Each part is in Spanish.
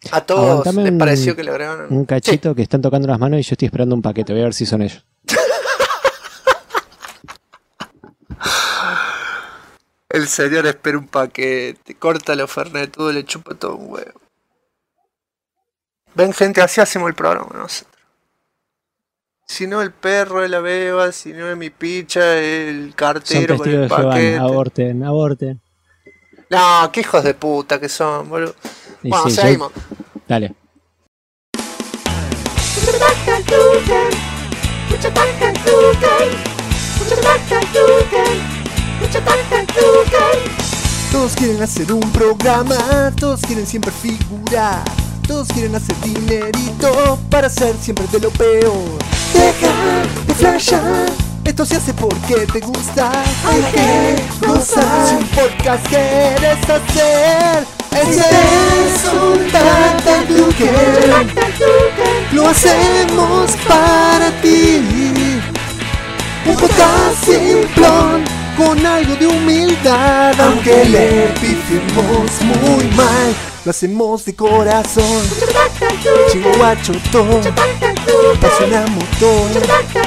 A todos Aguantame les pareció que le grabaron. un cachito que están tocando las manos y yo estoy esperando un paquete. Voy a ver si son ellos. El señor espera un paquete, corta los fernetudos, le chupa todo un huevo. Ven, gente, así hacemos el programa nosotros. Si no el perro de la beba, si no es mi picha, el cartero Son con el testigos de Jehová. paquete. Aborten. No, qué hijos de puta que son, boludo. Y Bueno, sí, seguimos. Dale. Todos quieren hacer un programa, todos quieren siempre figurar, todos quieren hacer dinerito para ser siempre de lo peor. Deja de flashar, esto se hace porque te gusta, hay que gozar. Si un podcast quieres hacer, ese es un Tactacluken. Lo hacemos para ti. Un podcast simplón con algo de humildad, aunque le pifiemos muy mal, lo hacemos de corazón. Chingo guacho todo, pasiona motor.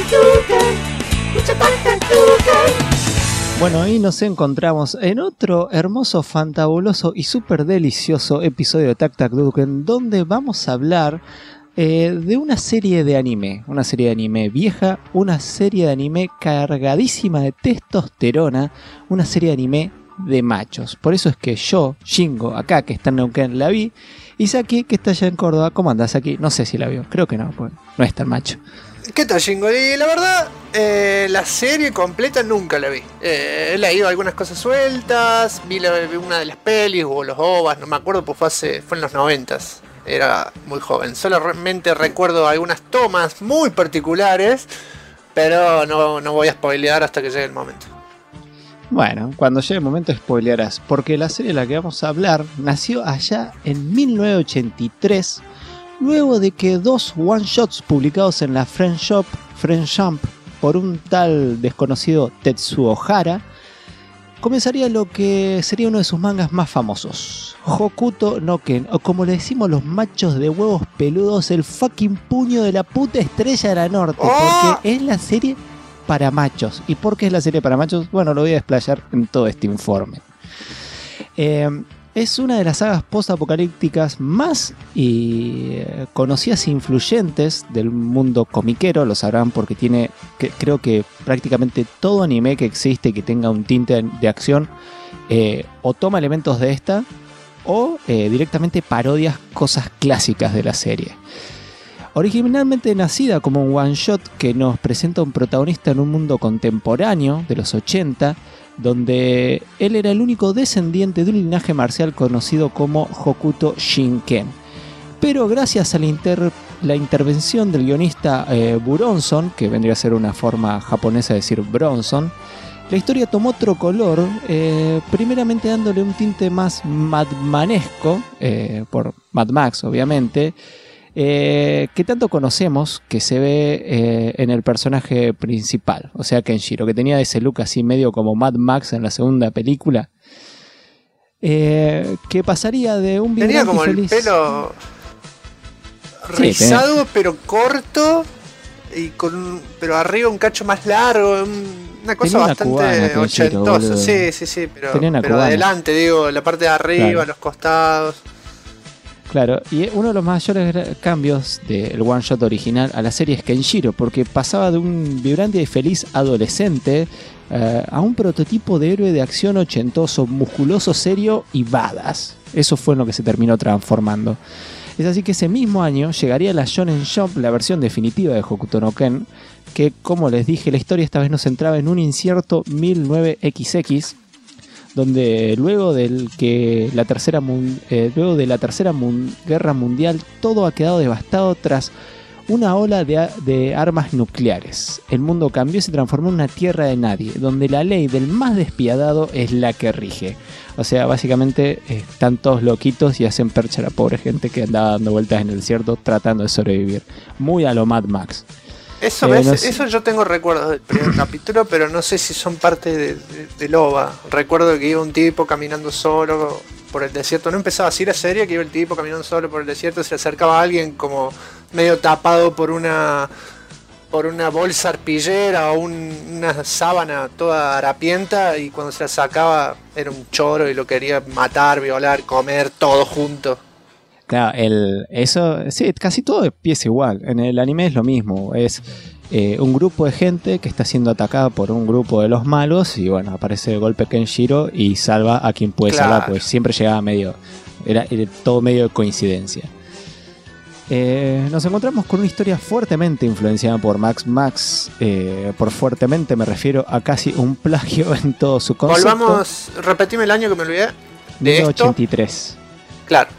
Bueno, ahí nos encontramos en otro hermoso, fantabuloso y súper delicioso episodio de Tactacluken, donde vamos a hablar de una serie de anime vieja, una serie de anime cargadísima de testosterona, una serie de anime de machos. Por eso es que yo, Shingo, acá que está en Neuquén, la vi, y Saki, que está allá en Córdoba. ¿Cómo andás, Saki? No sé si la vio, creo que no, pues no es tan macho. ¿Qué tal, Shingo? Y la verdad, la serie completa nunca la vi. He leído algunas cosas sueltas, vi una de las pelis o los ovas, no me acuerdo, pues fue en los 90s. Era muy joven, solamente recuerdo algunas tomas muy particulares, pero no voy a spoilear hasta que llegue el momento. Bueno, cuando llegue el momento spoilearás, porque la serie de la que vamos a hablar nació allá en 1983, luego de que dos one-shots publicados en la Friend Jump por un tal desconocido Tetsuo Hara, comenzaría lo que sería uno de sus mangas más famosos, Hokuto no Ken, o como le decimos los machos de huevos peludos, el fucking puño de la puta estrella de la norte, porque es la serie para machos. ¿Y por qué es la serie para machos? Bueno, lo voy a desplayar en todo este informe. Es una de las sagas post-apocalípticas más conocidas e influyentes del mundo comiquero, lo sabrán porque tiene, creo que prácticamente todo anime que existe que tenga un tinte de acción o toma elementos de esta o directamente parodias cosas clásicas de la serie. Originalmente nacida como un one shot que nos presenta un protagonista en un mundo contemporáneo de los 80, donde él era el único descendiente de un linaje marcial conocido como Hokuto Shinken. Pero gracias a la intervención del guionista Buronson, que vendría a ser una forma japonesa de decir Bronson, la historia tomó otro color, primeramente dándole un tinte más madmanesco, por Mad Max obviamente, que tanto conocemos, que se ve en el personaje principal, o sea Kenshiro, que tenía ese look así medio como Mad Max en la segunda película, que pasaría de un tenía vibrante como y feliz... el pelo Sí, rizado pero corto y pero arriba un cacho más largo, una cosa bastante ochentosa. Sí, pero adelante, digo, la parte de arriba, claro. Los costados. Claro, y uno de los mayores cambios del one shot original a la serie es Kenshiro, porque pasaba de un vibrante y feliz adolescente a un prototipo de héroe de acción ochentoso, musculoso, serio y badass. Eso fue en lo que se terminó transformando. Es así que ese mismo año llegaría a la Shonen Jump la versión definitiva de Hokuto no Ken, que, como les dije, la historia esta vez nos centraba en un incierto 1009XX, donde luego de la Tercera Guerra Mundial todo ha quedado devastado tras una ola de armas nucleares. El mundo cambió y se transformó en una tierra de nadie, donde la ley del más despiadado es la que rige. O sea, básicamente están todos loquitos y hacen percha a la pobre gente que andaba dando vueltas en el desierto tratando de sobrevivir. Muy a lo Mad Max. Eso, eso yo tengo recuerdos del primer capítulo, pero no sé si son parte de OVA. Recuerdo que iba un tipo caminando solo por el desierto. ¿No empezaba así la serie? Que iba el tipo caminando solo por el desierto, se le acercaba a alguien como medio tapado por una bolsa arpillera o una sábana toda harapienta, y cuando se la sacaba era un choro y lo quería matar, violar, comer, todo junto. Claro, sí, casi todo empieza igual. En el anime es lo mismo. Es un grupo de gente que está siendo atacada por un grupo de los malos y bueno, aparece de golpe Kenshiro y salva a quien puede salvar, pues siempre llegaba medio... Era todo medio de coincidencia. Nos encontramos con una historia fuertemente influenciada por Max Max. Por fuertemente me refiero a casi un plagio en todo su concepto. Volvamos, repetime el año que me olvidé. De 1983. Claro.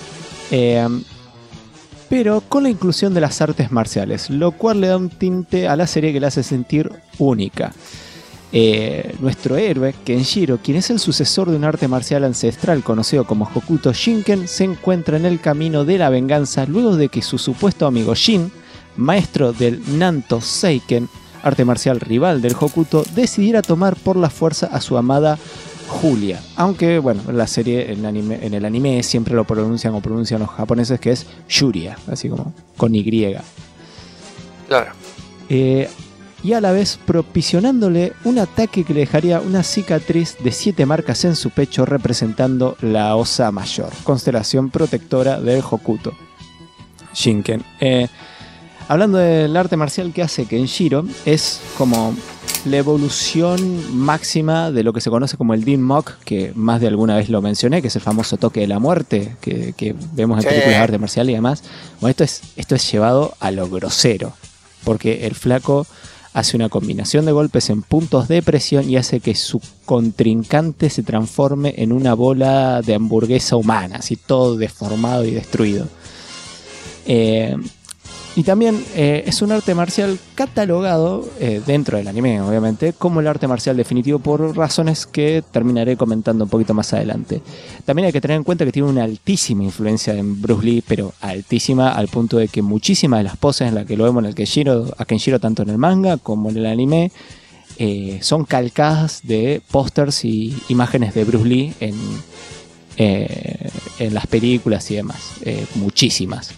Pero con la inclusión de las artes marciales, lo cual le da un tinte a la serie que la hace sentir única. Nuestro héroe, Kenshiro, quien es el sucesor de un arte marcial ancestral conocido como Hokuto Shinken, se encuentra en el camino de la venganza luego de que su supuesto amigo Shin, maestro del Nanto Seiken, arte marcial rival del Hokuto, decidiera tomar por la fuerza a su amada Julia. Aunque, bueno, en la serie, en el anime siempre lo pronuncian los japoneses, que es Yuria, así como con Y. Claro. Y a la vez propicionándole un ataque que le dejaría una cicatriz de 7 marcas en su pecho, representando la Osa Mayor, constelación protectora del Hokuto Shinken. Hablando del arte marcial que hace Kenshiro, es como la evolución máxima de lo que se conoce como el Dean Mock, que más de alguna vez lo mencioné, que es el famoso toque de la muerte que vemos en películas de arte marcial y demás. Bueno, esto es llevado a lo grosero, porque el flaco hace una combinación de golpes en puntos de presión y hace que su contrincante se transforme en una bola de hamburguesa humana, así todo deformado y destruido. Y también es un arte marcial catalogado dentro del anime, obviamente, como el arte marcial definitivo por razones que terminaré comentando un poquito más adelante. También hay que tener en cuenta que tiene una altísima influencia en Bruce Lee, pero altísima al punto de que muchísimas de las poses en las que lo vemos en a Kenshiro, tanto en el manga como en el anime, son calcadas de pósters y imágenes de Bruce Lee en las películas y demás. Muchísimas.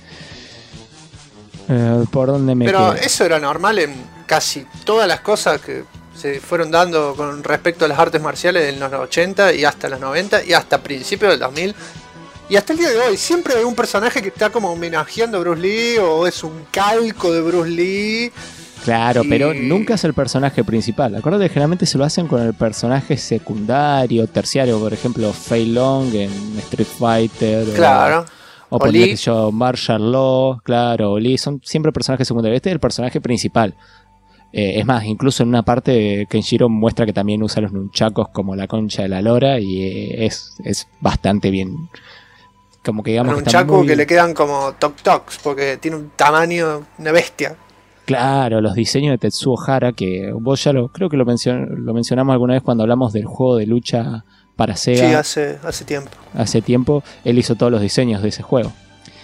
¿Por dónde me Pero quedo? eso era normal en casi todas las cosas que se fueron dando con respecto a las artes marciales en los 80 y hasta los 90 y hasta principios del 2000 y hasta el día de hoy. Siempre hay un personaje que está como homenajeando a Bruce Lee o es un calco de Bruce Lee. Claro, pero nunca es el personaje principal. Acuérdate que generalmente se lo hacen con el personaje secundario, terciario, por ejemplo, Fei Long en Street Fighter. Claro. O ponerle que yo, Martial Law, claro, o Lee, son siempre personajes secundarios. Este es el personaje principal. Es más, incluso en una parte Kenshiro muestra que también usa los nunchakos como la concha de la lora y es bastante bien. Como que digamos un nunchaku que le quedan como toc-tocs porque tiene un tamaño, una bestia. Claro, los diseños de Tetsuo Hara, que vos ya creo que lo mencionamos alguna vez cuando hablamos del juego de lucha para Sega. Sí, hace tiempo. Hace tiempo él hizo todos los diseños de ese juego.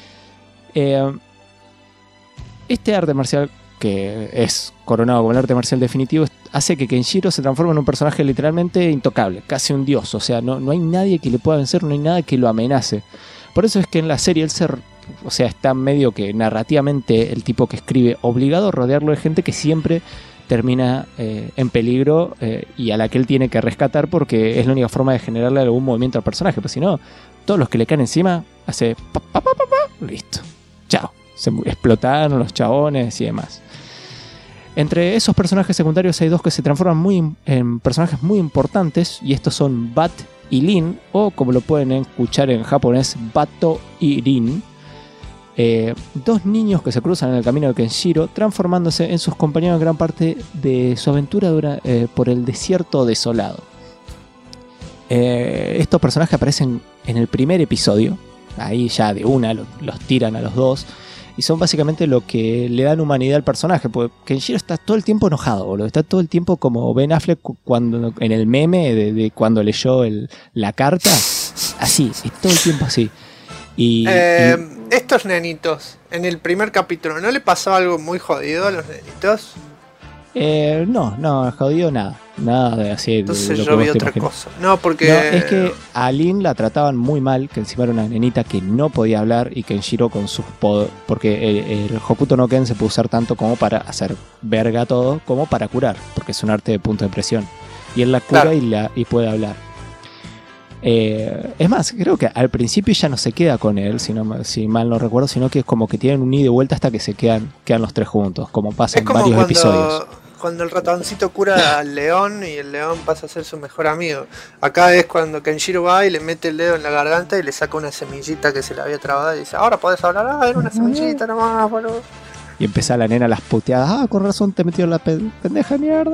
Este arte marcial, que es coronado como el arte marcial definitivo, hace que Kenshiro se transforme en un personaje literalmente intocable, casi un dios. O sea, no hay nadie que le pueda vencer, no hay nada que lo amenace. Por eso es que en la serie él está medio que narrativamente el tipo que escribe obligado a rodearlo de gente que siempre termina en peligro y a la que él tiene que rescatar porque es la única forma de generarle algún movimiento al personaje. Pues si no, todos los que le caen encima hace listo, chao, se explotaron los chabones y demás. Entre esos personajes secundarios hay dos que se transforman en personajes muy importantes, y estos son Bat y Lin, o como lo pueden escuchar en japonés, Bato y Rin. Dos niños que se cruzan en el camino de Kenshiro, transformándose en sus compañeros en gran parte de su aventura por el desierto desolado. Estos personajes aparecen en el primer episodio, ahí ya de una los tiran a los dos, y son básicamente lo que le dan humanidad al personaje, porque Kenshiro está todo el tiempo enojado, boludo. Está todo el tiempo como Ben Affleck cuando en el meme de cuando leyó la carta, así, es todo el tiempo así. Estos nenitos, en el primer capítulo, ¿no le pasaba algo muy jodido a los nenitos? No, jodido nada. Nada de así. Entonces lo yo que vi vos te otra imaginas. cosa. No, porque... No, es que a Lin la trataban muy mal, que encima era una nenita que no podía hablar y Kenshiro con sus poderes, porque el Hokuto no Ken se puede usar tanto como para hacer verga todo, como para curar, porque es un arte de punto de presión. Y él la cura Claro. y puede hablar. Es más, creo que al principio ya no se queda con él, si mal no recuerdo, sino que es como que tienen un ida y vuelta hasta que se quedan los tres juntos, como pasa Es en como varios episodios. cuando el ratoncito cura al león y el león pasa a ser su mejor amigo. Acá es cuando Kenshiro va y le mete el dedo en la garganta y le saca una semillita que se le había trabado y dice, ahora podés hablar. Ah, era una semillita nomás, boludo. Y empieza la nena las puteadas. Ah, con razón te metió la pendeja mierda.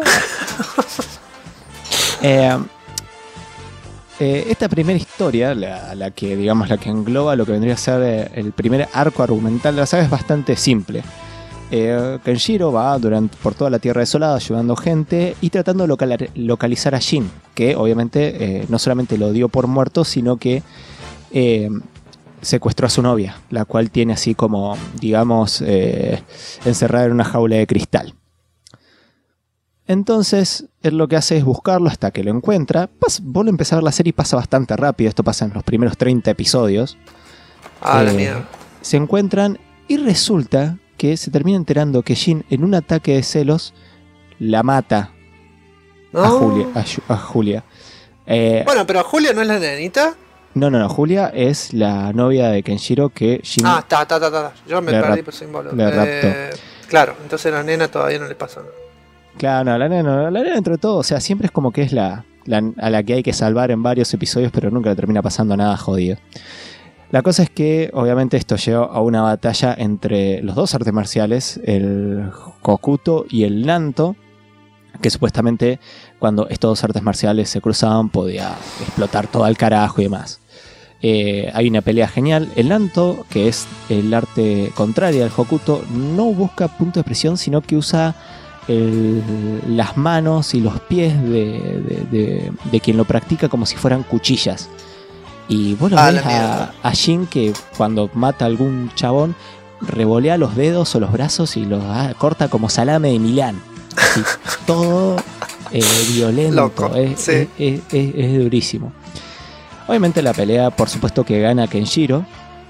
Esta primera historia, la que digamos la que engloba lo que vendría a ser el primer arco argumental de la saga, es bastante simple. Kenshiro va por toda la Tierra Desolada ayudando gente y tratando de localizar a Jin, que obviamente no solamente lo dio por muerto, sino que secuestró a su novia, la cual tiene así como, digamos, encerrada en una jaula de cristal. Entonces, él lo que hace es buscarlo hasta que lo encuentra. Vuelve a empezar la serie y pasa bastante rápido. Esto pasa en los primeros 30 episodios. La mierda. Se encuentran y resulta que se termina enterando que Jin, en un ataque de celos, la mata ¿No? a Julia. Bueno, pero Julia no es la nenita. No. Julia es la novia de Kenshiro que Jin Está. Yo me perdí por símbolo. le raptó. Claro, entonces a la nena todavía no le pasa nada. Claro, no, la nena dentro de todo, o sea, siempre es como que es a la que hay que salvar en varios episodios, pero nunca le termina pasando nada jodido. La cosa es que, obviamente, esto llevó a una batalla entre los dos artes marciales, el Hokuto y el Nanto, que supuestamente cuando estos dos artes marciales se cruzaban podía explotar todo al carajo y demás. Hay una pelea genial. El Nanto, que es el arte contrario al Hokuto, no busca punto de presión, sino que usa las manos y los pies de quien lo practica como si fueran cuchillas. Y vos lo ves a Jin, que cuando mata a algún chabón revolea los dedos o los brazos y los corta como salame de Milán. Así, todo violento. Loco, sí. Es durísimo. Obviamente la pelea, por supuesto que gana Kenshiro.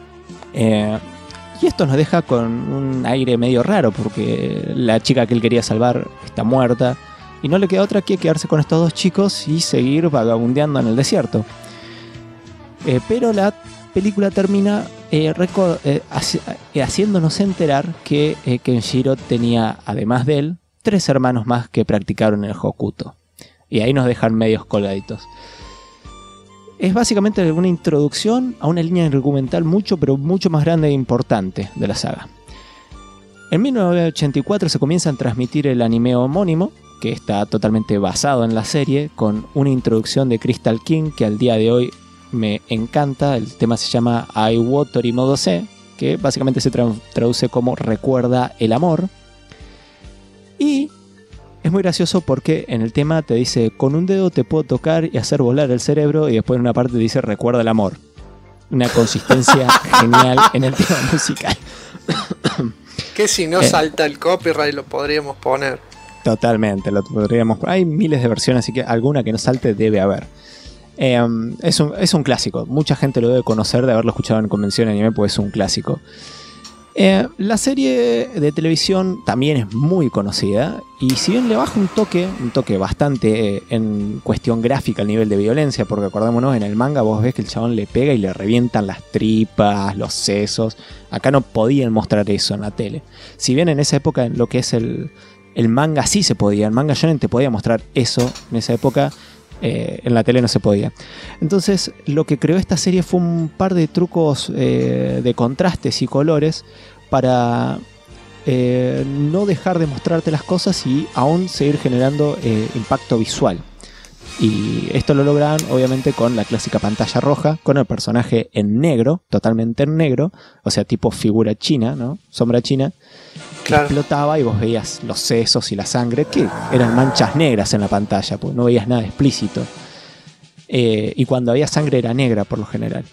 Y esto nos deja con un aire medio raro, porque la chica que él quería salvar está muerta y no le queda otra que quedarse con estos dos chicos y seguir vagabundeando en el desierto. Pero la película termina haciéndonos enterar que Kenshiro tenía, además de él, 3 hermanos más que practicaron el Hokuto. Y ahí nos dejan medios colgaditos. Es básicamente una introducción a una línea argumental mucho más grande e importante de la saga. En 1984 se comienza a transmitir el anime homónimo, que está totalmente basado en la serie, con una introducción de Crystal King que al día de hoy me encanta. El tema se llama Aiwo Torimodo Se, que básicamente se traduce como Recuerda el amor. Y es muy gracioso porque en el tema te dice, con un dedo te puedo tocar y hacer volar el cerebro, y después en una parte te dice, recuerda el amor. Una consistencia genial en el tema musical. Que si no salta el copyright lo podríamos poner. Totalmente, lo podríamos. Hay miles de versiones, así que alguna que no salte debe haber. Es un clásico. Mucha gente lo debe conocer de haberlo escuchado en convención anime, pues es un clásico. La serie de televisión también es muy conocida, y si bien le baja un toque bastante en cuestión gráfica al nivel de violencia, porque acordémonos, en el manga vos ves que el chabón le pega y le revientan las tripas, los sesos. Acá no podían mostrar eso en la tele. Si bien en esa época, en lo que es el manga sí se podía, el manga shonen te podía mostrar eso en esa época. En la tele no se podía. Entonces lo que creó esta serie fue un par de trucos de contrastes y colores para no dejar de mostrarte las cosas y aún seguir generando impacto visual. Y esto lo logran obviamente con la clásica pantalla roja, con el personaje en negro, totalmente en negro, o sea, tipo figura china, ¿no? Sombra china. Claro. Explotaba y vos veías los sesos y la sangre, que eran manchas negras en la pantalla, pues no veías nada explícito. Y cuando había sangre era negra por lo general.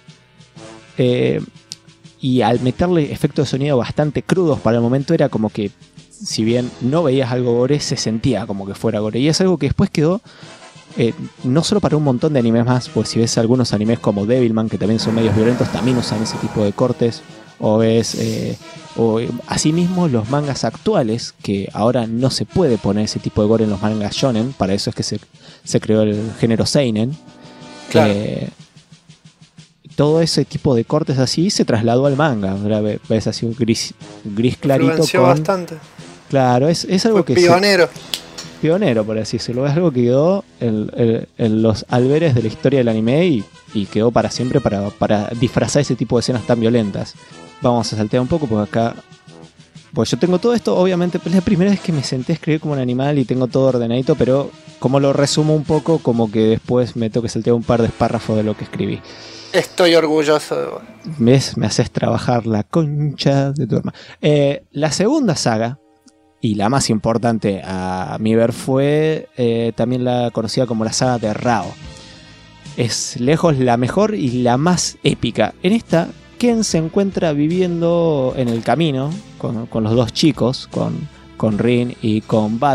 Y al meterle efectos de sonido bastante crudos para el momento, era como que si bien no veías algo gore, se sentía como que fuera gore. Y es algo que después quedó no solo para un montón de animes más, pues si ves algunos animes como Devilman, que también son medios violentos, también usan ese tipo de cortes. O ves, asimismo los mangas actuales, que ahora no se puede poner ese tipo de gore en los mangas shonen, para eso es que se creó el género seinen. Claro. Todo ese tipo de cortes así se trasladó al manga. Ves así un gris clarito. Influenció bastante. Claro, es algo que pionero. Pionero, por así decirlo. Es algo que quedó en los alberes de la historia del anime y quedó para siempre para disfrazar ese tipo de escenas tan violentas. Vamos a saltear un poco porque acá... Pues yo tengo todo esto, obviamente, es la primera vez que me senté a escribir como un animal y tengo todo ordenadito, pero como lo resumo un poco, como que después me tengo que saltear un par de párrafos de lo que escribí. Estoy orgulloso de vos. ¿Ves? Me haces trabajar la concha de tu hermano. La segunda saga, y la más importante a mi ver, fue también la conocida como la saga de Rao. Es lejos la mejor y la más épica. En esta, Ken se encuentra viviendo en el camino con los dos chicos, con Rin y con Bat,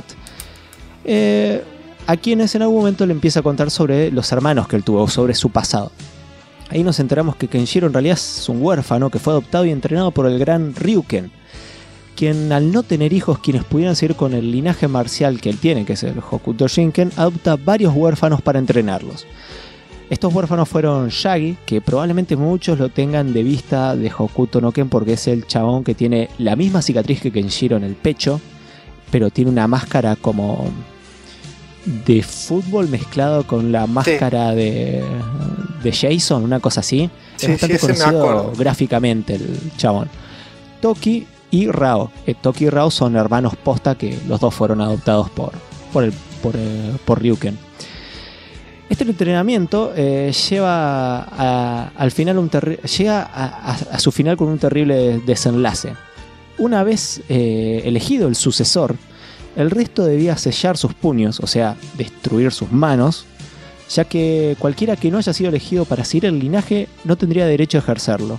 a quienes en algún momento le empieza a contar sobre los hermanos que él tuvo, sobre su pasado. Ahí nos enteramos que Kenshiro en realidad es un huérfano que fue adoptado y entrenado por el gran Ryuken, quien al no tener hijos quienes pudieran seguir con el linaje marcial que él tiene, que es el Hokuto Shinken, adopta varios huérfanos para entrenarlos. Estos huérfanos fueron Yagi, que probablemente muchos lo tengan de vista de Hokuto no Ken porque es el chabón que tiene la misma cicatriz que Kenshiro en el pecho, pero tiene una máscara como de fútbol mezclado con la máscara de Jason, una cosa así. Sí, es bastante conocido gráficamente el chabón. Toki y Rao. Toki y Rao son hermanos posta que los dos fueron adoptados por Ryuken. Este entrenamiento lleva al final llega a su final con un terrible desenlace. Una vez elegido el sucesor, el resto debía sellar sus puños, o sea, destruir sus manos, ya que cualquiera que no haya sido elegido para seguir el linaje no tendría derecho a ejercerlo.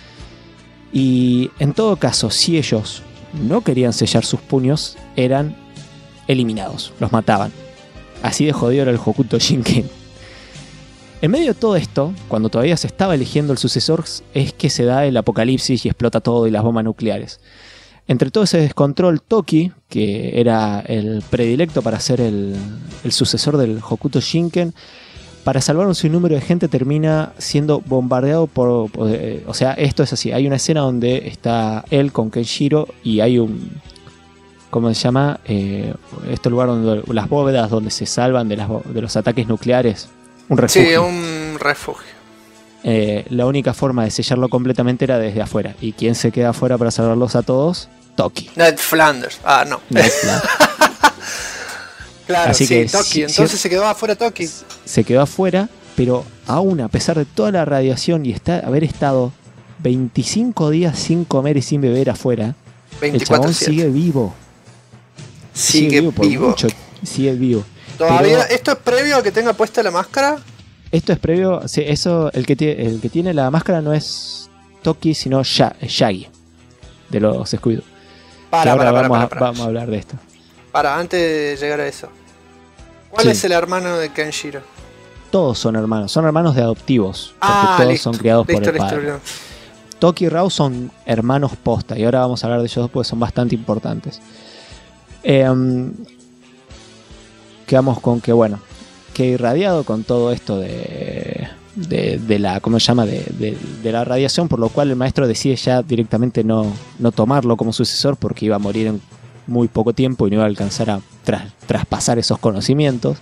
Y en todo caso, si ellos no querían sellar sus puños, eran eliminados, los mataban. Así de jodido era el Hokuto Shinken. En medio de todo esto, cuando todavía se estaba eligiendo el sucesor, es que se da el apocalipsis y explota todo y las bombas nucleares. Entre todo ese descontrol, Toki, que era el predilecto para ser el sucesor del Hokuto Shinken, para salvar un sinnúmero de gente termina siendo bombardeado por... o sea, esto es así. Hay una escena donde está él con Kenshiro y hay un... ¿Cómo se llama? Este lugar donde las bóvedas donde se salvan de los ataques nucleares. Un refugio. Sí, un refugio. La única forma de sellarlo completamente era desde afuera. ¿Y quién se queda afuera para salvarlos a todos? Toki. Ned Flanders. Ah, no. Ned Flanders. Claro, así sí, que Toki. Entonces se quedó afuera Toki. Se quedó afuera, pero aún a pesar de toda la radiación y haber estado 25 días sin comer y sin beber afuera, el chabón sigue vivo. Sigue vivo. Sigue vivo. ¿Todavía Pero, esto es previo a que tenga puesta la máscara? Esto es previo. Sí, eso, el que tiene la máscara no es Toki, sino Yagi, de los Scooby-Doo. Vamos a hablar de esto. Antes de llegar a eso. ¿Cuál es el hermano de Kenshiro? Todos son hermanos de adoptivos. Porque todos son criados por el padre. Toki y Rao son hermanos posta. Y ahora vamos a hablar de ellos dos porque son bastante importantes. Quedamos con que, bueno, que irradiado con todo esto de la, ¿cómo se llama? De la radiación, por lo cual el maestro decide ya directamente no tomarlo como sucesor porque iba a morir en muy poco tiempo y no iba a alcanzar a traspasar esos conocimientos.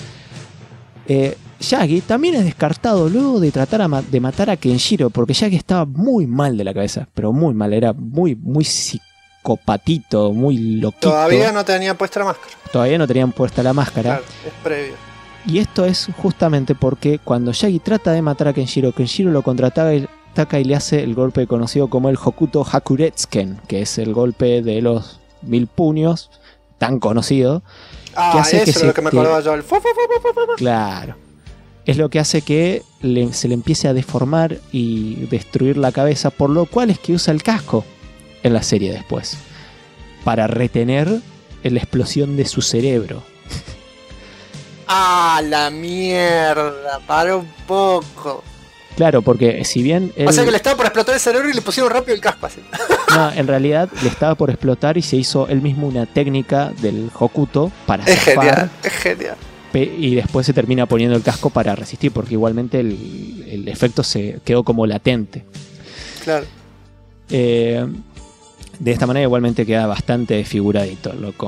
Yagi también es descartado luego de tratar de matar a Kenshiro, porque Yagi estaba muy mal de la cabeza, pero muy mal, era muy psicopatito, muy loquito. Todavía no tenía puesta la máscara. Todavía no tenían puesta la máscara. Claro, es previo. Y esto es justamente porque cuando Yagi trata de matar a Kenshiro lo contraataca y le hace el golpe conocido como el Hokuto Hakuretsuken, que es el golpe de los 1000 puños, tan conocido. Que hace eso es lo que me acordaba yo. Claro. Es lo que hace que se le empiece a deformar y destruir la cabeza, por lo cual es que usa el casco en la serie después. para retener la explosión de su cerebro. ¡Ah, la mierda! Para un poco. Claro, porque si bien él... O sea que le estaba por explotar el cerebro y le pusieron rápido el casco así. No, en realidad le estaba por explotar y se hizo él mismo una técnica del Hokuto para zafar. Es genial. Y después se termina poniendo el casco para resistir, porque igualmente el efecto se quedó como latente. Claro. De esta manera igualmente queda bastante desfiguradito, loco.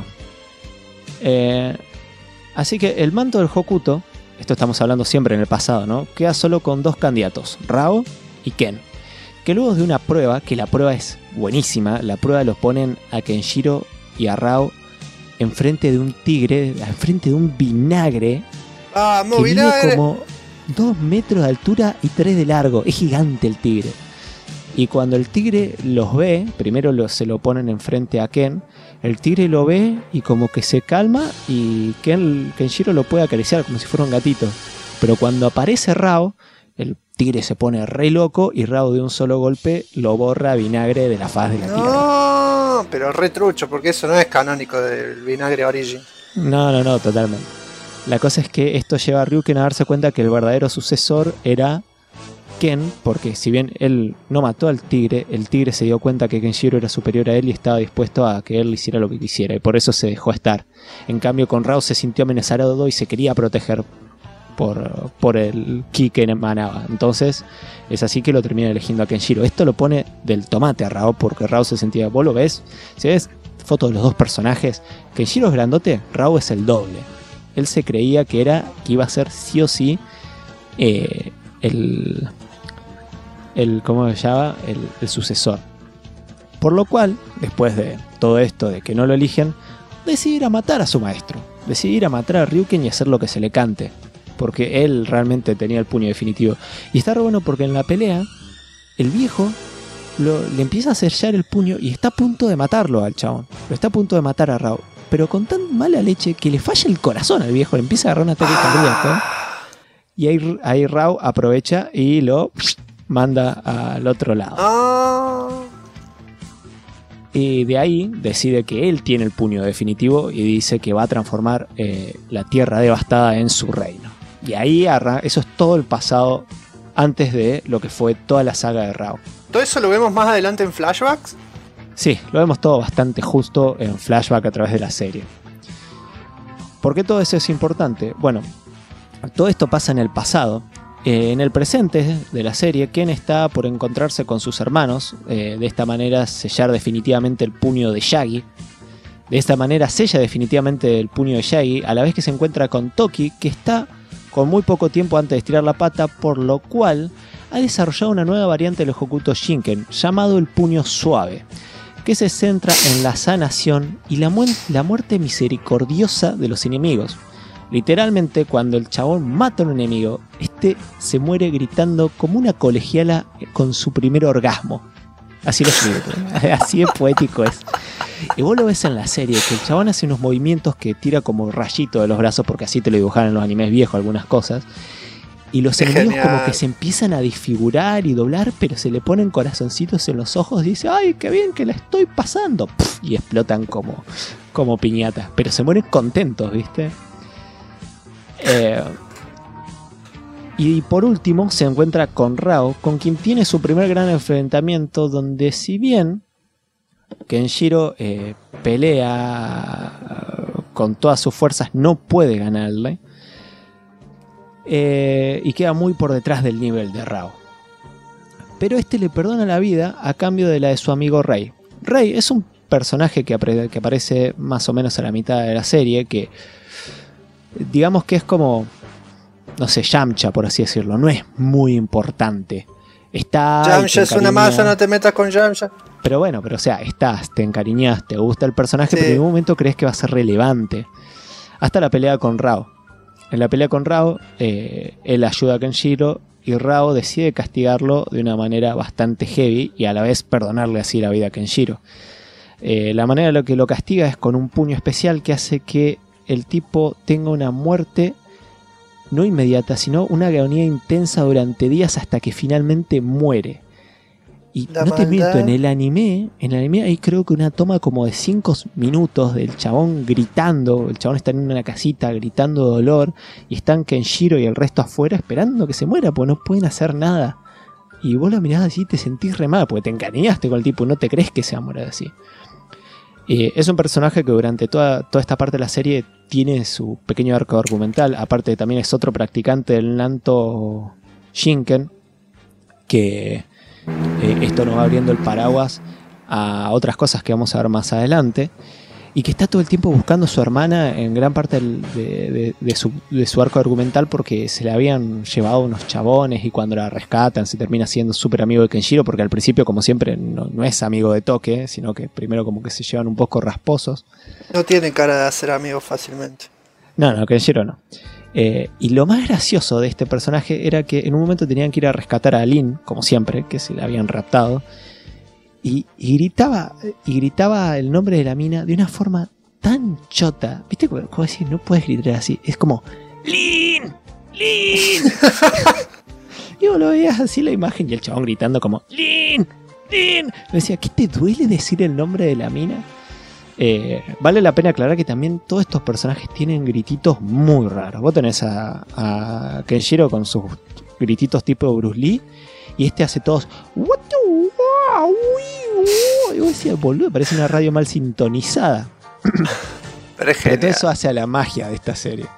Así que el manto del Hokuto, esto estamos hablando siempre en el pasado, ¿no? Queda solo con 2 candidatos, Rao y Ken. Que luego de una prueba, que la prueba es buenísima, la prueba los ponen a Kenshiro y a Rao enfrente de un tigre, enfrente de un vinagre. ¡Vamos, que vinagre! mide como 2 metros de altura y 3 de largo. Es gigante el tigre. Y cuando el tigre los ve, primero se lo ponen enfrente a Ken. El tigre lo ve y como que se calma y Kenshiro lo puede acariciar como si fuera un gatito. Pero cuando aparece Rao, el tigre se pone re loco y Rao de un solo golpe lo borra a vinagre de la faz de la tierra. No, pero re trucho, porque eso no es canónico del vinagre Origin. No, totalmente. La cosa es que esto lleva a Ryuken a darse cuenta que el verdadero sucesor era Ken, porque si bien él no mató al tigre, el tigre se dio cuenta que Kenshiro era superior a él y estaba dispuesto a que él hiciera lo que quisiera, y por eso se dejó estar. En cambio, con Rao se sintió amenazado y se quería proteger por el ki que emanaba. Entonces es así que lo termina eligiendo a Kenshiro. Esto lo pone del tomate a Rao, porque Rao se sentía... ¿Vos lo ves? Si ves fotos de los dos personajes, Kenshiro es grandote, Rao es el doble. Él se creía que iba a ser sí o sí ¿cómo se llama? El sucesor. Por lo cual, después de todo esto de que no lo eligen, decide ir a matar a su maestro. Decide ir a matar a Ryuken y hacer lo que se le cante, porque él realmente tenía el puño definitivo. Y está re bueno porque en la pelea el viejo le empieza a sellar el puño y está a punto de matarlo al chabón. Lo está a punto de matar a Rao, pero con tan mala leche que le falla el corazón al viejo. Le empieza a agarrar un ataque cardíaco. Y ahí Rao aprovecha y lo manda al otro lado. Y de ahí decide que él tiene el puño definitivo y dice que va a transformar la tierra devastada en su reino. Y ahí eso es todo el pasado antes de lo que fue toda la saga de Rao. ¿Todo eso lo vemos más adelante en flashbacks? Sí, lo vemos todo bastante justo en flashback a través de la serie. ¿Por qué todo eso es importante? Bueno, todo esto pasa en el pasado. En el presente de la serie, Ken está por encontrarse con sus hermanos. De esta manera sellar definitivamente el puño de Yagi. De esta manera sella definitivamente el puño de Yagi, a la vez que se encuentra con Toki, que está con muy poco tiempo antes de estirar la pata, por lo cual ha desarrollado una nueva variante del Hokuto Shinken, llamado el puño suave, que se centra en la sanación y la muerte misericordiosa de los enemigos. Literalmente, cuando el chabón mata a un enemigo, este se muere gritando como una colegiala con su primer orgasmo. Así lo escribe, así de poético es. Y vos lo ves en la serie, que el chabón hace unos movimientos que tira como rayito de los brazos, porque así te lo dibujaron en los animes viejos algunas cosas. Y los enemigos como que se empiezan a disfigurar y doblar, pero se le ponen corazoncitos en los ojos y dice, ¡ay, qué bien que la estoy pasando! ¡Puf! Y explotan como piñatas, pero se mueren contentos, ¿viste? Y por último se encuentra con Rao, con quien tiene su primer gran enfrentamiento, donde si bien Kenshiro pelea con todas sus fuerzas, no puede ganarle, y queda muy por detrás del nivel de Rao. Pero este le perdona la vida a cambio de la de su amigo Rei. Rei es un personaje que aparece más o menos a la mitad de la serie, que digamos que es como, no sé, Yamcha, por así decirlo. No es muy importante. Yamcha es una masa, no te metas con Yamcha. Pero bueno, o sea, te encariñas, te gusta el personaje, sí. Pero en ningún momento crees que va a ser relevante. Hasta la pelea con Rao. En la pelea con Rao, él ayuda a Kenshiro y Rao decide castigarlo de una manera bastante heavy y a la vez perdonarle así la vida a Kenshiro. La manera en la que lo castiga es con un puño especial que hace que el tipo tenga una muerte no inmediata, sino una agonía intensa durante días hasta que finalmente muere. Y La no te maldad. miento, en el anime hay creo que una toma como de 5 minutos del chabón gritando. El chabón está en una casita gritando de dolor y están Kenshiro y el resto afuera esperando que se muera, porque no pueden hacer nada. Y vos lo mirás así y te sentís re mal, porque te encariñaste con el tipo y no te crees que se va a morir así. Es un personaje que durante toda esta parte de la serie tiene su pequeño arco argumental. Aparte también es otro practicante del Nanto Shinken, que esto nos va abriendo el paraguas a otras cosas que vamos a ver más adelante, y que está todo el tiempo buscando a su hermana en gran parte de su arco argumental, porque se le habían llevado unos chabones y cuando la rescatan se termina siendo súper amigo de Kenshiro, porque al principio como siempre no es amigo de Toque, sino que primero como que se llevan un poco rasposos. No tiene cara de hacer amigos fácilmente. No, Kenshiro no. Y lo más gracioso de este personaje era que en un momento tenían que ir a rescatar a Lin, como siempre, que se la habían raptado, y gritaba el nombre de la mina de una forma tan chota. ¿Viste cómo decir? No puedes gritar así. Es como ¡Lin! ¡Lin! Y vos lo veías así la imagen y el chabón gritando como ¡Lin! ¡Lin! Me decía, ¿qué te duele decir el nombre de la mina? Vale la pena aclarar que también todos estos personajes tienen grititos muy raros. Vos tenés a Kenshiro con sus grititos tipo Bruce Lee, y este hace todos y vos decías, boludo, parece una radio mal sintonizada. Pero es Pero todo genial. eso hace a la magia de esta serie.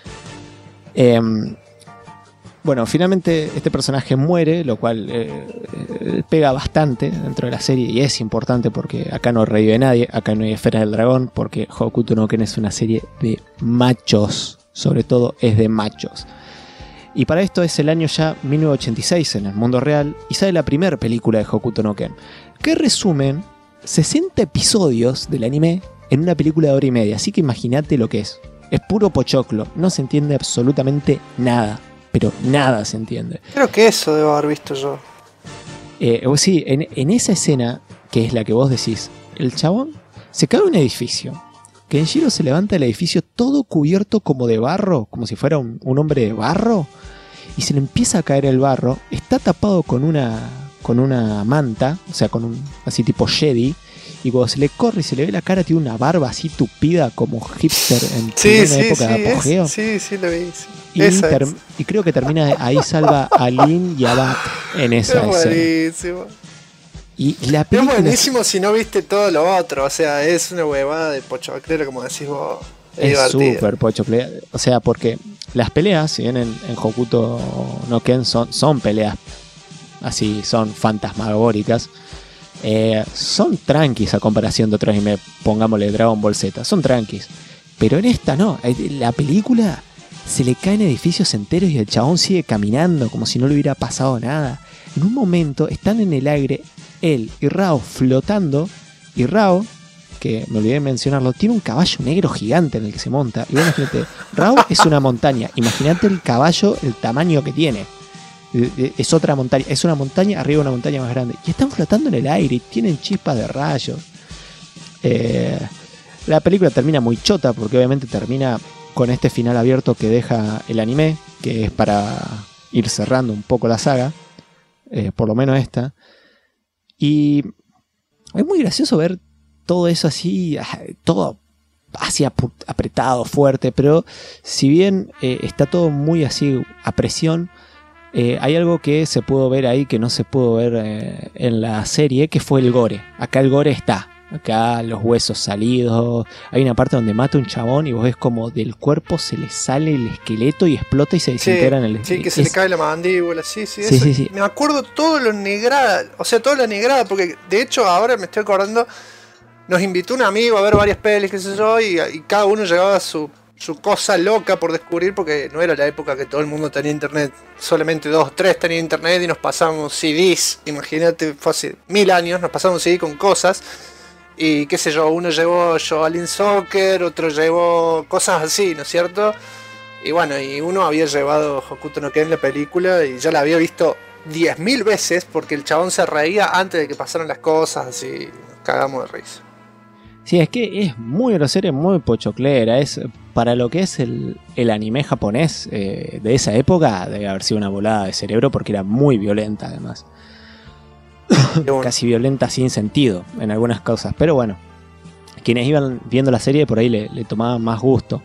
Bueno, finalmente este personaje muere, lo cual pega bastante dentro de la serie, y es importante porque acá no revive nadie, acá no hay esfera del dragón, porque Hokuto no Ken es una serie de machos, sobre todo es de machos. Y para esto es el año ya 1986 en el mundo real, y sale la primera película de Hokuto no Ken, que resumen 60 episodios del anime en una película de hora y media, así que imagínate lo que es. Es puro pochoclo, no se entiende absolutamente nada. Pero nada se entiende. Creo que eso debo haber visto yo. Sí, en esa escena, que es la que vos decís, el chabón se cae de un edificio. Kenshiro se levanta del edificio todo cubierto como de barro, como si fuera un hombre de barro, y se le empieza a caer el barro. Está tapado con una manta, o sea, con un así tipo Jedi, y cuando se le corre y se le ve la cara, tiene una barba así tupida como hipster en plena época de apogeo. Sí, lo vi. Sí. Y creo que termina ahí, salva a Lin y a Bat en esa Es escena. buenísimo. Y la Es película buenísimo si no viste todo lo otro. O sea, es una huevada de pochoclero, como decís vos. es divertida. súper pochocle. O sea, porque las peleas, si bien en Hokuto no Ken son peleas así, son fantasmagóricas, son tranquis a comparación de otros anime, pongámosle Dragon Ball Z, son tranquis. Pero en esta no, la película se le caen edificios enteros y el chabón sigue caminando como si no le hubiera pasado nada. En un momento están en el aire él y Rao flotando, y Rao, que me olvidé de mencionarlo, tiene un caballo negro gigante en el que se monta. Y bueno, imagínate, Rao es una montaña, imagínate el caballo, el tamaño que tiene. Es otra montaña, es una montaña arriba de una montaña más grande, y están flotando en el aire y tienen chispas de rayos. La película termina muy chota porque obviamente termina con este final abierto que deja el anime, que es para ir cerrando un poco la saga, por lo menos esta. Y es muy gracioso ver todo eso así, todo así apretado, fuerte, pero si bien está todo muy así a presión, hay algo que se pudo ver ahí que no se pudo ver en la serie, que fue el gore. Acá el gore está. Acá los huesos salidos. Hay una parte donde mata un chabón y vos ves como del cuerpo se le sale el esqueleto y explota y se desintegra en el... Sí, que se le cae la mandíbula. Sí. Sí. Me acuerdo todo lo negrada. O sea, toda la negrada. Porque de hecho ahora me estoy acordando. Nos invitó un amigo a ver varias pelis, qué sé yo. Y cada uno llevaba su cosa loca por descubrir. Porque no era la época que todo el mundo tenía internet. Solamente 2 o 3 tenían internet y nos pasábamos CDs. Imagínate, fue hace 1000 años. Nos pasábamos CD con cosas. Y qué sé yo, uno llevó Shaolin Soccer, otro llevó cosas así, ¿no es cierto? Y bueno, y uno había llevado Hokuto no Ken, la película, y ya la había visto 10.000 veces porque el chabón se reía antes de que pasaran las cosas, así, nos cagamos de risa. Sí, es que es muy grosera, muy pochoclera. Es, para lo que es el anime japonés de esa época, debe haber sido una volada de cerebro porque era muy violenta además. casi violenta sin sentido en algunas cosas. Pero bueno, quienes iban viendo la serie por ahí le tomaban más gusto.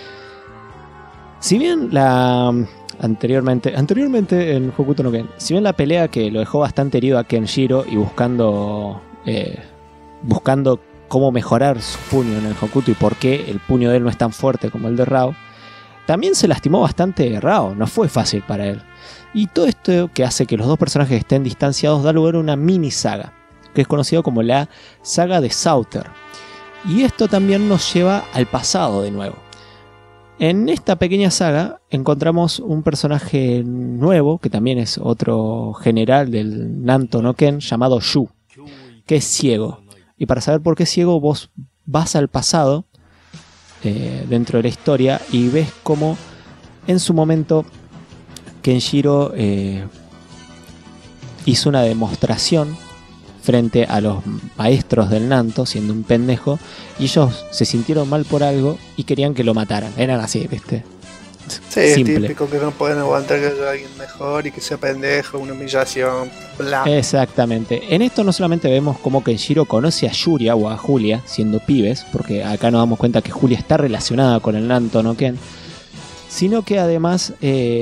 Si bien anteriormente en Hokuto no Ken, si bien la pelea que lo dejó bastante herido a Kenshiro y buscando cómo mejorar su puño en el Hokuto y por qué el puño de él no es tan fuerte como el de Rao, también se lastimó bastante Rao, no fue fácil para él. Y todo esto que hace que los dos personajes estén distanciados da lugar a una mini saga, que es conocido como la saga de Sauter. Y esto también nos lleva al pasado de nuevo. En esta pequeña saga encontramos un personaje nuevo, que también es otro general del Nanto no Ken, llamado Yu, que es ciego. Y para saber por qué es ciego, vos vas al pasado, dentro de la historia, y ves cómo en su momento Kenshiro hizo una demostración frente a los maestros del Nanto, siendo un pendejo, y ellos se sintieron mal por algo y querían que lo mataran. Eran así, ¿viste? Sí, simple. es típico que no pueden aguantar que haya alguien mejor y que sea pendejo, una humillación, bla. Exactamente. En esto no solamente vemos cómo Kenshiro conoce a Yuria o a Julia siendo pibes, porque acá nos damos cuenta que Julia está relacionada con el Nanto no Ken, sino que además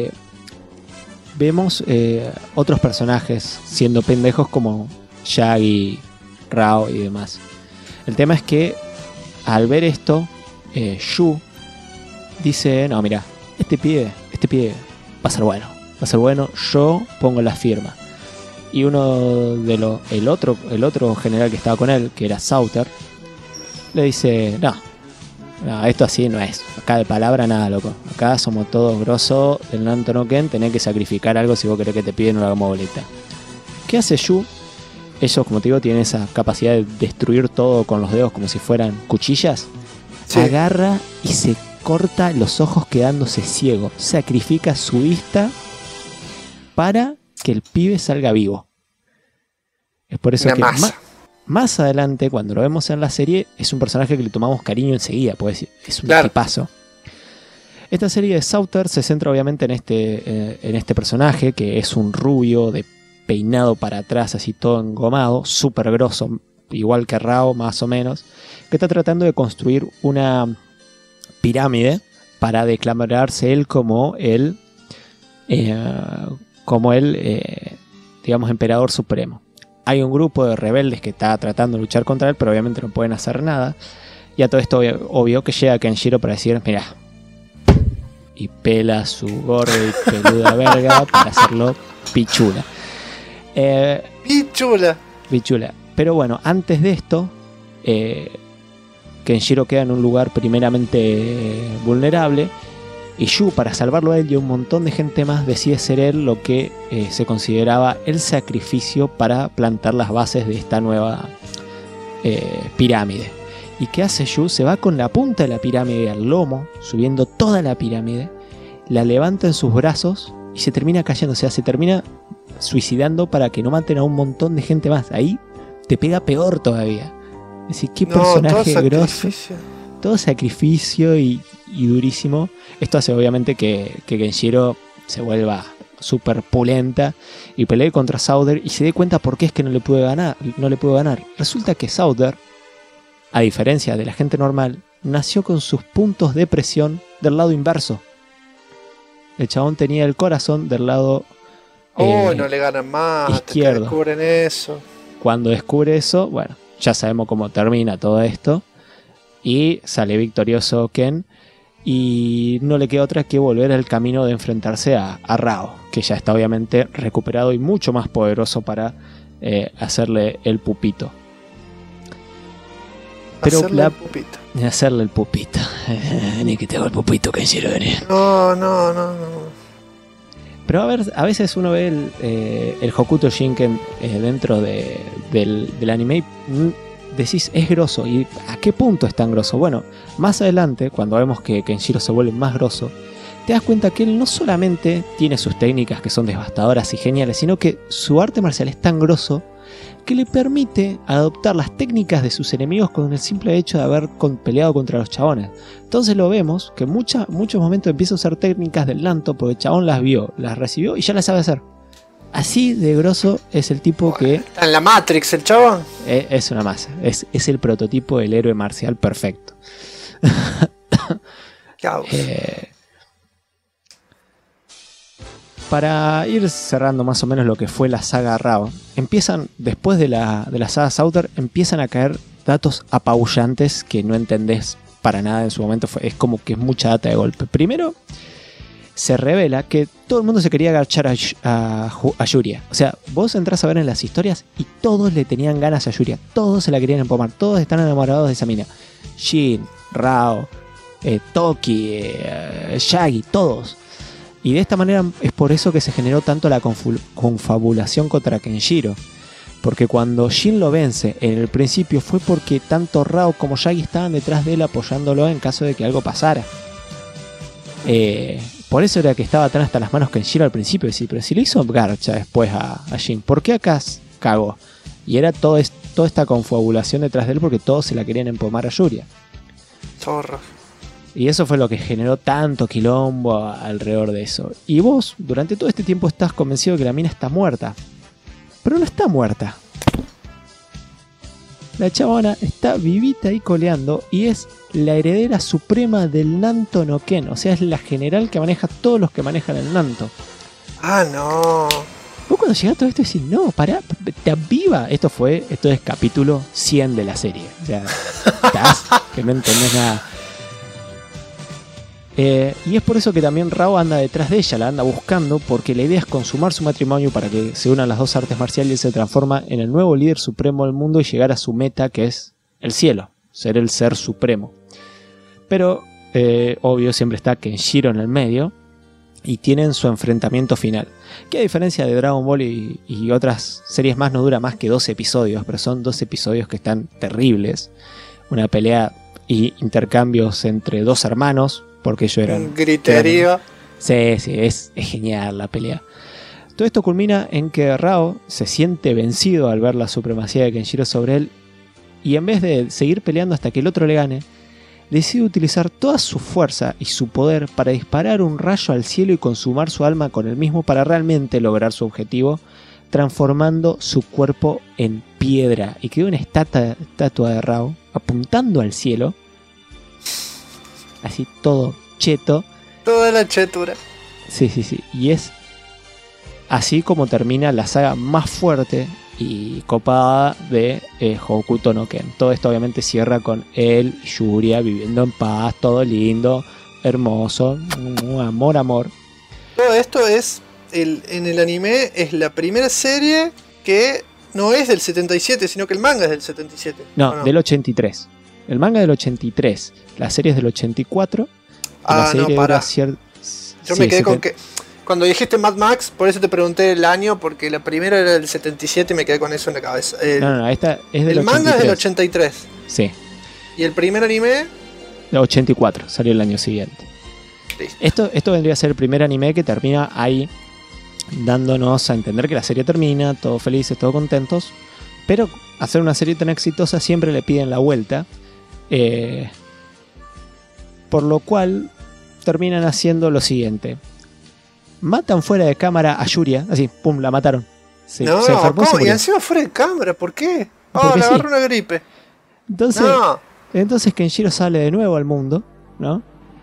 vemos otros personajes siendo pendejos como Yagi, Rao y demás. El tema es que al ver esto, Yu dice, no, mira, este pibe va a ser bueno, yo pongo la firma. Y el otro general que estaba con él, que era Sauter, le dice, no, esto así no es, acá de palabra nada, loco, acá somos todos grosos del Nanto no Ken, tenés que sacrificar algo si vos querés que te piden una boleta. ¿Qué hace Yu? Ellos, como te digo, tienen esa capacidad de destruir todo con los dedos como si fueran cuchillas. Sí. Agarra y se corta los ojos quedándose ciego. Sacrifica su vista para que el pibe salga vivo. Es por eso que más adelante, cuando lo vemos en la serie, es un personaje que le tomamos cariño enseguida, pues es un tipazo. Esta serie de Sauter se centra obviamente en este personaje, que es un rubio de peinado para atrás, así todo engomado, súper grosso, igual que Rao, más o menos, que está tratando de construir una pirámide para declararse él como el digamos, emperador supremo. Hay un grupo de rebeldes que está tratando de luchar contra él, pero obviamente no pueden hacer nada. Y a todo esto obvio que llega Kenshiro para decir, mira, y pela su gorda y peluda verga para hacerlo pichula. Pichula. Pero bueno, antes de esto, Kenshiro queda en un lugar primeramente vulnerable, y Yu, para salvarlo a él y a un montón de gente más, decide ser él lo que se consideraba el sacrificio para plantar las bases de esta nueva pirámide. ¿Y qué hace Yu? Se va con la punta de la pirámide al lomo, subiendo toda la pirámide, la levanta en sus brazos y se termina cayendo, o sea, se termina suicidando para que no maten a un montón de gente más. Ahí te pega peor todavía. Es decir, qué personaje grosso. Todo sacrificio y durísimo. Esto hace obviamente que Kenshiro se vuelva súper pulenta y pelee contra Sauter y se dé cuenta por qué es que no le puede ganar. Resulta que Sauter, a diferencia de la gente normal, nació con sus puntos de presión del lado inverso. El chabón tenía el corazón del lado no le ganan más izquierdo. Descubren eso. Cuando descubre eso, bueno, ya sabemos cómo termina todo esto. Y sale victorioso Ken. Y no le queda otra que volver al camino de enfrentarse a Rao, que ya está obviamente recuperado y mucho más poderoso para hacerle el pupito. Pero hacerle el pupito. Ni que te hago el pupito, Kenshiro. No. Pero a veces uno ve el Hokuto Shinken dentro del anime y decís, es grosso. ¿Y a qué punto es tan grosso? Bueno, más adelante, cuando vemos que Kenshiro se vuelve más grosso, te das cuenta que él no solamente tiene sus técnicas que son devastadoras y geniales, sino que su arte marcial es tan grosso que le permite adoptar las técnicas de sus enemigos con el simple hecho de haber peleado contra los chabones. Entonces lo vemos que en muchos momentos empieza a usar técnicas del Nanto porque el chabón las vio, las recibió y ya las sabe hacer. Así de grosso es el tipo que... Está en la Matrix el chabón. Es una masa. Es el prototipo del héroe marcial perfecto. Para ir cerrando más o menos lo que fue la saga Rao, empiezan, después de la saga Sauter, empiezan a caer datos apabullantes que no entendés para nada en su momento. Es como que es mucha data de golpe. Primero, se revela que todo el mundo se quería agachar a Yuria. O sea, vos entrás a ver en las historias y todos le tenían ganas a Yuria. Todos se la querían empomar. Todos están enamorados de esa mina. Jin, Rao, Toki, Shaggy, todos. Y de esta manera es por eso que se generó tanto la confabulación contra Kenshiro. Porque cuando Jin lo vence en el principio fue porque tanto Rao como Shaggy estaban detrás de él apoyándolo en caso de que algo pasara. Por eso era que estaba tan hasta las manos Kenshiro al principio. Decir, pero si le hizo garcha después a Jin, ¿por qué acá cagó? Y era toda esta confabulación detrás de él porque todos se la querían empomar a Yuria. Zorro. Y eso fue lo que generó tanto quilombo alrededor de eso. Y vos, durante todo este tiempo, estás convencido de que la mina está muerta. Pero no está muerta. La chabona está vivita y coleando y es la heredera suprema del Nanto no Ken. O sea, es la general que maneja todos los que manejan el Nanto. Ah, no. Vos cuando llegás a todo esto decís, no, pará, está viva. Esto es capítulo 100 de la serie. O sea, estás que no entendés nada. Y es por eso que también Rao anda detrás de ella, la anda buscando, porque la idea es consumar su matrimonio para que se unan las dos artes marciales y se transforma en el nuevo líder supremo del mundo y llegar a su meta, que es el cielo, ser el ser supremo. Pero, obvio, siempre está Kenshiro en el medio y tienen su enfrentamiento final, que a diferencia de Dragon Ball y otras series más, no dura más que 12 episodios, pero son 12 episodios que están terribles. Una pelea y intercambios entre dos hermanos, porque ellos eran... Griterío. Sí, es genial la pelea. Todo esto culmina en que Rao se siente vencido al ver la supremacía de Kenshiro sobre él y en vez de seguir peleando hasta que el otro le gane, decide utilizar toda su fuerza y su poder para disparar un rayo al cielo y consumar su alma con el mismo para realmente lograr su objetivo, transformando su cuerpo en piedra. Y quedó una estatua de Rao apuntando al cielo. Así todo cheto. Toda la chetura. Sí. Y es así como termina la saga más fuerte y copada de Hokuto no Ken. Todo esto obviamente cierra con él y Yuria viviendo en paz, todo lindo, hermoso, amor. Todo esto es, en el anime, es la primera serie que no es del 77, sino que el manga es del 77. No, del 83. El manga del 83, la serie es del 84. Ah, no, para. Yo me quedé con que... Cuando dijiste Mad Max, por eso te pregunté el año, porque la primera era del 77 y me quedé con eso en la cabeza. No, esta es del 83. El manga es del 83. Sí. ¿Y el primer anime? Del 84, salió el año siguiente. Listo. Esto vendría a ser el primer anime que termina ahí, dándonos a entender que la serie termina, todos felices, todos contentos. Pero hacer una serie tan exitosa siempre le piden la vuelta. Por lo cual terminan haciendo lo siguiente: matan fuera de cámara a Yuria, así, pum, la mataron. Se enfermó, ¿cómo? Y encima fuera de cámara, ¿por qué? Le agarró una gripe. Entonces Kenshiro sale de nuevo al mundo, ¿no?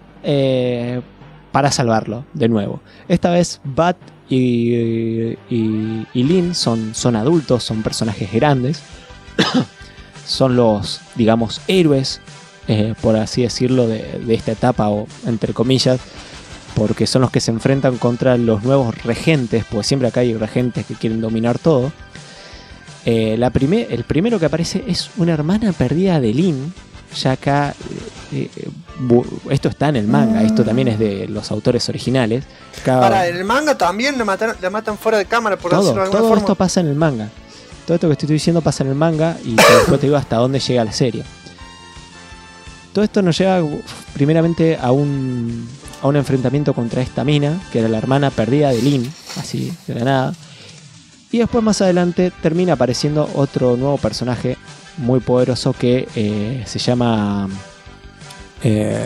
Para salvarlo, de nuevo. Esta vez Bat y Lin son adultos, son personajes grandes. Son los, digamos, héroes, por así decirlo, de esta etapa, o entre comillas, porque son los que se enfrentan contra los nuevos regentes, porque siempre acá hay regentes que quieren dominar todo. El primero que aparece es una hermana perdida de Lin. Ya acá, esto está en el manga, esto también es de los autores originales. En el manga también la matan fuera de cámara, por decirlo de alguna forma. Todo esto pasa en el manga. Todo esto que estoy diciendo pasa en el manga y después te digo hasta dónde llega la serie. Todo esto nos lleva primeramente a un enfrentamiento contra esta mina, que era la hermana perdida de Lin, así de la nada. Y después más adelante termina apareciendo otro nuevo personaje muy poderoso que se llama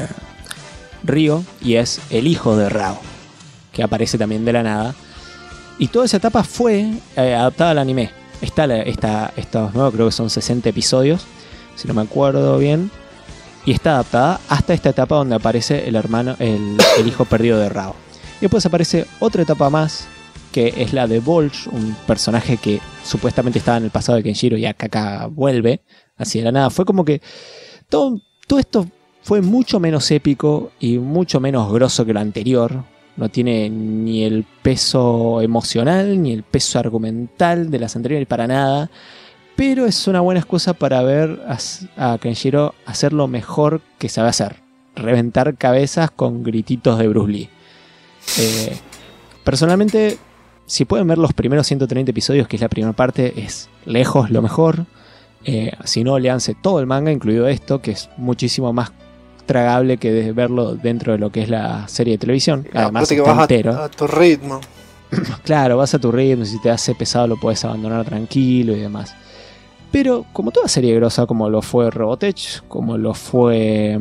Ryo, y es el hijo de Rao, que aparece también de la nada. Y toda esa etapa fue adaptada al anime. Estos nuevos, creo que son 60 episodios, si no me acuerdo bien. Y está adaptada hasta esta etapa donde aparece el hijo perdido de Rao. Y después aparece otra etapa más, que es la de Volge, un personaje que supuestamente estaba en el pasado de Kenshiro y acá vuelve, así de la nada. Fue como que todo esto fue mucho menos épico y mucho menos grosso que lo anterior. No tiene ni el peso emocional ni el peso argumental de las anteriores para nada. Pero es una buena excusa para ver a Kenshiro hacer lo mejor que sabe hacer. Reventar cabezas con grititos de Bruce Lee. Personalmente, si pueden ver los primeros 130 episodios, que es la primera parte, es lejos lo mejor. Si no, léanse todo el manga, incluido esto, que es muchísimo más tragable que verlo dentro de lo que es la serie de televisión. Además, que vas a tu ritmo. Claro, vas a tu ritmo. Si te hace pesado, lo puedes abandonar tranquilo y demás. Pero como toda serie grosa, como lo fue Robotech, como lo fue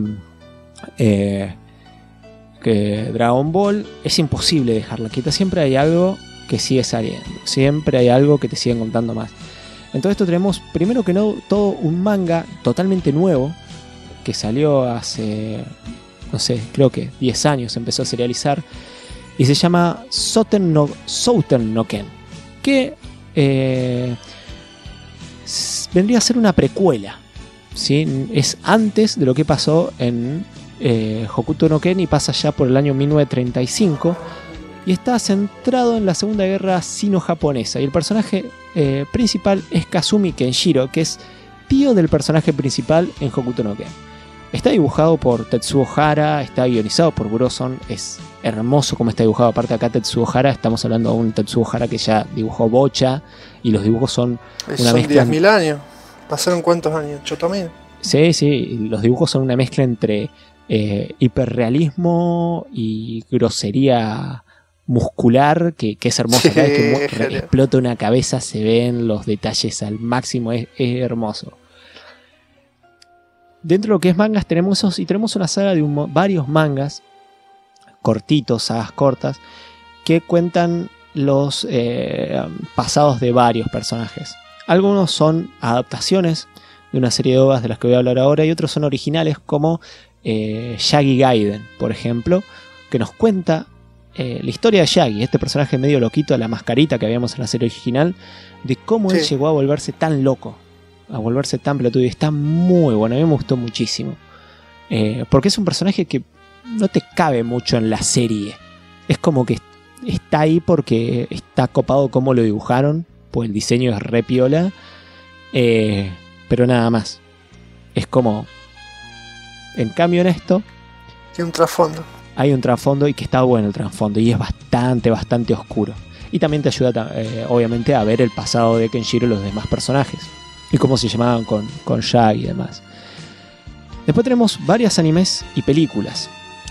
Dragon Ball, es imposible dejarla quieta. Siempre hay algo que sigue saliendo, siempre hay algo que te siguen contando más. En todo esto tenemos, primero que no, todo un manga totalmente nuevo que salió hace, no sé, creo que 10 años empezó a serializar, y se llama Souten no Ken, que vendría a ser una precuela, ¿sí? Es antes de lo que pasó en Hokuto no Ken y pasa ya por el año 1935 y está centrado en la Segunda Guerra Sino-Japonesa, y el personaje principal es Kazumi Kenshiro, que es tío del personaje principal en Hokuto no Ken. Está dibujado por Tetsuo Hara, está guionizado por Buroson, es hermoso como está dibujado. Aparte acá Tetsuo Hara, estamos hablando de un Tetsuo Hara que ya dibujó Bocha, y los dibujos son una mezcla. 10.000 años. ¿Pasaron cuántos años? ¿8.000? Sí, los dibujos son una mezcla entre hiperrealismo y grosería muscular, que es hermoso. Sí, Cada vez que explota una cabeza se ven los detalles al máximo, es hermoso. Dentro de lo que es mangas tenemos esos, y tenemos una saga de varios mangas cortitos, sagas cortas, que cuentan los pasados de varios personajes. Algunos son adaptaciones de una serie de OVAs de las que voy a hablar ahora, y otros son originales, como Yagi Gaiden, por ejemplo, que nos cuenta la historia de Yagi, este personaje medio loquito de la mascarita que habíamos en la serie original, de cómo él llegó a volverse tan loco, a volverse tan pelotudo, y está muy bueno. A mí me gustó muchísimo, porque es un personaje que no te cabe mucho en la serie. Es como que está ahí porque está copado como lo dibujaron, pues el diseño es re piola, pero nada más. Es como, en cambio en esto tiene un trasfondo. Hay un trasfondo, y que está bueno el trasfondo, y es bastante oscuro. Y también te ayuda obviamente a ver el pasado de Kenshiro y los demás personajes, y cómo se llamaban con Yagi y demás. Después tenemos varios animes y películas.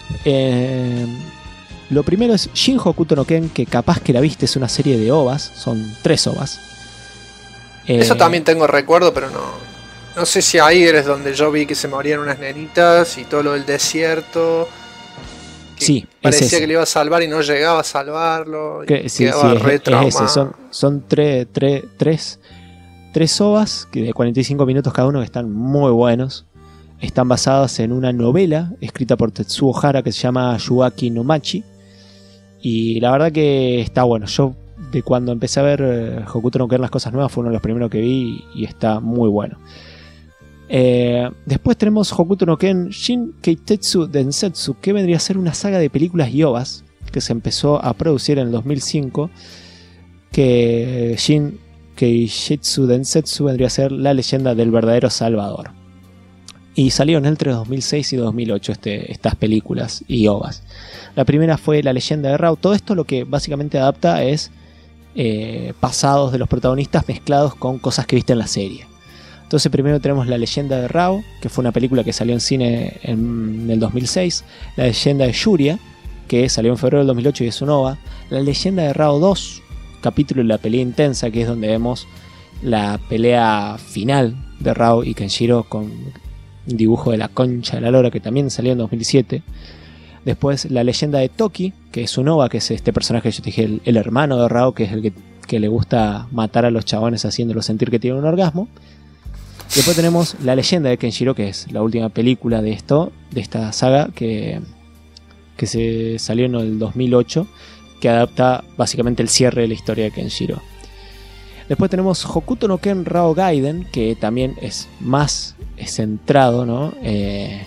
Lo primero es Shin Hokuto no Ken, que capaz que la viste, es una serie de OVAs, son 3 OVAs. Eso también tengo recuerdo, pero no sé si ahí eres donde yo vi que se morían unas nenitas y todo lo del desierto. Sí, parecía que le iba a salvar y no llegaba a salvarlo. Sí, es ese. Son tres OVAs de 45 minutos cada uno, que están muy buenos. Están basados en una novela escrita por Tetsuo Hara que se llama Yugaki no Machi. Y la verdad que está bueno. Yo, de cuando empecé a ver Hokuto no Ken, las cosas nuevas, fue uno de los primeros que vi, y está muy bueno. Después tenemos Hokuto no Ken Shin Keitetsu Densetsu, que vendría a ser una saga de películas y OVAs que se empezó a producir en el 2005, que Shin Keitetsu Densetsu vendría a ser la leyenda del verdadero Salvador, y salieron entre 2006 y 2008 estas películas y OVAs. La primera fue La leyenda de Rao. Todo esto lo que básicamente adapta es pasados de los protagonistas mezclados con cosas que viste en la serie. Entonces primero tenemos La leyenda de Rao, que fue una película que salió en cine en el 2006. La leyenda de Yuria, que salió en febrero del 2008 y es un OVA. La leyenda de Rao 2, capítulo de la pelea intensa, que es donde vemos la pelea final de Rao y Kenshiro con un dibujo de la concha de la lora, que también salió en 2007. Después La leyenda de Toki, que es un OVA, que es este personaje que yo te dije, el hermano de Rao, que es el que le gusta matar a los chabones haciéndolos sentir que tienen un orgasmo. Después tenemos La leyenda de Kenshiro, que es la última película de esta saga que se salió en el 2008, que adapta básicamente el cierre de la historia de Kenshiro. Después tenemos Hokuto no Ken Rao Gaiden, que también es más centrado, ¿no? en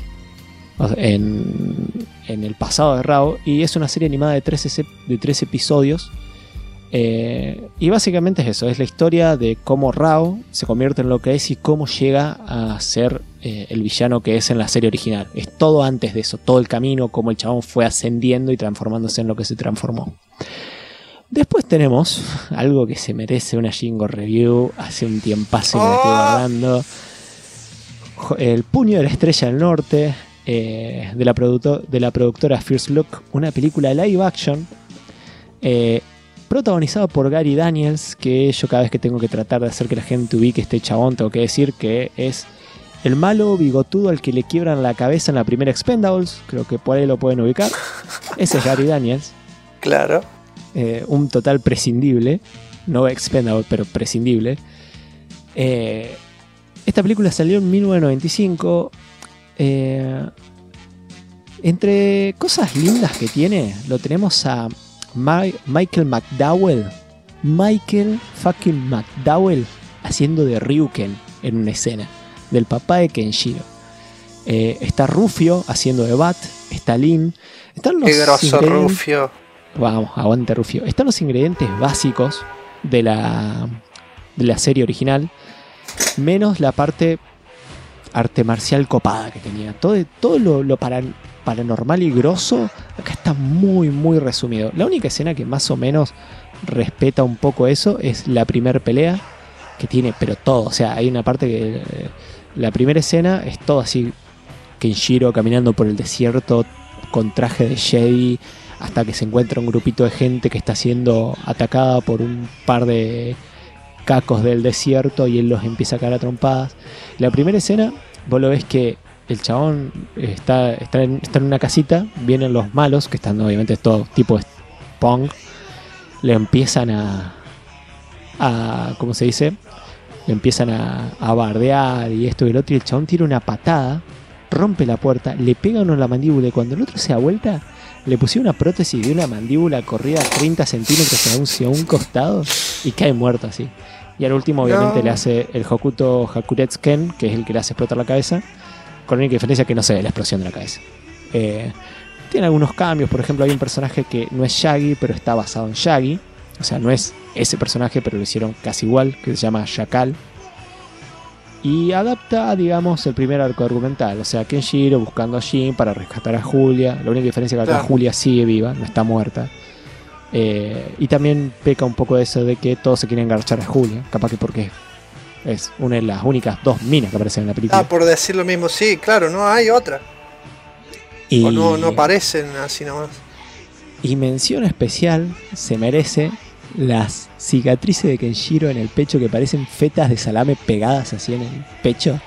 el pasado de Rao, y es una serie animada de 3 episodios. Y básicamente es eso, es la historia de cómo Rao se convierte en lo que es y cómo llega a ser el villano que es en la serie original. Es todo antes de eso, todo el camino, cómo el chabón fue ascendiendo y transformándose en lo que se transformó. Después tenemos algo que se merece una Jingo Review, hace un tiempazo y me la estoy guardando. El puño de la estrella del norte, de la productora First Look, una película live action protagonizado por Gary Daniels, que yo cada vez que tengo que tratar de hacer que la gente ubique este chabón, tengo que decir que es el malo bigotudo al que le quiebran la cabeza en la primera Expendables. Creo que por ahí lo pueden ubicar. Ese es Gary Daniels. Claro. Un total prescindible. No Expendable, pero prescindible. Esta película salió en 1995. Entre cosas lindas que tiene, lo tenemos a Michael McDowell. Michael fucking McDowell haciendo de Ryuken en una escena, del papá de Kenshiro. Está Rufio haciendo de Bat. Está Lin. Están los Qué grosso Rufio. Vamos, aguante Rufio. Están los ingredientes básicos de la serie original, menos la parte arte marcial copada que tenía. Todo lo paranormal y grosso acá está muy muy resumido. La única escena que más o menos respeta un poco eso es la primera pelea, que tiene pero todo. O sea, hay una parte que la primera escena es todo así, Kenshiro caminando por el desierto con traje de Jedi, hasta que se encuentra un grupito de gente que está siendo atacada por un par de cacos del desierto y él los empieza a caer a trompadas. La primera escena, vos lo ves que el chabón está en una casita, vienen los malos, que están obviamente todo tipo de punk, le empiezan a ¿cómo se dice? Le empiezan a bardear y esto y el otro, y el chabón tira una patada, rompe la puerta, le pega uno en la mandíbula, y cuando el otro se da vuelta, le pusieron una prótesis de una mandíbula corrida 30 centímetros hacia un costado y cae muerto así. Y al último obviamente le hace el Hokuto Hakuretsuken, que es el que le hace explotar la cabeza, con la única diferencia que no se ve la explosión de la cabeza. Tiene algunos cambios, por ejemplo hay un personaje que no es Shaggy, pero está basado en Shaggy. O sea, no es ese personaje, pero lo hicieron casi igual, que se llama Shakal. Y adapta, digamos, el primer arco argumental. O sea, Kenshiro buscando a Jin para rescatar a Julia. La única diferencia es que acá Julia sigue viva, no está muerta. Y también peca un poco de eso de que todos se quieren engarchar a Julia. Capaz que porque es una de las únicas 2 minas que aparecen en la película. Por decir lo mismo, sí, claro, no hay otra. Y, o no aparecen así nomás. Y mención especial se merece las cicatrices de Kenshiro en el pecho, que parecen fetas de salame pegadas así en el pecho.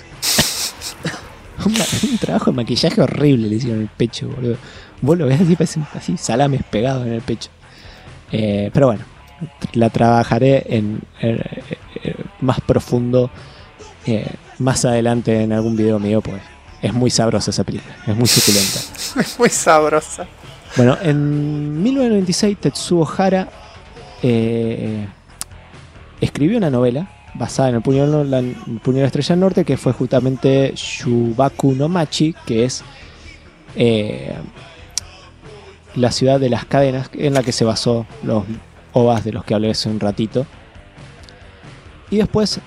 un trabajo de maquillaje horrible le hicieron en el pecho, boludo. Vos lo ves así, parecen así salames pegados en el pecho. Pero bueno, la trabajaré en más profundo más adelante en algún video mío, pues es muy sabrosa esa película, es muy suculenta. Es muy sabrosa. Bueno, en 1996 Tetsuo Hara escribió una novela basada en el puño de la estrella del norte, que fue justamente Shubaku no Machi, que es la ciudad de las cadenas en la que se basó los OVAs de los que hablé hace un ratito. Y después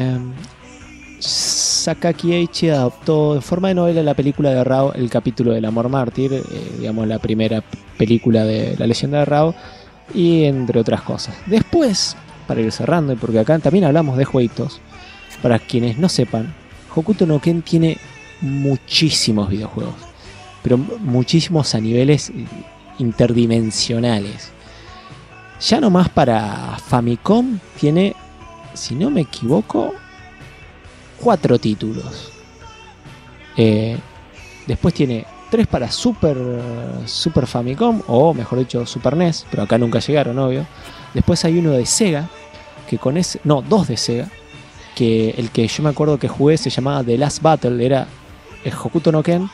Sakaki Eiichi adaptó en forma de novela la película de Rao, El capítulo del amor mártir, digamos la primera película de la leyenda de Rao, y entre otras cosas. Después, para ir cerrando, y porque acá también hablamos de jueguitos, para quienes no sepan, Hokuto no Ken tiene muchísimos videojuegos, pero muchísimos a niveles interdimensionales. Ya nomás para Famicom tiene, si no me equivoco, 4 títulos. Después tiene 3 para Super Famicom, o mejor dicho Super NES, pero acá nunca llegaron, obvio. Después hay uno de Sega, que con ese, no, 2 de Sega, que el que yo me acuerdo que jugué se llamaba The Last Battle, era el Hokuto no Ken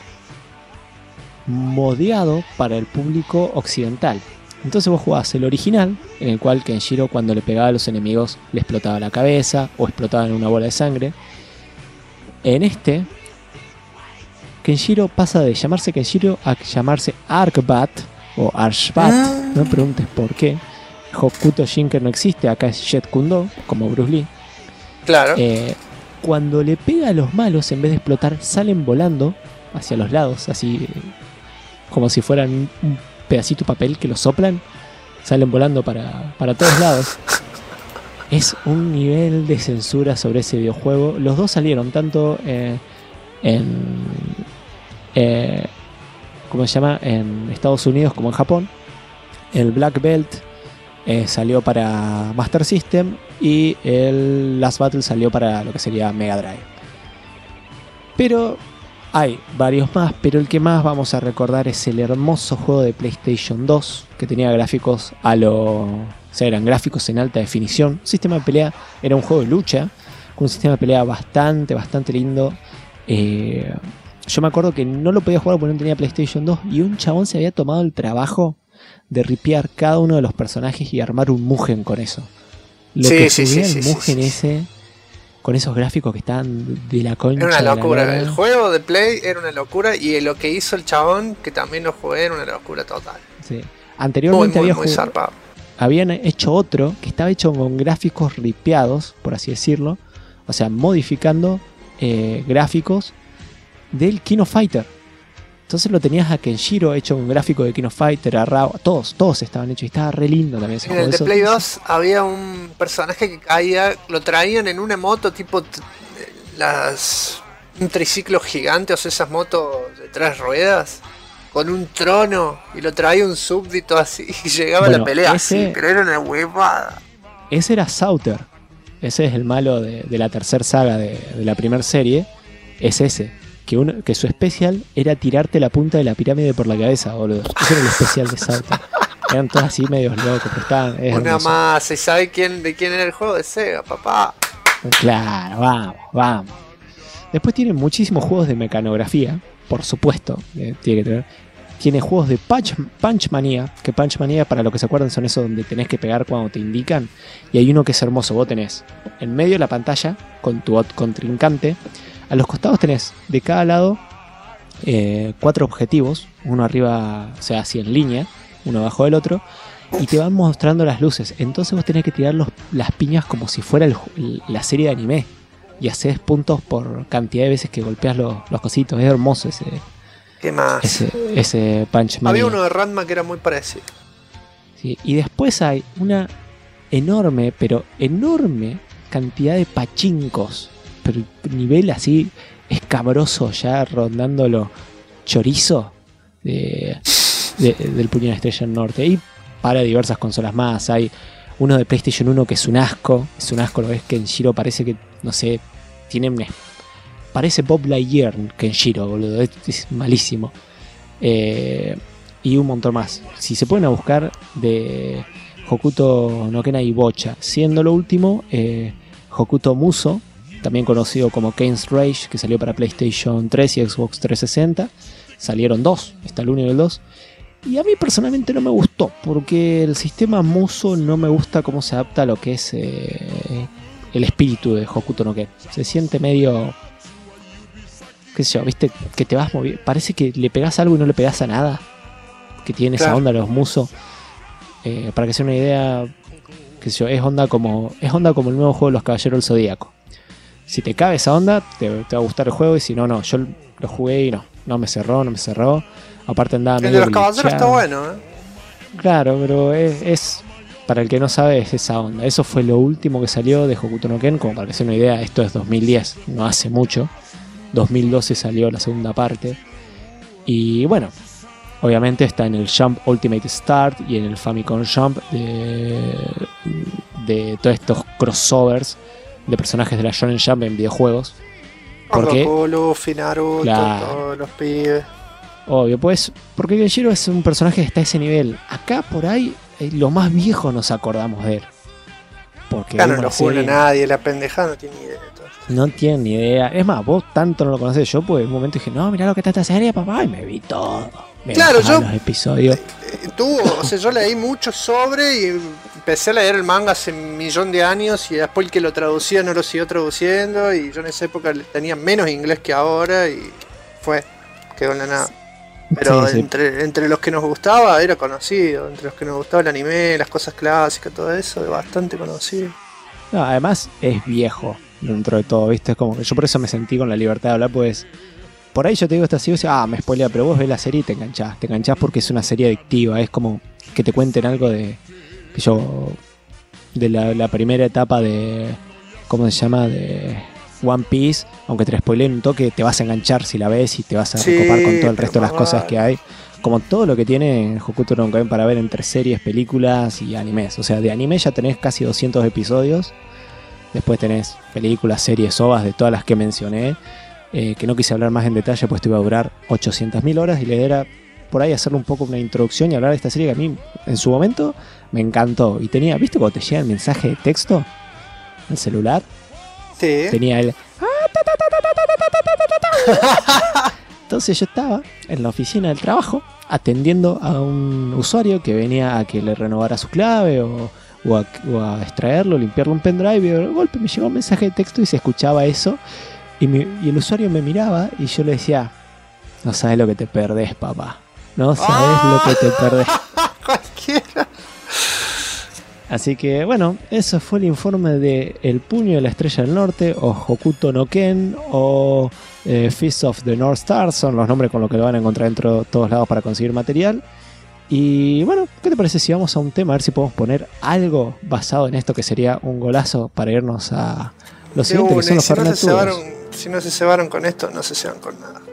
modeado para el público occidental. Entonces vos jugabas el original, en el cual Kenshiro, cuando le pegaba a los enemigos, le explotaba la cabeza o explotaba en una bola de sangre. En este, Kenshiro pasa de llamarse Kenshiro a llamarse Arcbat o Archbat. No preguntes por qué. Hokuto Shinken no existe, acá es Jet Kundo, como Bruce Lee. Claro. Cuando le pega a los malos, en vez de explotar, salen volando hacia los lados, así como si fueran un pedacito de papel que lo soplan, salen volando para todos lados. Es un nivel de censura sobre ese videojuego. Los dos salieron tanto ¿cómo se llama? En Estados Unidos como en Japón. El Black Belt salió para Master System y el Last Battle salió para lo que sería Mega Drive. Pero hay varios más, pero el que más vamos a recordar es el hermoso juego de PlayStation 2, que tenía gráficos o sea, eran gráficos en alta definición. Un sistema de pelea, era un juego de lucha, con un sistema de pelea bastante lindo. Yo me acuerdo que no lo podía jugar porque no tenía PlayStation 2, y un chabón se había tomado el trabajo de ripear cada uno de los personajes y armar un Mugen con eso. Lo que subía el Mugen ese, con esos gráficos que estaban de la concha. Era una locura. El juego de Play era una locura, y lo que hizo el chabón, que también lo jugué, era una locura total. Sí. Anteriormente muy zarpado. Habían hecho otro que estaba hecho con gráficos ripeados, por así decirlo. O sea, modificando gráficos del King of Fighter. Entonces lo tenías a Kenshiro hecho un gráfico de King of Fighter, a Rao, todos estaban hechos, y estaba re lindo también ese juego. En el de Play 2 había un personaje que caía, lo traían en una moto tipo un triciclo gigante, o sea, esas motos de 3 ruedas, con un trono, y lo traía un súbdito así, y llegaba a la pelea así, pero era una huevada. Ese era Sauter, ese es el malo de la tercera saga de la primera serie, es ese. Que su especial era tirarte la punta de la pirámide por la cabeza, boludo. Ese era el especial de Sauter. Eran todos así medios locos, pero estaban... Una más, ¿se sabe de quién era el juego de Sega, papá? Claro, vamos. Después tiene muchísimos juegos de mecanografía, por supuesto, tiene que tener. Tiene juegos de Punch Manía, que Punch Manía, para los que se acuerdan, son esos donde tenés que pegar cuando te indican. Y hay uno que es hermoso, vos tenés en medio de la pantalla con tu contrincante. A los costados tenés de cada lado 4 objetivos, uno arriba, o sea, así en línea, uno abajo del otro, y te van mostrando las luces. Entonces vos tenés que tirar las piñas como si fuera la serie de anime, y haces puntos por cantidad de veces que golpeas los cositos. Es hermoso ese. ¿Qué más? Ese Punch Man. Había uno de Ranma que era muy parecido. Sí, y después hay una enorme cantidad de pachincos, pero nivel así escabroso, ya rondándolo chorizo del Puño de Estrella del Norte. Y para diversas consolas más. Hay uno de PlayStation 1 que es un asco, lo ves. Kenshiro parece que, no sé, parece Bob Lightyear Kenshiro, boludo, es malísimo. Y un montón más. Si se pueden a buscar de Hokuto no Ken y Bocha, siendo lo último Hokuto Muso, también conocido como Kane's Rage, que salió para PlayStation 3 y Xbox 360. Salieron 2, está el 1 y el 2. Y a mí personalmente no me gustó, porque el sistema Muso no me gusta cómo se adapta a lo que es el espíritu de Hokuto no Ken. Se siente medio, qué sé yo, viste, que te vas moviendo. Parece que le pegás algo y no le pegás a nada. Que tiene esa onda los Muso. Para que sea una idea, qué sé yo, es onda como el nuevo juego de los Caballeros del Zodíaco. Si te cabe esa onda, te va a gustar el juego, y si no, no. Yo lo jugué y no me cerró. Aparte andaba medio el de los caballeros está bueno, Claro, pero es para el que no sabe, es esa onda. Eso fue lo último que salió de Hokuto no Ken, como para que sea una idea. Esto es 2010, no hace mucho. 2012 salió la segunda parte. Y bueno, obviamente está en el Jump Ultimate Start y en el Famicom Jump de todos estos crossovers de personajes de la Shonen Jump en videojuegos. Porque Luffy, Naruto, todos los pibes. Obvio, pues, porque Kenshiro es un personaje que está a ese nivel. Acá, por ahí, lo más viejo nos acordamos de él. Porque Acá no lo jura nadie, la pendejada no tiene ni idea de todo. No tiene ni idea. Es más, vos tanto no lo conocés. Yo, pues, en un momento dije, no, mirá lo que está esta serie, papá, y me vi todo. Claro, yo. Los episodios. Yo leí mucho sobre y empecé a leer el manga hace 1.000.000 de años y después el que lo traducía no lo siguió traduciendo y yo en esa época tenía menos inglés que ahora y quedó en la nada. Pero sí. Entre los que nos gustaba era conocido, entre los que nos gustaba el anime, las cosas clásicas, todo eso, bastante conocido. No, además es viejo dentro de todo, ¿viste? Es como que yo por eso me sentí con la libertad de hablar, pues por ahí yo te digo esta serie, me spoilea, pero vos ves la serie y te enganchás porque es una serie adictiva, es como que te cuenten algo de la primera etapa de, ¿cómo se llama? De One Piece, aunque te spoileen un toque, te vas a enganchar si la ves y te vas a recopar con todo el resto de las cosas que hay, como todo lo que tiene Hokuto no Ken para ver entre series, películas y animes. O sea, de anime ya tenés casi 200 episodios, después tenés películas, series, ovas de todas las que mencioné, que no quise hablar más en detalle pues te iba a durar 800.000 horas y la idea era por ahí hacerle un poco una introducción y hablar de esta serie que a mí en su momento me encantó y tenía, ¿viste cuando te llega el mensaje de texto en el celular? Sí. Tenía el entonces yo estaba en la oficina del trabajo atendiendo a un usuario que venía a que le renovara su clave o a extraerlo, limpiarle un pendrive y de golpe me llegó un mensaje de texto y se escuchaba eso y el usuario me miraba y yo le decía, no sabes lo que te perdés, papá, no sabes lo que te perdés. Cualquiera. Así que bueno, eso fue el informe de El Puño de la Estrella del Norte o Hokuto no Ken o Fist of the North Star, son los nombres con los que lo van a encontrar dentro de todos lados para conseguir material. Y bueno, ¿qué te parece si vamos a un tema? A ver si podemos poner algo basado en esto que sería un golazo para irnos a lo siguiente que son los Fernetudos. Si no se cebaron con esto, no se ceban con nada.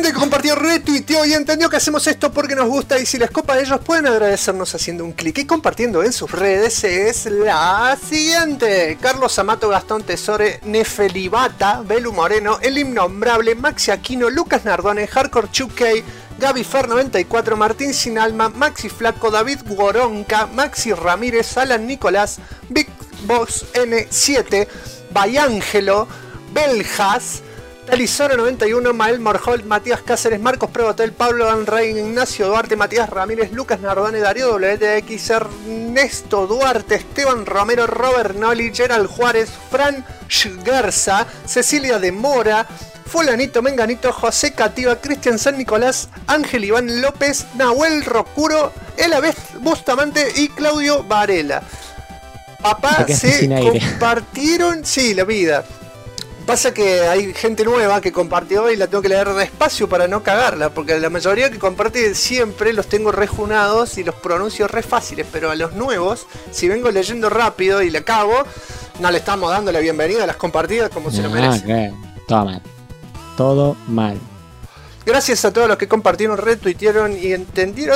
gente que compartió, retuiteó y entendió que hacemos esto porque nos gusta, y si les copa a ellos pueden agradecernos haciendo un clic y compartiendo en sus redes. Es la siguiente: Carlos Amato, Gastón Tesore, Nefelibata, Belu Moreno, El Innombrable, Maxi Aquino, Lucas Nardone, Hardcore 2K, Gaby Fer 94, Martín Sin Alma, Maxi Flaco, David Guoronca, Maxi Ramírez, Alan Nicolás, Big Boss N7, Bayángelo, Beljas, Talizoro 91, Mael Morholt, Matías Cáceres, Marcos Prevotel, Pablo Anrain, Ignacio Duarte, Matías Ramírez, Lucas Nardone, Darío WTX, Ernesto Duarte, Esteban Romero, Robert Noli, Gerald Juárez, Fran Schgerza, Cecilia de Mora, Fulanito Menganito, José Cativa, Cristian San Nicolás, Ángel Iván López, Nahuel Rocuro, Elavest Bustamante y Claudio Varela. Papá, se compartieron, sí, la vida. Pasa que hay gente nueva que compartió y la tengo que leer despacio para no cagarla, porque la mayoría que comparte siempre los tengo rejunados y los pronuncio re fáciles, pero a los nuevos, si vengo leyendo rápido y le cago, no le estamos dando la bienvenida a las compartidas como se lo merece. Todo mal. Todo mal. Gracias a todos los que compartieron, retuitearon y entendieron.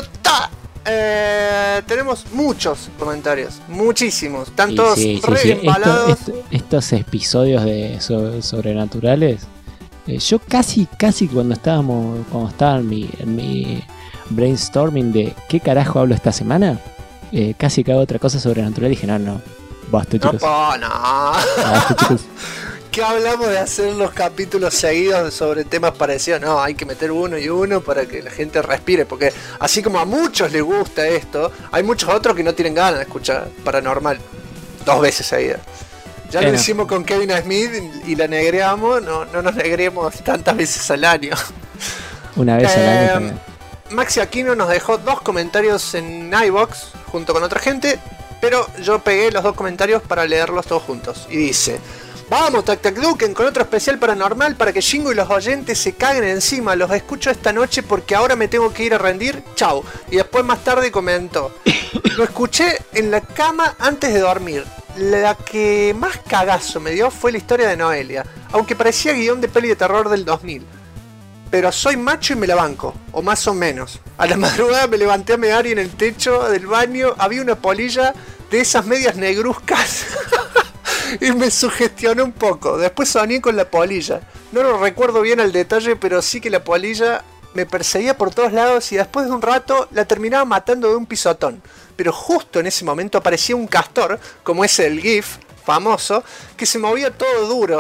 Tenemos muchos comentarios, muchísimos, están todos embalados. Estos episodios de sobrenaturales, yo casi cuando estaba en mi brainstorming de qué carajo hablo esta semana, casi que hago otra cosa sobrenatural y dije no, basta chicos. Basta chicos. ¿Qué hablamos de hacer los capítulos seguidos sobre temas parecidos? No, hay que meter uno y uno para que la gente respire, porque así como a muchos les gusta esto, hay muchos otros que no tienen ganas de escuchar Paranormal 2 veces seguidas. Ya lo hicimos con Kevin Smith y la negreamos, no nos negremos tantas veces al año. Una vez al año también. Maxi Aquino nos dejó 2 comentarios en iVoox junto con otra gente, pero yo pegué los 2 comentarios para leerlos todos juntos. Y dice: vamos, Tac Tac Duken, con otro especial paranormal para que Jingo y los oyentes se caguen encima. Los escucho esta noche porque ahora me tengo que ir a rendir. Chau. Y después más tarde comentó: lo escuché en la cama antes de dormir. La que más cagazo me dio fue la historia de Noelia, aunque parecía guión de peli de terror del 2000. Pero soy macho y me la banco, o más o menos. A la madrugada me levanté a mear y en el techo del baño había una polilla de esas medias negruzcas. Y me sugestionó un poco. Después soñé con la polilla. No lo recuerdo bien al detalle, pero sí que la polilla me perseguía por todos lados y después de un rato la terminaba matando de un pisotón. Pero justo en ese momento aparecía un castor, como ese del GIF famoso, que se movía todo duro,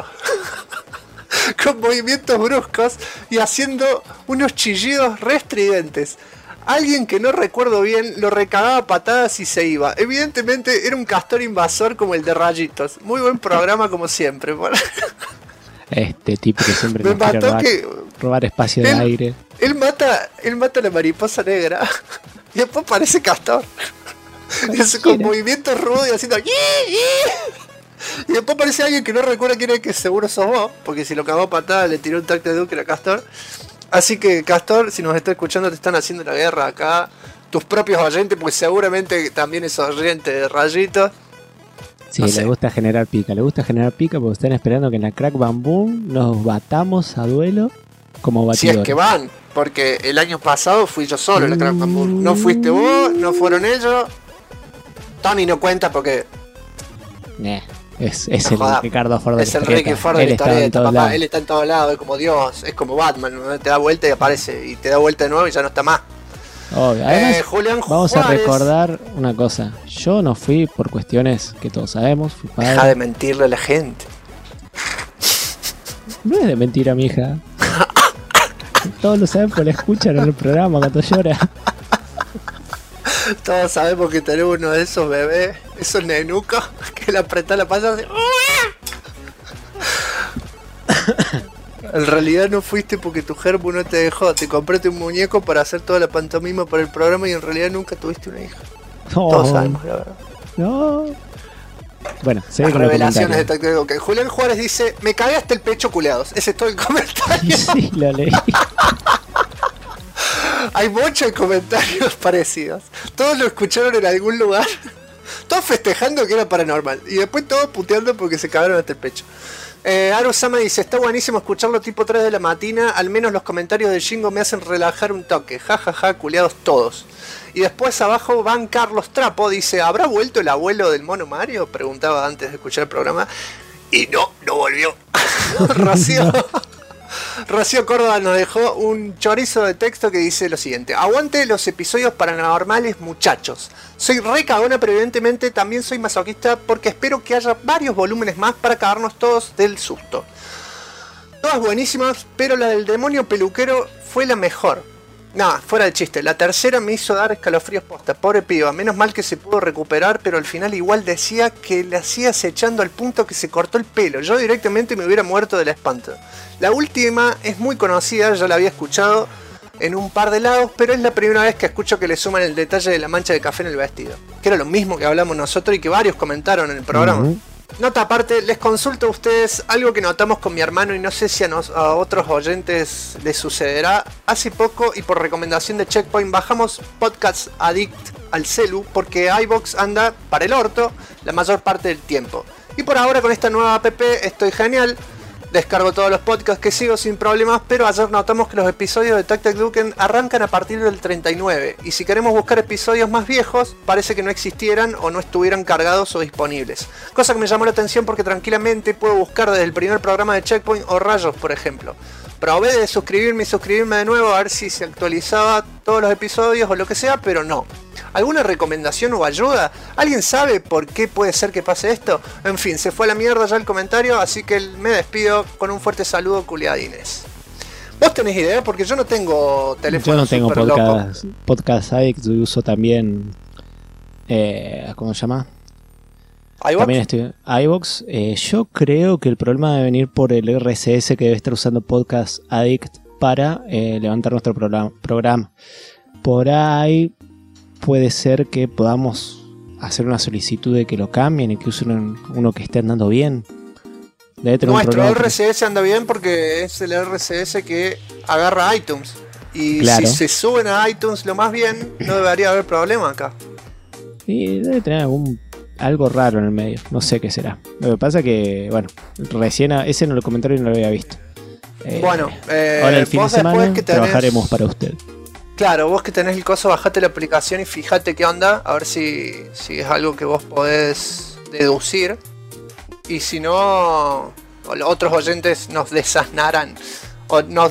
con movimientos bruscos y haciendo unos chillidos re estridentes. Alguien que no recuerdo bien lo recagaba a patadas y se iba. Evidentemente era un castor invasor como el de Rayitos. Muy buen programa como siempre. Este tipo que siempre me nos mató robar espacio de aire. Él mata a la mariposa negra y después parece castor. Con movimientos rudos y haciendo... Y después aparece alguien que no recuerda quién es, que seguro sos vos, porque si lo cagó a patada le tiró un Tac de Duke a Castor. Así que Castor, si nos está escuchando, te están haciendo la guerra acá tus propios oyentes, porque seguramente también es oyente de Rayitos. Sí, no sé. Le gusta generar pica porque están esperando que en la Crack Bamboo nos batamos a duelo como batidores. Si es que van, porque el año pasado fui yo solo en la Crack Bamboo. No fuiste vos, no fueron ellos. Tony no cuenta porque... Es el Ricardo Ford de la historieta. Es el Ricky Ford de la historieta, papá. Él está en todos lados, es como Dios, es como Batman, ¿no? Te da vuelta y aparece, y te da vuelta de nuevo y ya no está más. Además, Julián vamos Juárez. A recordar una cosa. Yo no fui por cuestiones que todos sabemos. Fui padre. Deja de mentirle a la gente. No es de mentir a mi hija. Todos lo saben porque la escuchan en el programa cuando llora. Todos sabemos que tenemos uno de esos bebés, esos nenucos, que le apretás la panza así. En realidad no fuiste porque tu germo no te dejó. Te compraste un muñeco para hacer toda la pantomima para el programa y en realidad nunca tuviste una hija. No. Todos sabemos, la verdad. No. Bueno, las revelaciones de Tac Tac Duken. Julián Juárez dice: me cagué hasta el pecho, culeados. Ese es todo el comentario. Sí, lo leí. Hay muchos comentarios parecidos. Todos lo escucharon en algún lugar. Todos festejando que era paranormal. Y después todos puteando porque se cagaron hasta el pecho. Aru-sama dice, está buenísimo escucharlo tipo 3 de la mañana, al menos los comentarios de Shingo me hacen relajar un toque, jajaja, culiados todos. Y después abajo van Carlos Trapo, dice, ¿habrá vuelto el abuelo del mono Mario? Preguntaba antes de escuchar el programa. Y no volvió. Rocío Córdoba nos dejó un chorizo de texto que dice lo siguiente: aguante los episodios paranormales, muchachos. Soy re cagona, pero evidentemente también soy masoquista porque espero que haya varios volúmenes más para cagarnos todos del susto. Todas buenísimas, pero la del demonio peluquero fue la mejor. Nada, fuera de chiste, la tercera me hizo dar escalofríos posta, pobre piba, menos mal que se pudo recuperar, pero al final igual decía que le hacía acechando al punto que se cortó el pelo, yo directamente me hubiera muerto del espanto. La última es muy conocida, ya la había escuchado en un par de lados, pero es la primera vez que escucho que le suman el detalle de la mancha de café en el vestido, que era lo mismo que hablamos nosotros y que varios comentaron en el programa. Nota aparte, les consulto a ustedes algo que notamos con mi hermano y no sé si a otros oyentes les sucederá. Hace poco y por recomendación de Checkpoint bajamos Podcast Addict al celu porque iVoox anda para el orto la mayor parte del tiempo. Y por ahora con esta nueva app estoy genial. Descargo todos los podcasts que sigo sin problemas, pero ayer notamos que los episodios de Tac Tac Duken arrancan a partir del 39 y si queremos buscar episodios más viejos parece que no existieran o no estuvieran cargados o disponibles. Cosa que me llamó la atención porque tranquilamente puedo buscar desde el primer programa de Checkpoint o Rayos, por ejemplo. Probé de suscribirme y suscribirme de nuevo a ver si se actualizaba todos los episodios o lo que sea, pero no. ¿Alguna recomendación o ayuda? ¿Alguien sabe por qué puede ser que pase esto? En fin, se fue a la mierda ya el comentario, así que me despido con un fuerte saludo, culiadines. ¿Vos tenés idea? Porque yo no tengo teléfono. Yo no tengo podcast Addict, yo uso también... ¿cómo se llama? ¿iVoox? También estoy iVoox. Yo creo que el problema debe venir por el RSS que debe estar usando Podcast Addict para levantar nuestro programa. Por ahí puede ser que podamos hacer una solicitud de que lo cambien y que usen uno que esté andando bien. Debe tener nuestro RSS anda bien porque es el RSS que agarra iTunes. Y claro, si se suben a iTunes lo más bien, no debería haber problema acá. Y debe tener algo raro en el medio, no sé qué será. Lo que pasa que, bueno, recién ese en el comentario no lo había visto. Bueno, ahora el fin de semana trabajaremos para usted. Claro, vos que tenés el coso, bajate la aplicación y fíjate qué onda, a ver si es algo que vos podés deducir. Y si no, otros oyentes nos desasnarán. O nos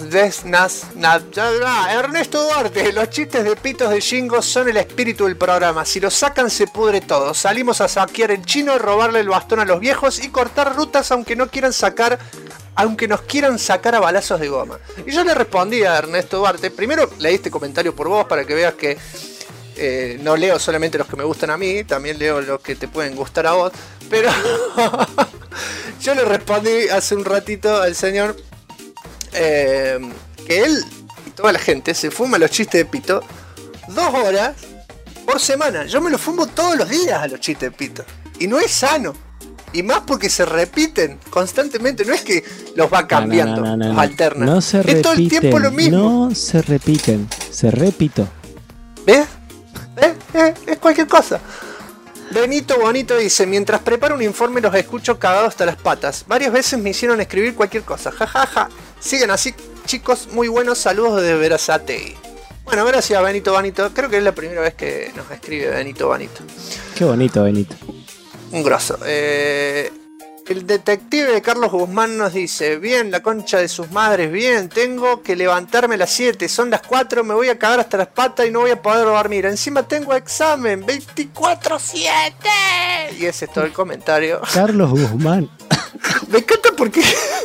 Ernesto Duarte, los chistes de pitos de Shingo son el espíritu del programa. Si los sacan se pudre todo. Salimos a saquear el chino, robarle el bastón a los viejos y cortar rutas aunque nos quieran sacar a balazos de goma. Y yo le respondí a Ernesto Duarte. Primero leí este comentario por vos para que veas que no leo solamente los que me gustan a mí, también leo los que te pueden gustar a vos. Pero yo le respondí hace un ratito al señor que él y toda la gente se fuma los chistes de pito 2 horas por semana. Yo me los fumo todos los días a los chistes de pito y no es sano, y más porque se repiten constantemente. No es que los va cambiando, los alternan. No se repiten, es todo el tiempo lo mismo. No se repiten, se repito. ¿Ves? Es cualquier cosa. Benito Bonito dice: mientras preparo un informe los escucho cagados hasta las patas. Varias veces me hicieron escribir cualquier cosa. Jajaja. Sigan así, chicos, muy buenos, saludos de Verazategui. Bueno, gracias Benito Bonito. Creo que es la primera vez que nos escribe Benito Bonito. Qué bonito, Benito. Un grosso. El detective de Carlos Guzmán nos dice: bien, la concha de sus madres, bien, tengo que levantarme a las 7, son las 4, me voy a cagar hasta las patas y no voy a poder dormir. Encima tengo examen, 24/7. Y ese es todo el comentario. Carlos Guzmán. Me encanta porque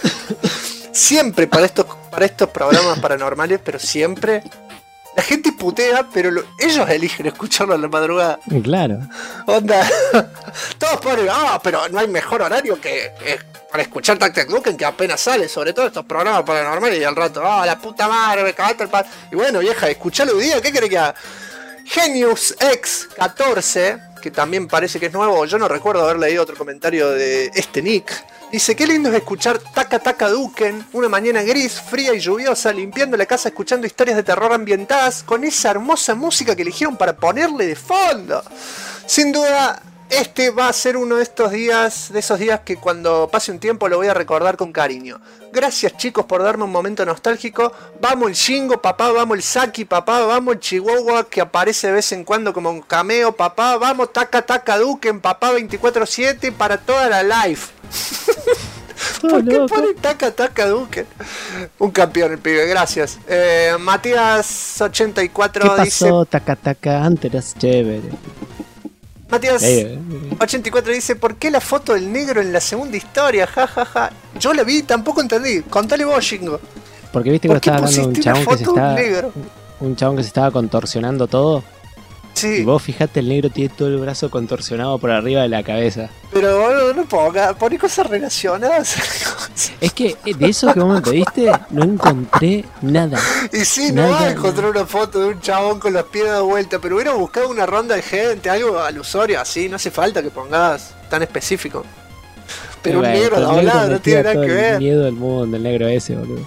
siempre para estos programas paranormales, pero siempre la gente putea, pero ellos eligen escucharlo a la madrugada. Claro. Onda. Todos ponen, pero no hay mejor horario que para escuchar Tac Tac Duken, que apenas sale, sobre todo estos programas paranormales, y al rato, la puta madre, me cagaste el pan. Y bueno, vieja, escuchalo hoy día, ¿qué querés que haga? Genius X 14, que también parece que es nuevo, yo no recuerdo haber leído otro comentario de este nick. Dice: qué lindo es escuchar Taca Taca Duken, una mañana gris, fría y lluviosa, limpiando la casa, escuchando historias de terror ambientadas con esa hermosa música que eligieron para ponerle de fondo. Sin duda, Este va a ser uno de esos días que cuando pase un tiempo lo voy a recordar con cariño. Gracias, chicos, por darme un momento nostálgico. Vamos el Shingo, papá, vamos el Saki, papá, vamos el Chihuahua que aparece de vez en cuando como un cameo, papá, vamos Taka Taka Duken, papá 24/7 para toda la live. ¿Por qué pone Taka Taka Duken? Un campeón el pibe, gracias. Matías84 ¿Qué pasó, dice... Taka Taka? Antes eras chévere. Matías 84 dice, ¿por qué la foto del negro en la segunda historia? Ja, ja, ja. Yo la vi, tampoco entendí. Contale vos, Shingo. Porque viste que estaba hablando de un chabón que se estaba contorsionando todo. Sí. Y vos fijate, el negro tiene todo el brazo contorsionado por arriba de la cabeza. Pero boludo, no poné cosas relacionadas. Es que de eso que vos me pediste, no encontré nada. Y sí, no vas a encontrar una foto de un chabón con las piernas de vuelta, pero hubiera buscado una ronda de gente, algo alusorio así, no hace falta que pongas tan específico. Pero un negro doblado no tiene nada que ver. El miedo del mundo, el negro ese, boludo.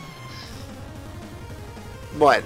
Bueno.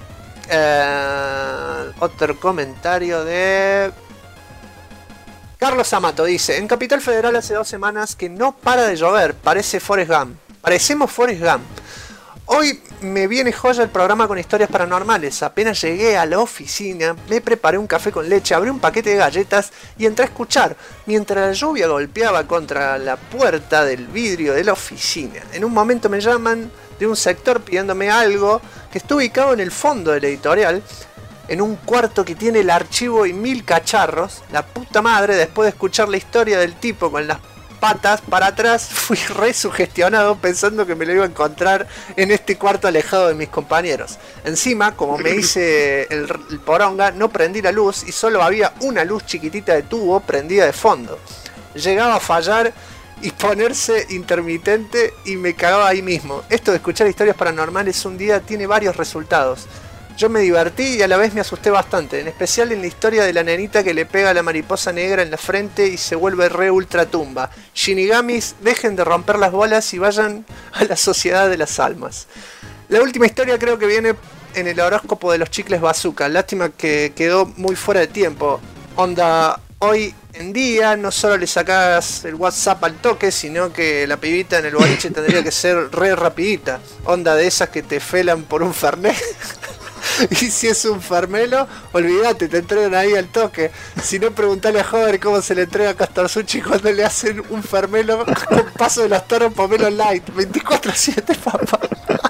Otro comentario de Carlos Amato dice: en Capital Federal hace 2 semanas que no para de llover, parece Forrest Gump. Parecemos Forrest Gump. Hoy me viene joya el programa con historias paranormales. Apenas llegué a la oficina, me preparé un café con leche, abrí un paquete de galletas y entré a escuchar, mientras la lluvia golpeaba contra la puerta del vidrio de la oficina. En un momento me llaman de un sector pidiéndome algo que está ubicado en el fondo del editorial, en un cuarto que tiene el archivo y 1000 cacharros. La puta madre, después de escuchar la historia del tipo con las patas para atrás, fui re sugestionado pensando que me lo iba a encontrar en este cuarto alejado de mis compañeros. Encima, como me hice el poronga, no prendí la luz y solo había una luz chiquitita de tubo prendida de fondo. Llegaba a fallar y ponerse intermitente y me cagaba ahí mismo. Esto de escuchar historias paranormales un día tiene varios resultados. Yo me divertí y a la vez me asusté bastante, en especial en la historia de la nenita que le pega a la mariposa negra en la frente y se vuelve re ultra tumba. Shinigamis, dejen de romper las bolas y vayan a la sociedad de las almas. La última historia creo que viene en el horóscopo de los chicles bazooka. Lástima que quedó muy fuera de tiempo. Onda, hoy en día no solo le sacás el WhatsApp al toque, sino que la pibita en el boliche tendría que ser re rapidita. Onda de esas que te felan por un fernet. Y si es un fermelo, olvídate, te entregan ahí al toque. Si no, preguntale a Joder cómo se le entrega a Castorzucci cuando le hacen un fermelo con paso de las torres pomelo light. 24/7, papá.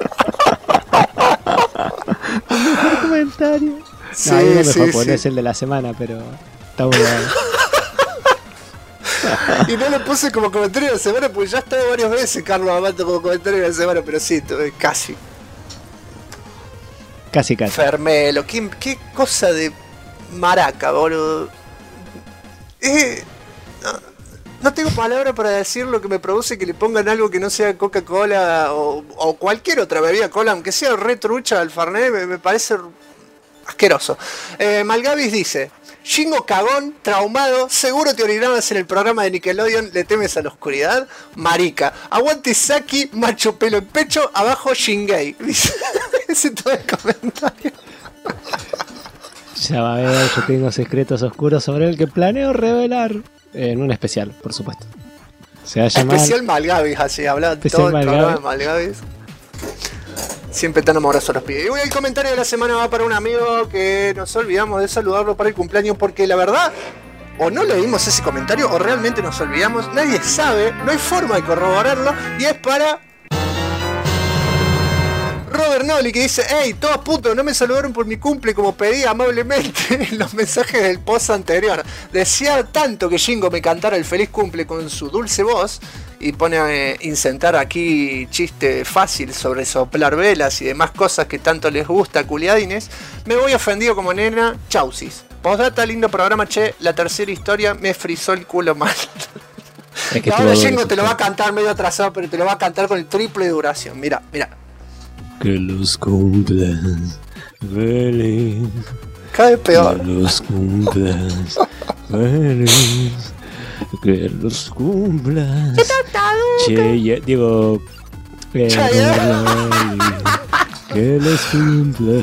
Mejor comentario. Sí, no, mejor sí, poner sí. el de la semana, pero está muy bueno. Y no le puse como comentario de la semana porque ya ha estado varias veces Carlos Amato como comentario de la semana, pero sí, casi. Casi. Fermelo, qué cosa de maraca, boludo. No tengo palabra para decir lo que me produce que le pongan algo que no sea Coca-Cola o cualquier otra bebida cola, aunque sea re trucha al Fernet, me parece asqueroso. Malgavis dice: Shingo cagón, traumado, seguro te orinabas en el programa de Nickelodeon, le temes a la oscuridad, marica. Aguante Saki, macho pelo en pecho, abajo Shingei. Ese todo el comentario. Ya va a ver, yo tengo secretos oscuros sobre el que planeo revelar en un especial, por supuesto. Se va a llamar Especial Malgavis, así hablan todo el programa de Malgavis. Siempre tan amorosos los pibes. Y hoy el comentario de la semana va para un amigo que nos olvidamos de saludarlo para el cumpleaños, porque la verdad, o no leímos ese comentario o realmente nos olvidamos, nadie sabe, no hay forma de corroborarlo, y es para Robert Nolly, que dice: hey, todos putos, no me saludaron por mi cumple como pedí amablemente en los mensajes del post anterior. Deseaba tanto que Shingo me cantara el feliz cumple con su dulce voz. Y pone a incentar aquí chiste fácil sobre soplar velas y demás cosas que tanto les gusta a culiadines. Me voy ofendido como nena, chausis. Postdata, lindo programa, che, la tercera historia me frizó el culo mal. Es que y ahora Shingo te lo va a cantar medio atrasado, pero te lo va a cantar con el triple de duración. Mira. Que los cumplas feliz. Cada vez peor. Que los cumplas feliz. Que los cumplas. Che, digo. Que los cumplas.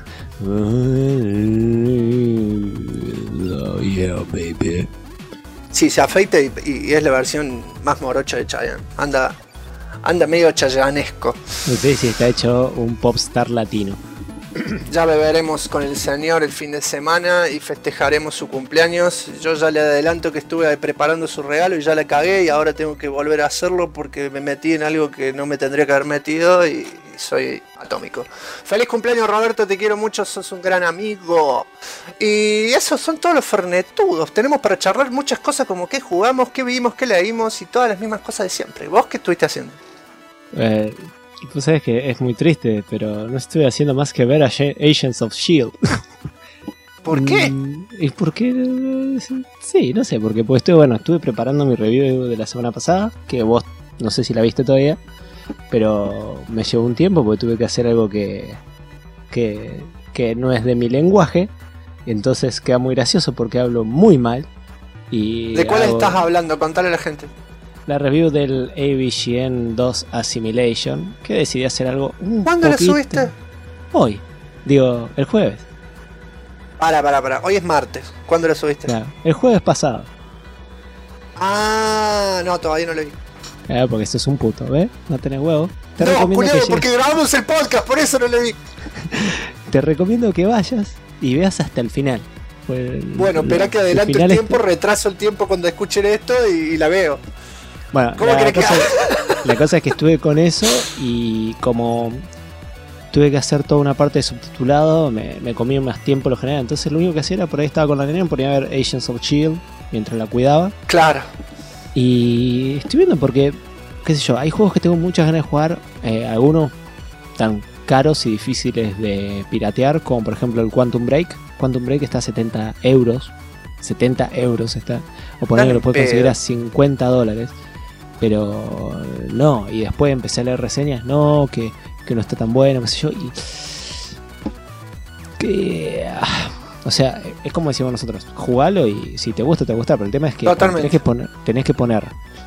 Oh yeah, baby. Sí, se afeita y es la versión más morocha de Chayanne. Anda medio chayanesco. Sí, está hecho un popstar latino. Ya beberemos con el señor el fin de semana y festejaremos su cumpleaños. Yo ya le adelanto que estuve preparando su regalo y ya la cagué y ahora tengo que volver a hacerlo porque me metí en algo que no me tendría que haber metido y soy atómico. Feliz cumpleaños, Roberto, te quiero mucho, sos un gran amigo. Y esos son todos los fernetudos. Tenemos para charlar muchas cosas como qué jugamos, qué vimos, qué leímos y todas las mismas cosas de siempre. ¿Vos qué estuviste haciendo? Tú sabes que es muy triste, pero no estuve haciendo más que ver a Agents of S.H.I.E.L.D. ¿Por qué? ¿Y por qué? Sí, no sé, porque pues estuve preparando mi review de la semana pasada, que vos no sé si la viste todavía, pero me llevó un tiempo porque tuve que hacer algo que no es de mi lenguaje, entonces queda muy gracioso porque hablo muy mal. Y ¿de cuál estás hablando? Contale a la gente. La review del AVGN 2 Assimilation, que decidí hacer algo un ¿Cuándo poquito... la subiste? Hoy, digo, el jueves. Para, hoy es martes. ¿Cuándo la subiste? Claro, el jueves pasado. Ah, no, todavía no lo vi. Porque esto es un puto, ¿ves? No tenés huevo. Te No, recomiendo culiado, que porque grabamos el podcast, por eso no lo vi. Te recomiendo que vayas y veas hasta el final. Bueno, espera que adelanto el tiempo, retraso el tiempo cuando escuchen esto y la veo. Bueno, ¿Cómo la cosa es que estuve con eso y como tuve que hacer toda una parte de subtitulado, me comí más tiempo lo general. Entonces lo único que hacía era por ahí estaba con la nena, me ponía a ver Agents of S.H.I.E.L.D. mientras la cuidaba. Claro. Y estoy viendo porque, qué sé yo, hay juegos que tengo muchas ganas de jugar, algunos tan caros y difíciles de piratear, como por ejemplo el Quantum Break. Quantum Break está a 70 euros. 70 euros está. O poner que lo puedes conseguir a $50. Pero no, y después empecé a leer reseñas, no, que no está tan bueno, qué sé yo, y que o sea, es como decimos nosotros, jugalo y si te gusta, pero el tema es que tenés que poner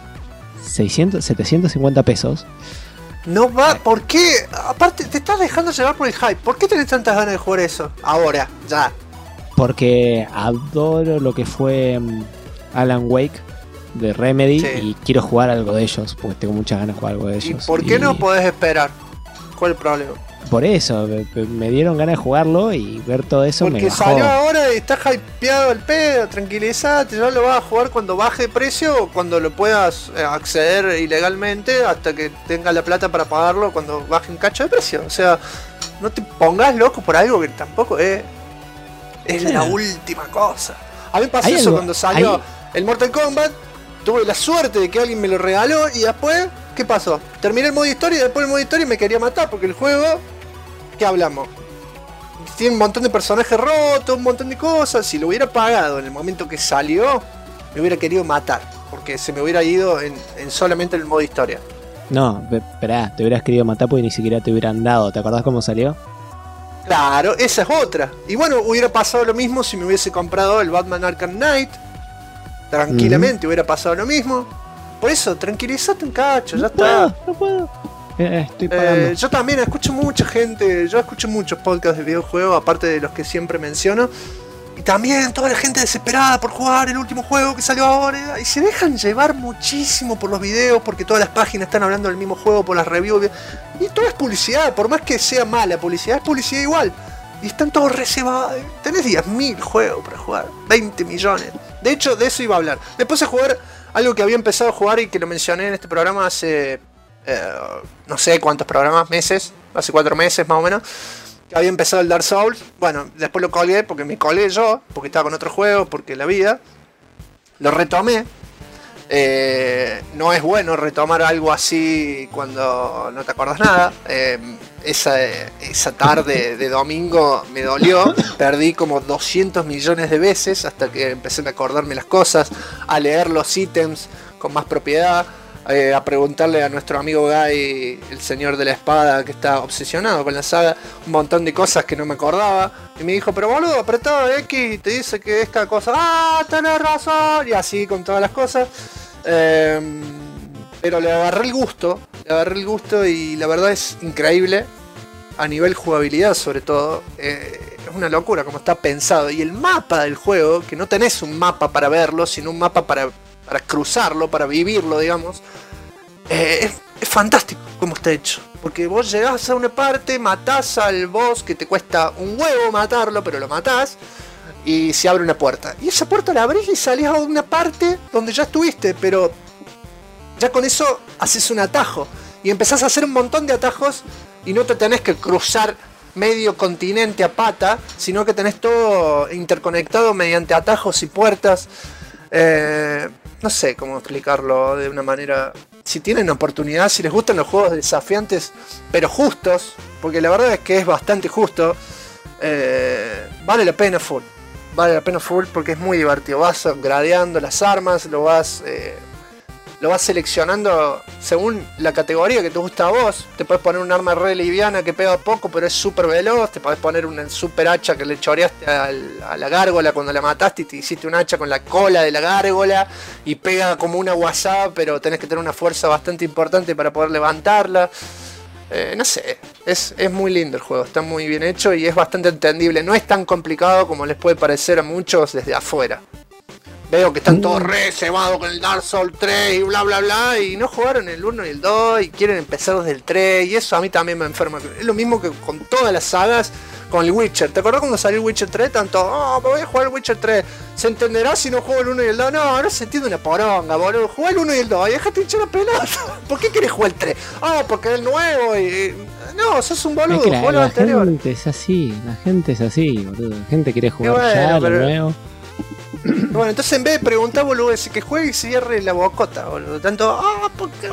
750 pesos. No va, ¿por qué? Aparte, te estás dejando llevar por el hype. ¿Por qué tenés tantas ganas de jugar eso? Ahora, ya. Porque adoro lo que fue Alan Wake de Remedy, sí. Y quiero jugar algo de ellos, porque tengo muchas ganas de jugar algo de ellos. ¿Y por qué no podés esperar? ¿Cuál es el problema? Por eso, me dieron ganas de jugarlo y ver todo eso. Porque me bajó. Salió ahora y está hypeado el pedo, tranquilízate, ya lo vas a jugar cuando baje de precio o cuando lo puedas acceder ilegalmente hasta que tengas la plata para pagarlo cuando baje un cacho de precio. O sea, no te pongas loco por algo que tampoco es la última cosa. A mí me pasó eso cuando salió el Mortal Kombat. Tuve la suerte de que alguien me lo regaló y después, ¿qué pasó? Terminé el modo historia y después el modo historia me quería matar porque el juego, ¿qué hablamos? Tiene un montón de personajes rotos, un montón de cosas. Si lo hubiera pagado en el momento que salió, me hubiera querido matar porque se me hubiera ido en solamente el modo historia. No, esperá, te hubieras querido matar porque ni siquiera te hubieran dado. ¿Te acordás cómo salió? Claro, esa es otra. Y bueno, hubiera pasado lo mismo si me hubiese comprado el Batman Arkham Knight. Tranquilamente hubiera pasado lo mismo. Por eso, tranquilízate un cacho, ya está. No puedo. Estoy pagando. Yo también escucho mucha gente, yo escucho muchos podcasts de videojuegos, aparte de los que siempre menciono. Y también toda la gente desesperada por jugar el último juego que salió ahora. Y se dejan llevar muchísimo por los videos, porque todas las páginas están hablando del mismo juego, por las reviews. Y todo es publicidad, por más que sea mala publicidad, es publicidad igual. Y están todos reservados. Tenés 10.000 juegos para jugar, 20 millones. De hecho, de eso iba a hablar. Me puse a jugar algo que había empezado a jugar y que lo mencioné en este programa hace no sé cuántos programas, meses, hace 4 meses más o menos. Que había empezado el Dark Souls. Bueno, después lo colgué porque me colgué yo, porque estaba con otro juego, porque la vida. Lo retomé. No es bueno retomar algo así cuando no te acuerdas nada. Esa tarde de domingo me dolió. Perdí como 200 millones de veces hasta que empecé a acordarme las cosas, a leer los ítems con más propiedad, a preguntarle a nuestro amigo Guy, el señor de la espada, que está obsesionado con la saga, un montón de cosas que no me acordaba. Y me dijo, pero boludo, apretado X y te dice que es cada cosa. ¡Ah, tenés razón! Y así con todas las cosas. Pero le agarré el gusto y la verdad es increíble a nivel jugabilidad, sobre todo. una locura como está pensado. Y el mapa del juego, que no tenés un mapa para verlo, sino un mapa para cruzarlo, para vivirlo, digamos. Es fantástico como está hecho. Porque vos llegás a una parte, matás al boss que te cuesta un huevo matarlo, pero lo matás. Y se abre una puerta. Y esa puerta la abrís y salís a una parte donde ya estuviste. Pero ya con eso haces un atajo. Y empezás a hacer un montón de atajos. Y no te tenés que cruzar medio continente a pata. Sino que tenés todo interconectado mediante atajos y puertas. No sé cómo explicarlo de una manera. Si tienen oportunidad, si les gustan los juegos desafiantes, pero justos, porque la verdad es que es bastante justo, vale la pena full. Vale la pena full porque es muy divertido. Vas gradeando las armas, lo vas seleccionando según la categoría que te gusta a vos. Te puedes poner un arma re liviana que pega poco pero es súper veloz. Te puedes poner una super hacha que le choreaste a la gárgola cuando la mataste y te hiciste un hacha con la cola de la gárgola y pega como una WhatsApp, pero tenés que tener una fuerza bastante importante para poder levantarla. No sé, es muy lindo el juego, está muy bien hecho y es bastante entendible. No es tan complicado como les puede parecer a muchos desde afuera. Veo que están todos re cebados con el Dark Souls 3 y bla bla bla. Y no jugaron el 1 y el 2 y quieren empezar desde el 3. Y eso a mí también me enferma. Es lo mismo que con todas las sagas, con el Witcher. ¿Te acuerdas cuando salió el Witcher 3? Tanto, me voy a jugar el Witcher 3. ¿Se entenderá si no juego el 1 y el 2? No se entiende una poronga, boludo. Juega el 1 y el 2 y dejate hinchar la pelota. ¿Por qué querés jugar el 3? Porque es el nuevo y... No, sos un boludo. Es que la gente es así, la gente es así, boludo. La gente quiere jugar ya lo nuevo. Bueno, entonces en vez de preguntar, boludo, que juegue y cierre la bocota, boludo. Tanto, porque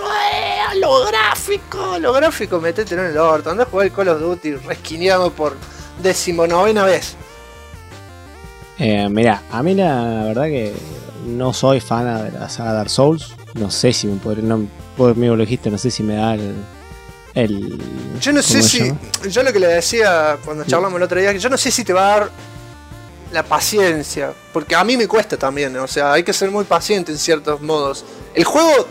lo gráfico, metételo en el orto. Andá a jugar el Call of Duty resquineado por 19ª vez. Mirá, a mí la verdad que no soy fan de la saga Dark Souls. No sé si me podré, vos mismo lo dijiste, no sé si me da el yo no sé si, yo lo que le decía cuando charlamos el otro día, que yo no sé si te va a dar la paciencia, porque a mí me cuesta también, o sea, hay que ser muy paciente en ciertos modos. El juego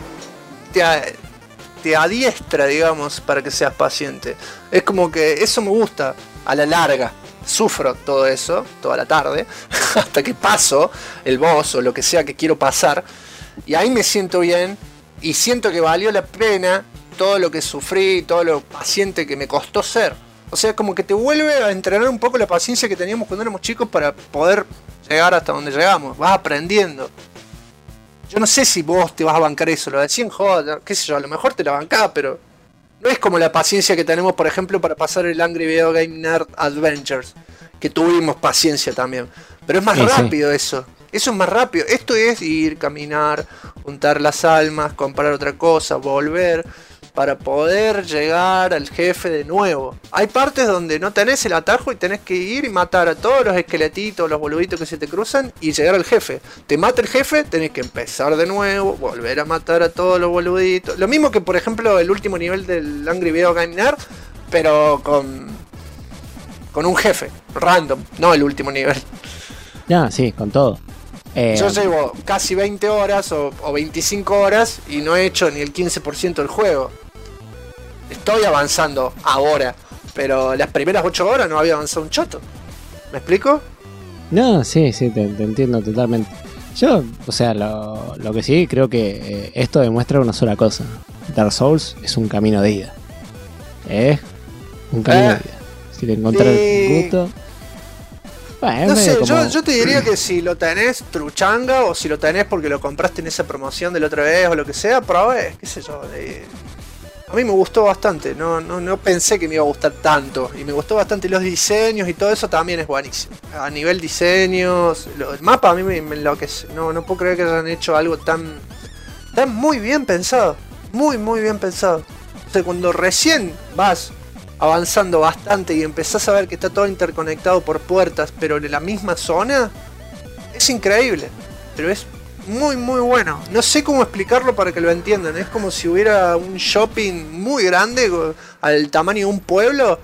te adiestra, digamos, para que seas paciente. Es como que eso me gusta a la larga. Sufro todo eso, toda la tarde, hasta que paso el boss o lo que sea que quiero pasar, y ahí me siento bien y siento que valió la pena todo lo que sufrí, todo lo paciente que me costó ser. O sea, como que te vuelve a entrenar un poco la paciencia que teníamos cuando éramos chicos para poder llegar hasta donde llegamos. Vas aprendiendo. Yo no sé si vos te vas a bancar eso, lo decía en joda, qué sé yo, a lo mejor te la bancás, pero no es como la paciencia que tenemos, por ejemplo, para pasar el Angry Video Game Nerd Adventures, que tuvimos paciencia también. Pero es más rápido eso. Eso es más rápido. Esto es ir, caminar, juntar las almas, comprar otra cosa, volver, para poder llegar al jefe de nuevo. Hay partes donde no tenés el atajo y tenés que ir y matar a todos los esqueletitos, los boluditos que se te cruzan y llegar al jefe. Te mata el jefe, tenés que empezar de nuevo, volver a matar a todos los boluditos. Lo mismo que por ejemplo el último nivel del Angry Video Game Nerd, pero con un jefe random, no el último nivel. Ya, sí, con todo. Yo llevo casi 20 horas o 25 horas y no he hecho ni el 15% del juego. Estoy avanzando ahora, pero las primeras 8 horas no había avanzado un choto. ¿Me explico? No, sí, te entiendo totalmente. Yo, o sea, lo que sí creo que esto demuestra una sola cosa. Dark Souls es un camino de ida. Es un camino de ida. Si le encontrás el gusto... Bueno, no sé, como... yo te diría que si lo tenés truchanga o si lo tenés porque lo compraste en esa promoción de la otra vez o lo que sea, probé, qué sé yo. A mí me gustó bastante, no pensé que me iba a gustar tanto. Y me gustó bastante los diseños y todo eso también es buenísimo. A nivel diseños, el mapa a mí me enloquece. No puedo creer que hayan hecho algo tan muy bien pensado. Muy bien pensado. O sea, cuando recién vas avanzando bastante y empezás a ver que está todo interconectado por puertas, pero en la misma zona, es increíble. Pero es muy bueno. No sé cómo explicarlo para que lo entiendan. Es como si hubiera un shopping muy grande al tamaño de un pueblo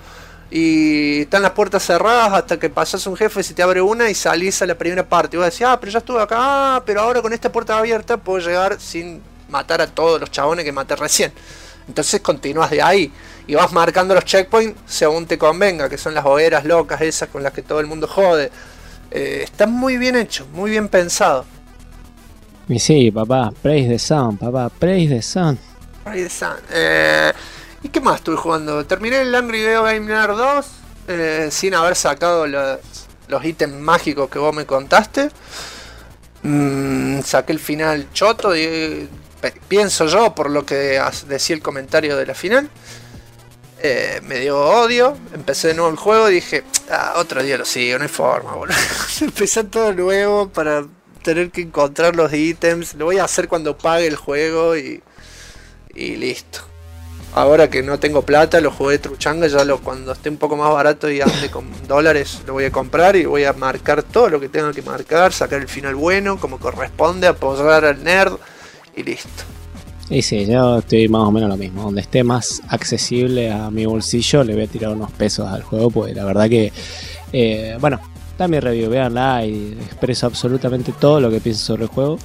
y están las puertas cerradas hasta que pasas un jefe, se te abre una y salís a la primera parte. Y vos decís, pero ya estuve acá, pero ahora con esta puerta abierta puedo llegar sin matar a todos los chabones que maté recién. Entonces continúas de ahí y vas marcando los checkpoints según te convenga, que son las hogueras locas esas con las que todo el mundo jode. Está muy bien hecho, muy bien pensado. Y sí, papá, praise the sun, papá, praise the sun. Praise the sun. ¿Y qué más estuve jugando? Terminé el Angry Video Game Nerd 2 sin haber sacado los ítems mágicos que vos me contaste. Saqué el final choto, pienso yo, por lo que decía el comentario de la final. Me dio odio, empecé de nuevo el juego y dije, otro día lo sigo, no hay forma, boludo. Empecé todo nuevo para tener que encontrar los ítems. Lo voy a hacer cuando pague el juego y listo. Ahora que no tengo plata, lo jugué truchanga, cuando esté un poco más barato y ande con dólares, lo voy a comprar y voy a marcar todo lo que tenga que marcar, sacar el final bueno, como corresponde, apoyar al nerd y listo. Y sí, yo estoy más o menos lo mismo. Donde esté más accesible a mi bolsillo, le voy a tirar unos pesos al juego, pues la verdad que, bueno, está mi review, véanla y expreso absolutamente todo lo que pienso sobre el juego.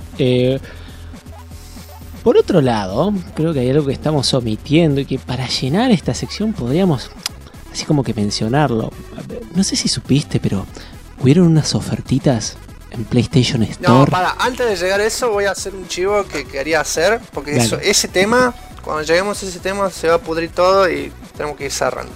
Por otro lado, creo que hay algo que estamos omitiendo y que para llenar esta sección podríamos, así como que mencionarlo. No sé si supiste, pero hubieron unas ofertitas en PlayStation Store. No, antes de llegar a eso voy a hacer un chivo que quería hacer, porque ese tema, cuando lleguemos a ese tema se va a pudrir todo y tenemos que ir cerrando.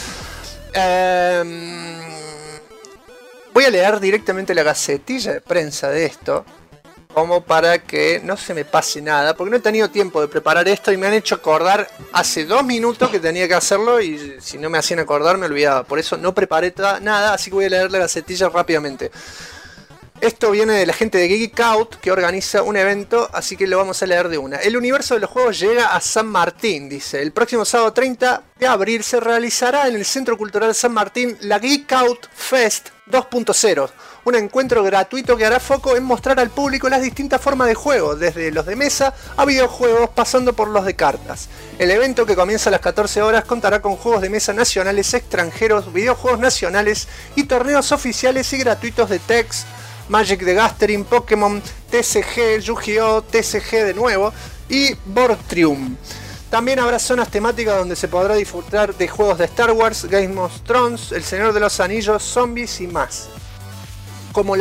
Voy a leer directamente la gacetilla de prensa de esto, como para que no se me pase nada, porque no he tenido tiempo de preparar esto y me han hecho acordar hace 2 minutos que tenía que hacerlo y si no me hacían acordar me olvidaba. Por eso no preparé nada, así que voy a leer la gacetilla rápidamente. Esto viene de la gente de Geek Out, que organiza un evento, así que lo vamos a leer de una. El universo de los juegos llega a San Martín, dice. El próximo sábado 30 de abril se realizará en el Centro Cultural San Martín la Geek Out Fest 2.0. Un encuentro gratuito que hará foco en mostrar al público las distintas formas de juego, desde los de mesa a videojuegos, pasando por los de cartas. El evento, que comienza a las 14 horas, contará con juegos de mesa nacionales, extranjeros, videojuegos nacionales y torneos oficiales y gratuitos de Tex, Magic the Gathering, Pokémon, TCG, Yu-Gi-Oh!, TCG de nuevo y Board Triumph. También habrá zonas temáticas donde se podrá disfrutar de juegos de Star Wars, Game of Thrones, El Señor de los Anillos, zombies y más. Como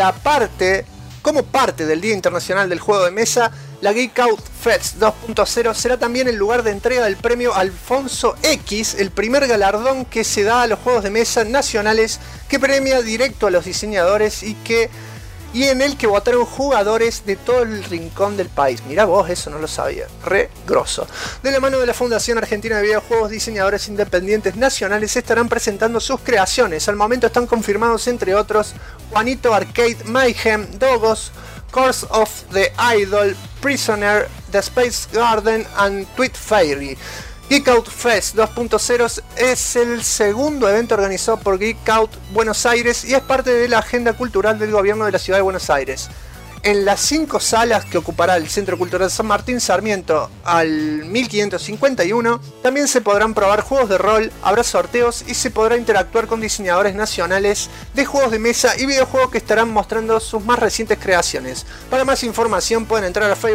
parte del Día Internacional del Juego de Mesa, la Geek Out Fest 2.0 será también el lugar de entrega del premio Alfonso X, el primer galardón que se da a los juegos de mesa nacionales que premia directo a los diseñadores y en el que votaron jugadores de todo el rincón del país. Mirá vos, eso no lo sabía. Re grosso. De la mano de la Fundación Argentina de Videojuegos, diseñadores independientes nacionales estarán presentando sus creaciones. Al momento están confirmados, entre otros, Juanito Arcade Mayhem, Dogos, Course of the Idol, Prisoner, The Space Garden and Tweet Fairy. Geek Out Fest 2.0 es el segundo evento organizado por Geek Out Buenos Aires y es parte de la agenda cultural del gobierno de la ciudad de Buenos Aires. En las 5 salas que ocupará el Centro Cultural San Martín Sarmiento al 1551, también se podrán probar juegos de rol, habrá sorteos y se podrá interactuar con diseñadores nacionales de juegos de mesa y videojuegos que estarán mostrando sus más recientes creaciones. Para más información pueden entrar a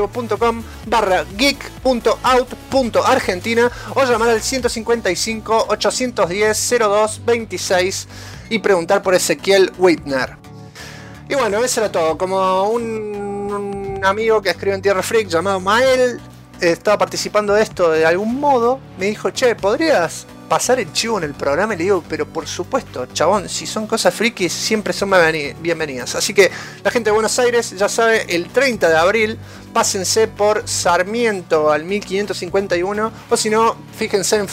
facebook.com/geek.out.argentina o llamar al 155 810 0226 y preguntar por Ezequiel Whitner. Y bueno, eso era todo. Como un amigo que escribe en Tierra Freak llamado Mael estaba participando de esto de algún modo, me dijo, che, ¿podrías pasar el chivo en el programa? Y le digo, pero por supuesto, chabón, si son cosas frikis siempre son bienvenidas. Así que la gente de Buenos Aires ya sabe, el 30 de abril pásense por Sarmiento al 1551 o si no, fíjense en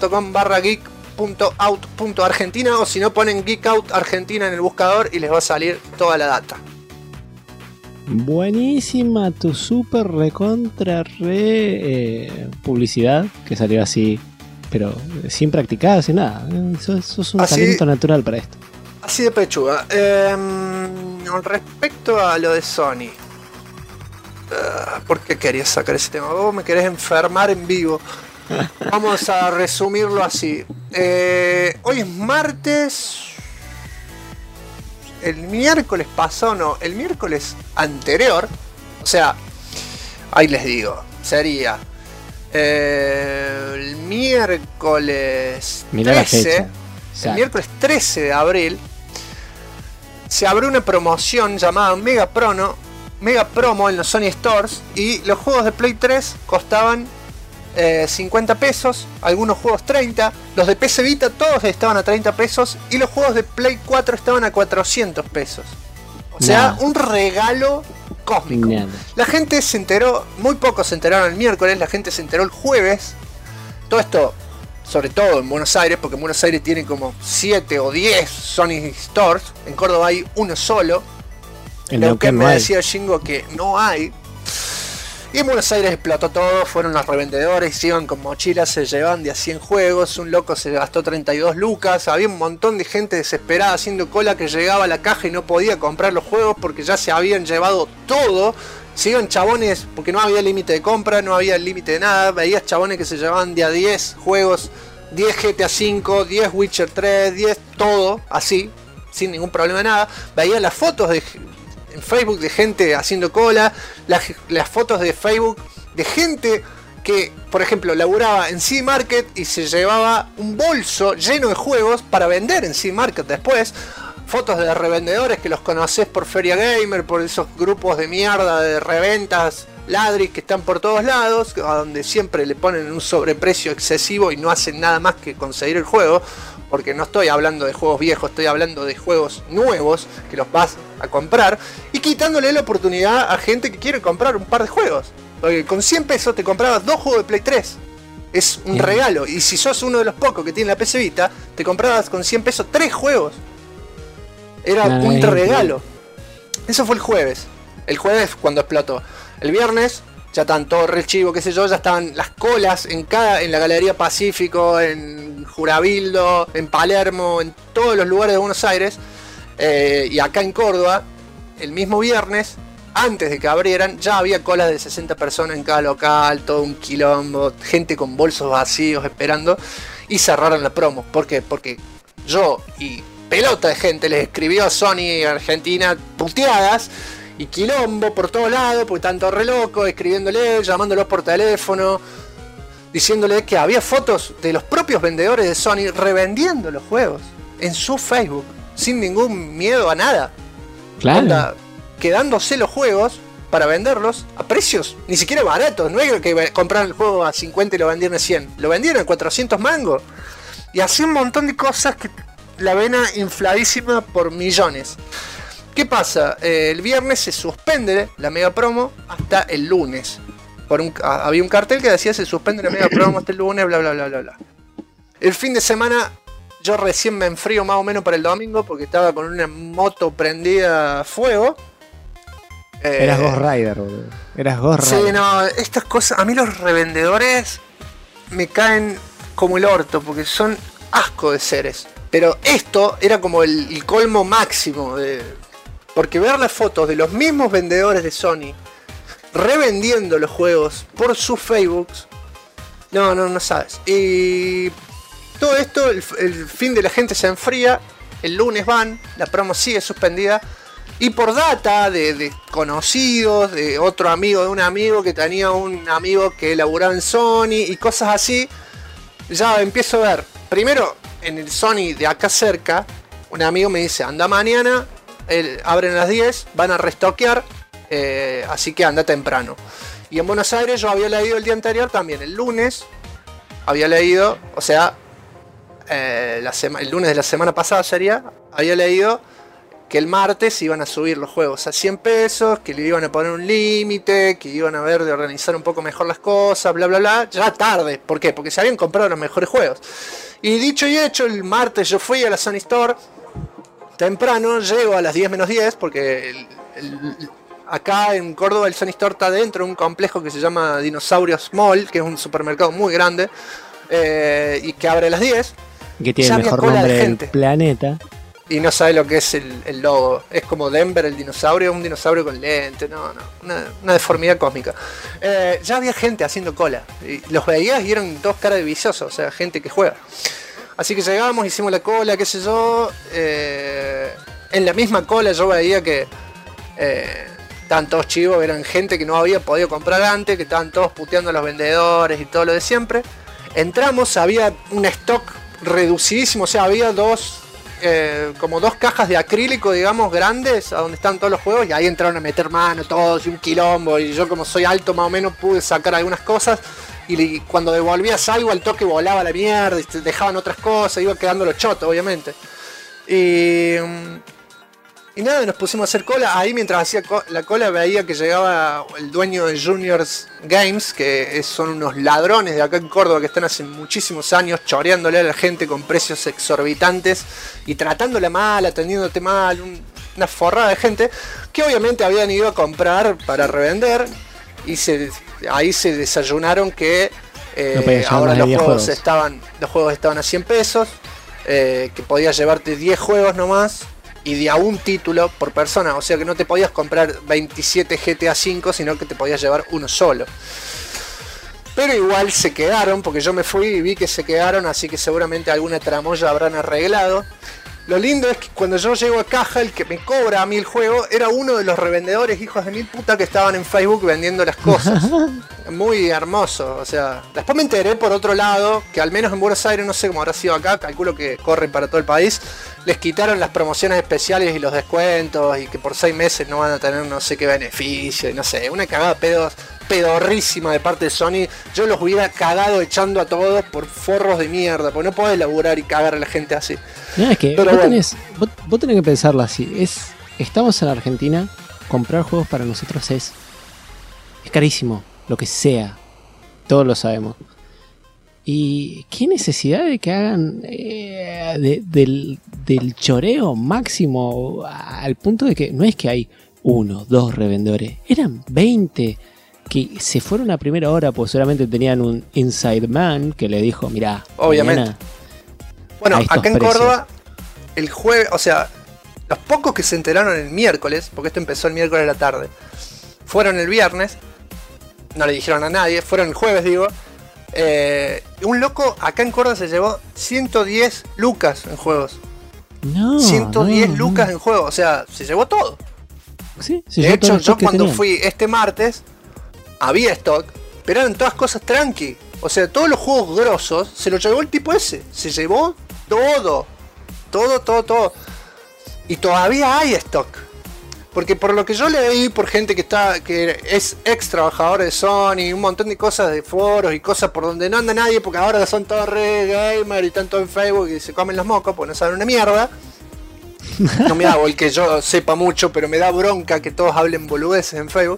facebook.com/geek.out.argentina o si no, ponen Geek Out Argentina en el buscador y les va a salir toda la data. Buenísima tu super recontra publicidad que salió así, pero sin practicar, sin nada. Sos un talento natural para esto. Así de pechuga. Respecto a lo de Sony, ¿por qué querías sacar ese tema? Vos me querés enfermar en vivo. Vamos a resumirlo así. Hoy es martes. El miércoles pasado, no, el miércoles anterior, o sea, ahí les digo, sería el miércoles Mirá la 13, fecha. el Exacto. miércoles 13 de abril, se abrió una promoción llamada Mega Promo en los Sony Stores, y los juegos de Play 3 costaban 50 pesos, algunos juegos 30, los de PC Vita todos estaban a 30 pesos y los juegos de Play 4 estaban a 400 pesos. O sea, un regalo cósmico. Nada. La gente se enteró, muy pocos se enteraron el miércoles, la gente se enteró el jueves. Todo esto, sobre todo en Buenos Aires, porque en Buenos Aires tienen como 7 o 10 Sony Stores, en Córdoba hay uno solo. En Lo que Neuquén me no hay. decía Shingo que no hay. Y en Buenos Aires explotó todo, fueron los revendedores, iban con mochilas, se llevaban de a 100 juegos, un loco se gastó 32 lucas, había un montón de gente desesperada haciendo cola que llegaba a la caja y no podía comprar los juegos porque ya se habían llevado todo. Se iban chabones, porque no había límite de compra, no había límite de nada, veías chabones que se llevaban de a 10 juegos, 10 GTA V, 10 Witcher 3, 10 todo, así, sin ningún problema de nada. Veías las fotos en Facebook de gente haciendo cola, las fotos de Facebook de gente que, por ejemplo, laburaba en CD Market y se llevaba un bolso lleno de juegos para vender en CD Market después. Fotos de revendedores que los conoces por Feria Gamer, por esos grupos de mierda de reventas ladris que están por todos lados, a donde siempre le ponen un sobreprecio excesivo y no hacen nada más que conseguir el juego. Porque no estoy hablando de juegos viejos, estoy hablando de juegos nuevos que los vas a comprar y quitándole la oportunidad a gente que quiere comprar un par de juegos. Porque con 100 pesos te comprabas 2 juegos de Play 3. Es un regalo. Y si sos uno de los pocos que tiene la PC Vita, te comprabas con 100 pesos 3 juegos. Era un regalo. Eso fue el jueves. El jueves cuando explotó. El viernes ya estaban todos re chivo, qué sé yo, ya estaban las colas en la Galería Pacífico, en Jurabildo, en Palermo, en todos los lugares de Buenos Aires, y acá en Córdoba, el mismo viernes, antes de que abrieran, ya había colas de 60 personas en cada local, todo un quilombo, gente con bolsos vacíos esperando, y cerraron la promo. ¿Por qué? Porque yo y pelota de gente les escribió a Sony Argentina puteadas, y quilombo por todos lados, porque tanto re loco, escribiéndole, llamándolos por teléfono, diciéndole que había fotos de los propios vendedores de Sony revendiendo los juegos en su Facebook, sin ningún miedo a nada. Claro. Onda, quedándose los juegos para venderlos a precios ni siquiera baratos. No es que compraron el juego a 50 y lo vendieron a 100, lo vendieron a 400 mangos. Y así un montón de cosas que la vena infladísima por millones. ¿Qué pasa? El viernes se suspende la mega promo hasta el lunes. Había un cartel que decía se suspende la mega promo hasta el lunes, bla bla bla bla bla. El fin de semana yo recién me enfrío más o menos para el domingo porque estaba con una moto prendida a fuego. Eras Ghost Rider, boludo. Eras Ghost Rider. Sí, no, estas cosas, a mí los revendedores me caen como el orto porque son asco de seres. Pero esto era como el colmo máximo porque ver las fotos de los mismos vendedores de Sony revendiendo los juegos por sus Facebooks, no sabes. Y todo esto, el fin de la gente se enfría, el lunes van, la promo sigue suspendida, y por data de conocidos, de otro amigo de un amigo que tenía un amigo que laburaba en Sony y cosas así, ya empiezo a ver, primero en el Sony de acá cerca, un amigo me dice, anda mañana, abren a las 10, van a restoquear, así que anda temprano. Y en Buenos Aires yo había leído el día anterior también, el lunes, había leído, o sea, el lunes de la semana pasada había leído que el martes iban a subir los juegos a 100 pesos, que le iban a poner un límite, que iban a ver de organizar un poco mejor las cosas, bla bla bla, ya tarde. ¿Por qué? Porque se habían comprado los mejores juegos. Y dicho y hecho, el martes yo fui a la Sony Store temprano, llego a las 10 menos 10, porque acá en Córdoba el Sony Store está dentro de un complejo que se llama Dinosaurios Mall, que es un supermercado muy grande, y que abre a las 10. Que tiene ya el mejor nombre del planeta. Y no sabe lo que es el logo. Es como Denver el dinosaurio, un dinosaurio con lente. Una deformidad cósmica. Ya había gente haciendo cola. Y los veías y eran dos caras de viciosos, o sea, gente que juega. Así que llegamos, hicimos la cola, qué sé yo. En la misma cola yo veía que estaban todos chivos, eran gente que no había podido comprar antes, que estaban todos puteando a los vendedores y todo lo de siempre. Entramos, había un stock reducidísimo, o sea, había como dos cajas de acrílico, digamos, grandes, a donde están todos los juegos, y ahí entraron a meter mano todos y un quilombo, y yo como soy alto más o menos pude sacar algunas cosas, y cuando devolvías algo al toque volaba la mierda, y te dejaban otras cosas, iba quedando los chotos, obviamente. Y nada, nos pusimos a hacer cola. Ahí mientras hacía la cola veía que llegaba el dueño de Juniors Games, que son unos ladrones de acá en Córdoba que están hace muchísimos años choreándole a la gente con precios exorbitantes y tratándola mal, atendiéndote mal, una forrada de gente que obviamente habían ido a comprar para revender y ahí se desayunaron que ahora los juegos estaban a 100 pesos, que podías llevarte 10 juegos nomás y de a un título por persona, o sea que no te podías comprar 27 GTA V, sino que te podías llevar uno solo. Pero igual se quedaron, porque yo me fui y vi que se quedaron, así que seguramente alguna tramoya habrán arreglado. Lo lindo es que cuando yo llego a caja, el que me cobra a mí el juego era uno de los revendedores hijos de mil puta que estaban en Facebook vendiendo las cosas. Muy hermoso, o sea, después me enteré por otro lado que al menos en Buenos Aires, no sé cómo habrá sido acá, calculo que corre para todo el país, les quitaron las promociones especiales y los descuentos y que por 6 meses no van a tener no sé qué beneficio y no sé, una cagada pedorrísima de parte de Sony. Yo los hubiera cagado echando a todos por forros de mierda, porque no podés laburar y cagar a la gente así. No, es que vos tenés que pensarlo así. Estamos en Argentina, comprar juegos para nosotros es carísimo, lo que sea. Todos lo sabemos. Y qué necesidad de que hagan del choreo máximo al punto de que no es que hay 1, 2 revendedores, eran 20 que se fueron a primera hora, pues seguramente tenían un inside man que le dijo, mirá, obviamente. Bueno, acá en Córdoba, el jueves, o sea, los pocos que se enteraron el miércoles, porque esto empezó el miércoles a la tarde, fueron el viernes, no le dijeron a nadie, fueron el jueves, digo. Un loco acá en Córdoba se llevó 110 lucas en juegos. 110 lucas en juegos, o sea, se llevó todo. Sí, de hecho, yo cuando fui este martes, había stock, pero eran todas cosas tranqui. O sea, todos los juegos grosos se los llevó el tipo ese. Se llevó todo. Todo. Y todavía hay stock. Porque por lo que yo leí por gente que es ex trabajador de Sony, un montón de cosas de foros y cosas por donde no anda nadie, porque ahora son todos re gamer y están todos en Facebook y se comen los mocos porque no saben una mierda. No me hago el que yo sepa mucho, pero me da bronca que todos hablen boludeces en Facebook.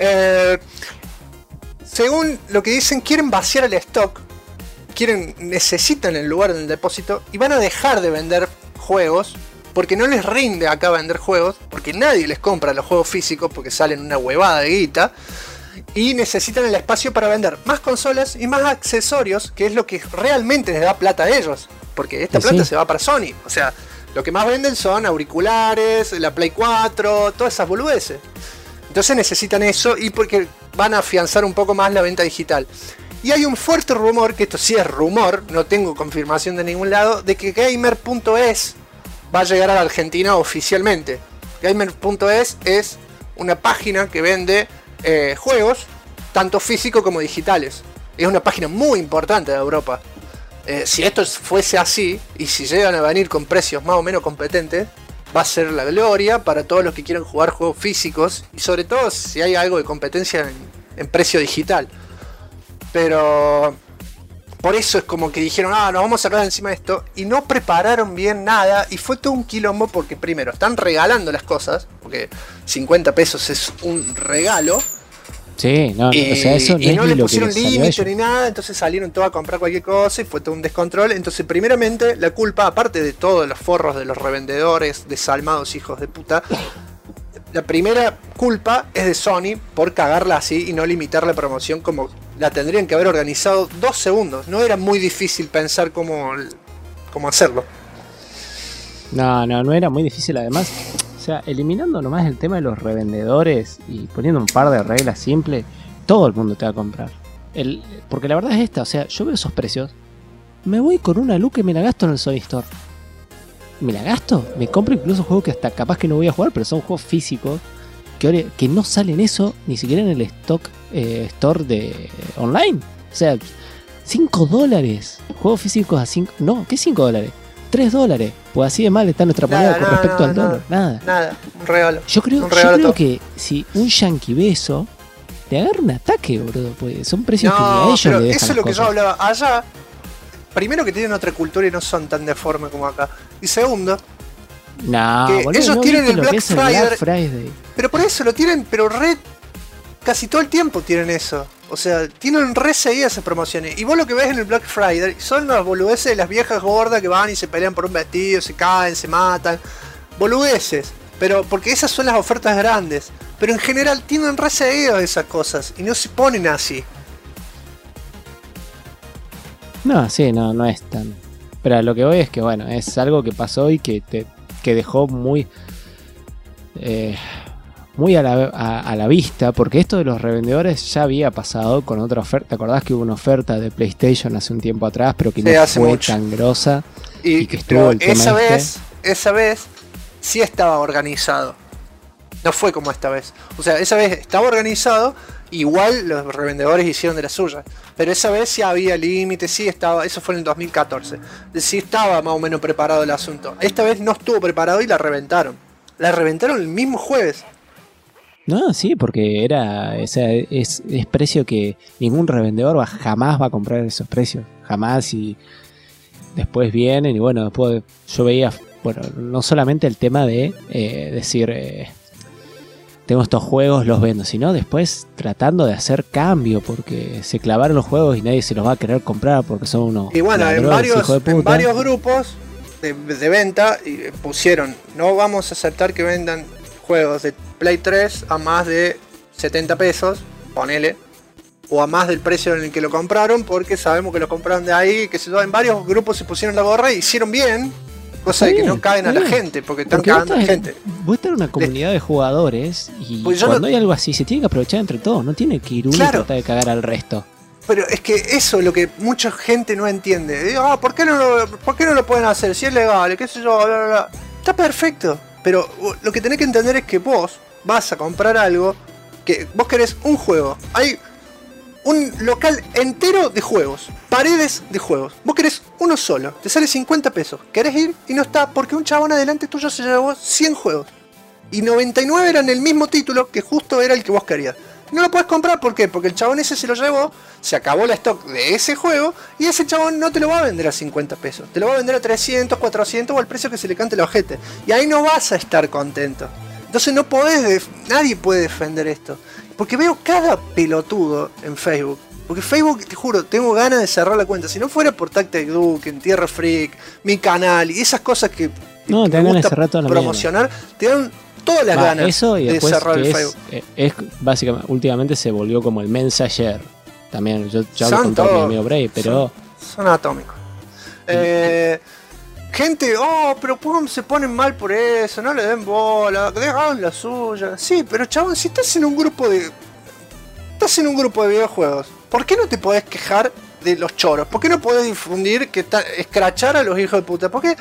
Según lo que dicen, quieren vaciar el stock, necesitan el lugar del depósito y van a dejar de vender juegos. Porque no les rinde acá vender juegos, porque nadie les compra los juegos físicos porque salen una huevada de guita. Y necesitan el espacio para vender más consolas y más accesorios, que es lo que realmente les da plata a ellos. Porque esta plata se va para Sony. O sea, lo que más venden son auriculares, la Play 4, todas esas boludeces. Entonces necesitan eso y porque van a afianzar un poco más la venta digital. Y hay un fuerte rumor, que esto sí es rumor, no tengo confirmación de ningún lado, de que Gamer.es va a llegar a la Argentina oficialmente. Gamer.es es una página que vende juegos, tanto físicos como digitales. Es una página muy importante de Europa. Si esto fuese así, y si llegan a venir con precios más o menos competentes, va a ser la gloria para todos los que quieran jugar juegos físicos, y sobre todo si hay algo de competencia en precio digital. Pero por eso es como que dijeron, nos vamos a sacar de encima de esto, y no prepararon bien nada, y fue todo un quilombo porque primero están regalando las cosas, porque 50 pesos es un regalo. Sí, no, o sea, eso y no le pusieron límite ni nada, entonces salieron todos a comprar cualquier cosa y fue todo un descontrol. Entonces primeramente la culpa, aparte de todos los forros de los revendedores desalmados hijos de puta, la primera culpa es de Sony por cagarla así y no limitar la promoción como la tendrían que haber organizado 2 segundos. No era muy difícil pensar cómo hacerlo. No era muy difícil además. O sea, eliminando nomás el tema de los revendedores y poniendo un par de reglas simples, todo el mundo te va a comprar. Porque la verdad es esta, o sea, yo veo esos precios, me voy con una luca y me la gasto en el Sony Store. Me la gasto, me compro incluso juegos que hasta capaz que no voy a jugar, pero son juegos físicos. que no salen eso ni siquiera en el store de online. O sea, $5. Juegos físicos a 5. No, ¿qué $5? $3. Pues así de mal está nuestra moneda con respecto al dólar. Nada, un regalo. Yo creo que si un yankee ve eso, le agarra un ataque, boludo. Pues son precios que ni a ellos le dejan. Eso es lo que yo hablaba. Allá, primero que tienen otra cultura y no son tan deformes como acá. Y segundo, que boludo, ellos tienen el Black Friday, Friday. Pero por eso lo tienen, pero casi todo el tiempo tienen eso. O sea, tienen re seguidas esas promociones. Y vos lo que ves en el Black Friday son las boludeces de las viejas gordas que van y se pelean por un vestido, se caen, se matan. Boludeces. Pero porque esas son las ofertas grandes. Pero en general tienen re seguidas esas cosas. Y no se ponen así. No, sí, no es tan... Pero lo que voy es que, bueno, es algo que pasó y que dejó muy... muy a la vista, porque esto de los revendedores ya había pasado con otra oferta. ¿Te acordás que hubo una oferta de PlayStation hace un tiempo atrás, pero que no fue tan grosa y que estuvo el tema esa vez sí estaba organizado. No fue como esta vez. O sea, esa vez estaba organizado, igual los revendedores hicieron de la suya. Pero esa vez sí había límites, sí estaba, eso fue en el 2014. Sí estaba más o menos preparado el asunto. Esta vez no estuvo preparado y la reventaron. La reventaron el mismo jueves. No, sí, porque es precio que ningún revendedor jamás va a comprar esos precios. Jamás. Y después vienen y bueno, después yo veía, bueno, no solamente el tema de decir tengo estos juegos, los vendo, sino después tratando de hacer cambio porque se clavaron los juegos y nadie se los va a querer comprar porque son unos... Y bueno, en varios grupos de venta pusieron, no vamos a aceptar que vendan juegos de Play 3 a más de 70 pesos, ponele, o a más del precio en el que lo compraron, porque sabemos que lo compraron de ahí, que en varios grupos se pusieron la gorra y hicieron bien, cosa de que no caen a la gente, porque están cagando a la gente. Vos estás en una comunidad de jugadores y pues cuando hay algo así, se tiene que aprovechar entre todos, no tiene que ir uno y tratar de cagar al resto. Pero es que eso es lo que mucha gente no entiende. ¿Por qué no lo pueden hacer? Si es legal, qué sé yo, bla, bla, bla. Está perfecto. Pero lo que tenés que entender es que vos vas a comprar algo, que vos querés un juego. Hay un local entero de juegos, paredes de juegos. Vos querés uno solo, te sale 50 pesos. Querés ir y no está porque un chabón adelante tuyo se llevó 100 juegos. Y 99 eran el mismo título que justo era el que vos querías. No lo podés comprar, ¿por qué? Porque el chabón ese se lo llevó, se acabó la stock de ese juego y ese chabón no te lo va a vender a 50 pesos. Te lo va a vender a 300, 400 o al precio que se le cante el ojete. Y ahí no vas a estar contento. Entonces no podés, nadie puede defender esto. Porque veo cada pelotudo en Facebook. Porque Facebook, te juro, tengo ganas de cerrar la cuenta. Si no fuera por Tactic Duke, en Tierra Freak, mi canal y esas cosas que no, te me gusta promocionar, te dan todas las ganas eso y de cerrar el Facebook. Es básicamente, últimamente se volvió como el Mensager. También yo hablo con todo mi amigo Bray, pero... Son atómicos. Gente, pero ¿cómo se ponen mal por eso? No le den bola, hagan la suya. Sí, pero chabón, si estás en un grupo de... Estás en un grupo de videojuegos, ¿por qué no te podés quejar de los choros? ¿Por qué no podés difundir escrachar a los hijos de puta? ¿Por qué?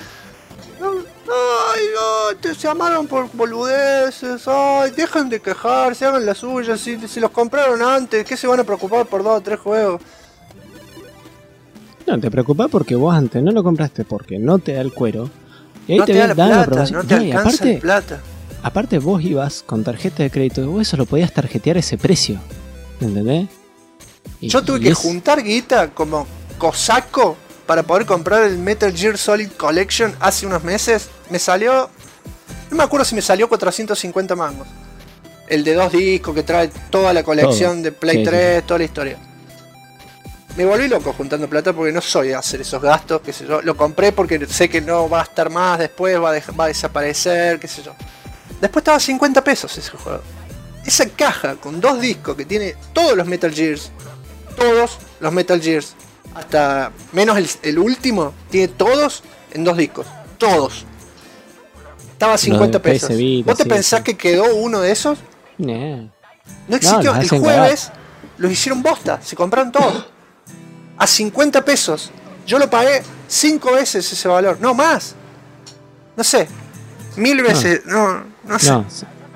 Se amaron por boludeces. Ay, dejen de quejarse, hagan la suya. Si los compraron antes, ¿qué se van a preocupar por 2 o 3 juegos? No, te preocupás porque vos antes no lo compraste porque no te da el cuero. Y ahí no te da la plata, no te alcanza la plata. Aparte vos ibas con tarjeta de crédito y vos eso lo podías tarjetear ese precio. ¿Entendés? Yo tuve que juntar guita como cosaco para poder comprar el Metal Gear Solid Collection hace unos meses. Me salió... No me acuerdo si me salió 450 mangos. El de 2 discos que trae toda la colección de Play 3, toda la historia. Me volví loco juntando plata porque no soy de hacer esos gastos, qué sé yo. Lo compré porque sé que no va a estar más después, va a desaparecer, qué sé yo. Después estaba a 50 pesos ese juego. Esa caja con 2 discos que tiene todos los Metal Gears. Todos los Metal Gears. Hasta menos el último. Tiene todos en 2 discos. Todos. Estaba a 50 pesos. ¿Vos te pensás que quedó uno de esos? No existió. El jueves los hicieron bosta. Se compraron todos. A 50 pesos. Yo lo pagué 5 veces ese valor. No más. No sé. 1000 veces. No sé.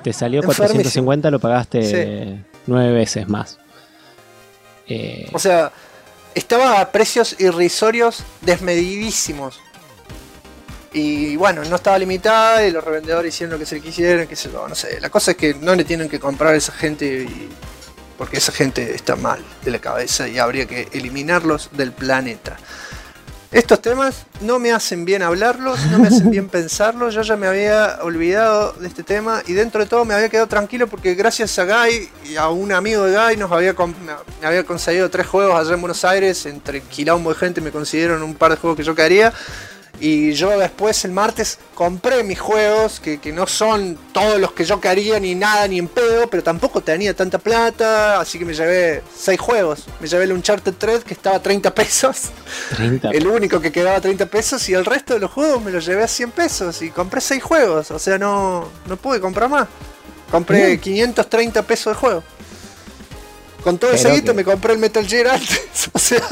Te salió Enfermísimo. 450, lo pagaste 9 veces más. O sea, estaba a precios irrisorios, desmedidísimos. Y bueno, no estaba limitada y los revendedores hicieron lo que se quisieron, qué sé yo, no sé. La cosa es que no le tienen que comprar a esa gente porque esa gente está mal de la cabeza y habría que eliminarlos del planeta. Estos temas no me hacen bien hablarlos, no me hacen bien pensarlos. Yo ya me había olvidado de este tema y dentro de todo me había quedado tranquilo porque gracias a Guy y a un amigo de Guy me había conseguido 3 juegos allá en Buenos Aires. Entre quilombo de gente me consiguieron un par de juegos que yo quería. Y yo después el martes compré mis juegos, que no son todos los que yo quería ni nada ni en pedo, pero tampoco tenía tanta plata, así que me llevé 6 juegos. Me llevé el Uncharted 3 que estaba a 30 pesos, 30. el único que quedaba a 30 pesos, y el resto de los juegos me los llevé a 100 pesos y compré 6 juegos, o sea, no pude comprar más. Compré 530 pesos de juego. Con todo ese guito me compré el Metal Gear antes, o sea...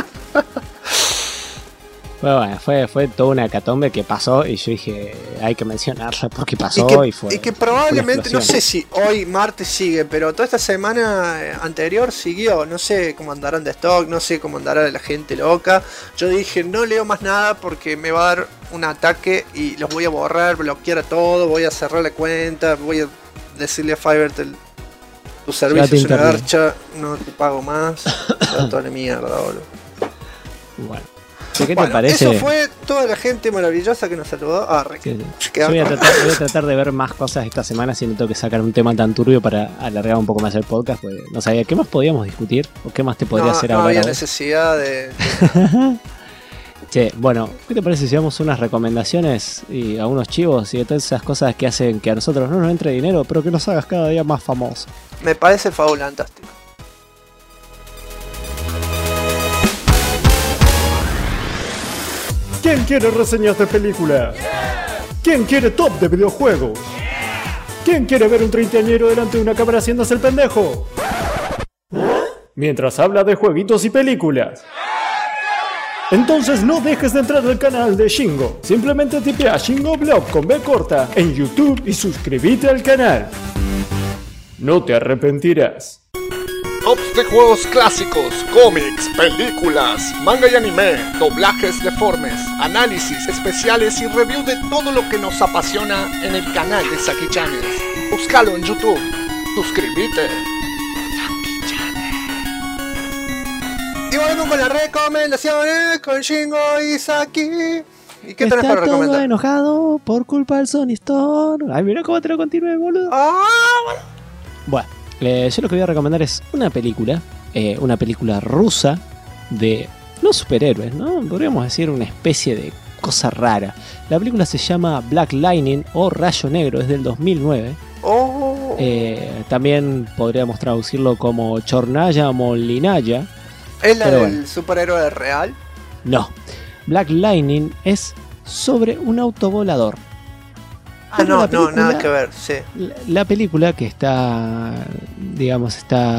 Bueno, fue toda una hecatombe que pasó y yo dije, hay que mencionarla porque pasó y fue. Y que probablemente, fue una no sé si hoy martes sigue, pero toda esta semana anterior siguió. No sé cómo andarán de stock, no sé cómo andará la gente loca. Yo dije, no leo más nada porque me va a dar un ataque y los voy a borrar, bloquear a todo, voy a cerrar la cuenta, voy a decirle a Fiverr, tu servicio es una garcha, no te pago más, toda la mierda, boludo. Bueno. ¿Qué te parece? Eso fue toda la gente maravillosa que nos saludó. Sí. Yo voy a tratar de ver más cosas esta semana si no tengo que sacar un tema tan turbio para alargar un poco más el podcast, porque no sabía qué más podíamos discutir o qué más te podría hacer hablar. No había necesidad de... Che, bueno, ¿qué te parece si damos unas recomendaciones y algunos chivos y de todas esas cosas que hacen que a nosotros no nos entre dinero, pero que nos hagas cada día más famosos? Me parece fabulantástico. ¿Quién quiere reseñas de películas? ¿Quién quiere top de videojuegos? ¿Quién quiere ver un treintañero delante de una cámara haciéndose el pendejo? Mientras habla de jueguitos y películas. Entonces no dejes de entrar al canal de Shingo. Simplemente tipea Shingo Blog con B corta en YouTube y suscríbete al canal. No te arrepentirás. Tops de juegos clásicos, cómics, películas, manga y anime, doblajes deformes, análisis especiales y review de todo lo que nos apasiona en el canal de Saki Channels. Búscalo en YouTube. Suscríbete. Y volvemos con las recomendaciones con Shingo y Saki. ¿Y qué tenés para recomendar? Todo enojado por culpa del Sony Store. Ay, mira cómo te lo continué, boludo. Bueno, yo lo que voy a recomendar es una película rusa de, no superhéroes, ¿no? Podríamos decir una especie de cosa rara. La película se llama Black Lightning o Rayo Negro, es del 2009. También podríamos traducirlo como Chornaya Molinaya. ¿Es la del superhéroe real? No, Black Lightning es sobre un autovolador. No, nada que ver, sí. La película que está, digamos,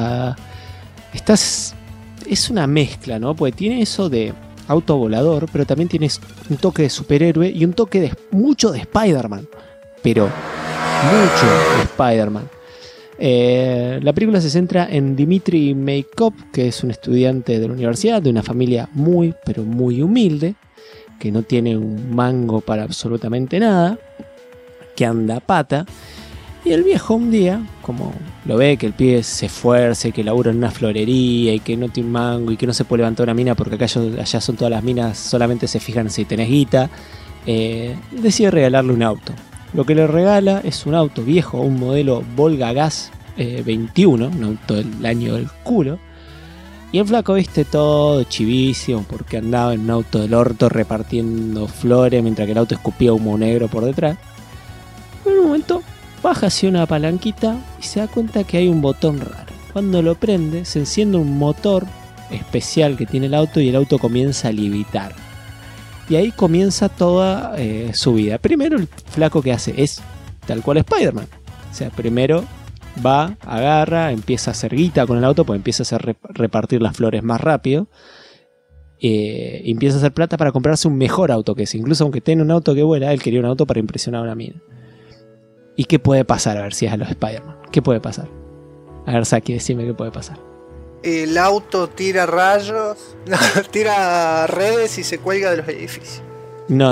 es una mezcla, ¿no? Porque tiene eso de autovolador, pero también tiene un toque de superhéroe y un toque de mucho de Spider-Man. Pero mucho de Spider-Man. La película se centra en Dmitry Meykov, que es un estudiante de la universidad, de una familia muy, pero muy humilde, que no tiene un mango para absolutamente nada, que anda a pata, y el viejo un día, como lo ve que el pibe se esfuerza y que labura en una florería y que no tiene un mango y que no se puede levantar una mina porque allá son todas las minas, solamente se fijan si tenés guita, decide regalarle un auto. Lo que le regala es un auto viejo, un modelo Volga Gas 21, un auto del año del culo. Y el flaco, viste, todo chivísimo porque andaba en un auto del orto repartiendo flores mientras que el auto escupía humo negro por detrás. En un momento baja hacia una palanquita y se da cuenta que hay un botón raro. Cuando lo prende, se enciende un motor especial que tiene el auto y el auto comienza a levitar. Y ahí comienza toda su vida. Primero el flaco que hace es tal cual Spider-Man. O sea, primero va, agarra, empieza a hacer guita con el auto, pues empieza a repartir las flores más rápido. Empieza a hacer plata para comprarse un mejor auto que ese. Incluso aunque tenga un auto que vuela, él quería un auto para impresionar a una mina. ¿Y qué puede pasar? A ver si es a los Spider-Man. ¿Qué puede pasar? A ver, Saki, decime qué puede pasar. El auto tira rayos, no, tira redes y se cuelga de los edificios. No.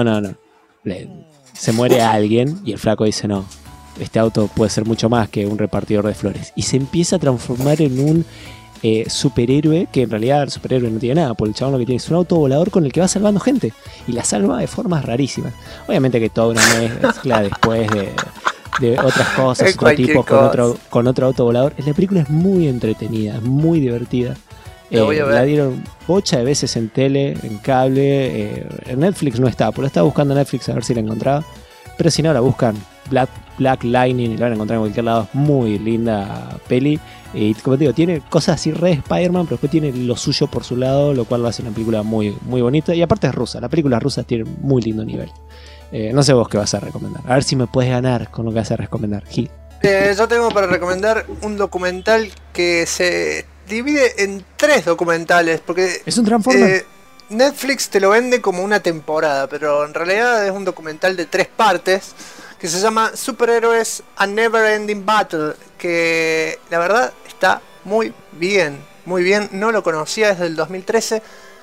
Se muere alguien y el flaco dice no. Este auto puede ser mucho más que un repartidor de flores. Y se empieza a transformar en un superhéroe, que en realidad el superhéroe no tiene nada, porque el chabón lo que tiene es un auto volador con el que va salvando gente. Y la salva de formas rarísimas. Obviamente que toda una mezcla después de otras cosas, otro tipo con otro auto volador. La película es muy entretenida, es muy divertida. La dieron bocha de veces en tele, en cable. En Netflix no está, pero la estaba buscando en Netflix a ver si la encontraba. Pero si no, la buscan Black Lightning y la van a encontrar en cualquier lado. Es muy linda peli. Y como te digo, tiene cosas así re Spider-Man, pero después tiene lo suyo por su lado, lo cual lo hace una película muy, muy bonita. Y aparte es rusa, las películas rusas tienen muy lindo nivel. No sé vos qué vas a recomendar. A ver si me puedes ganar con lo que vas a recomendar, Gil. Yo tengo para recomendar un documental que se divide en 3 documentales. Porque es un Transformer. Netflix te lo vende como una temporada, pero en realidad es un documental de 3 partes que se llama Superhéroes A Never Ending Battle, que la verdad está muy bien, no lo conocía desde el 2013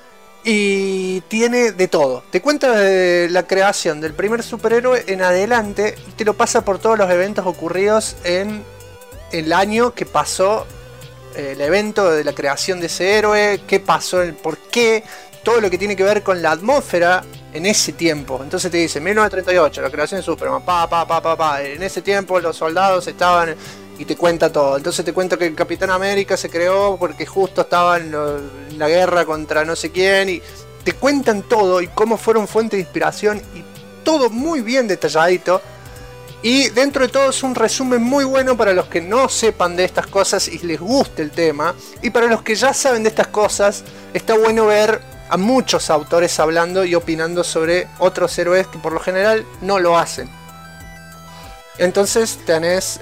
y tiene de todo. Te cuenta de la creación del primer superhéroe en adelante y te lo pasa por todos los eventos ocurridos en el año que pasó el evento de la creación de ese héroe, qué pasó, el por qué, todo lo que tiene que ver con la atmósfera en ese tiempo. Entonces te dice 1938, la creación de Superman, en ese tiempo los soldados estaban, y te cuenta todo. Entonces te cuenta que el Capitán América se creó porque justo estaba en la guerra contra no sé quién, y te cuentan todo y cómo fueron fuente de inspiración y todo muy bien detalladito. Y dentro de todo es un resumen muy bueno para los que no sepan de estas cosas y les guste el tema, y para los que ya saben de estas cosas está bueno ver a muchos autores hablando y opinando sobre otros héroes que por lo general no lo hacen. Entonces tenés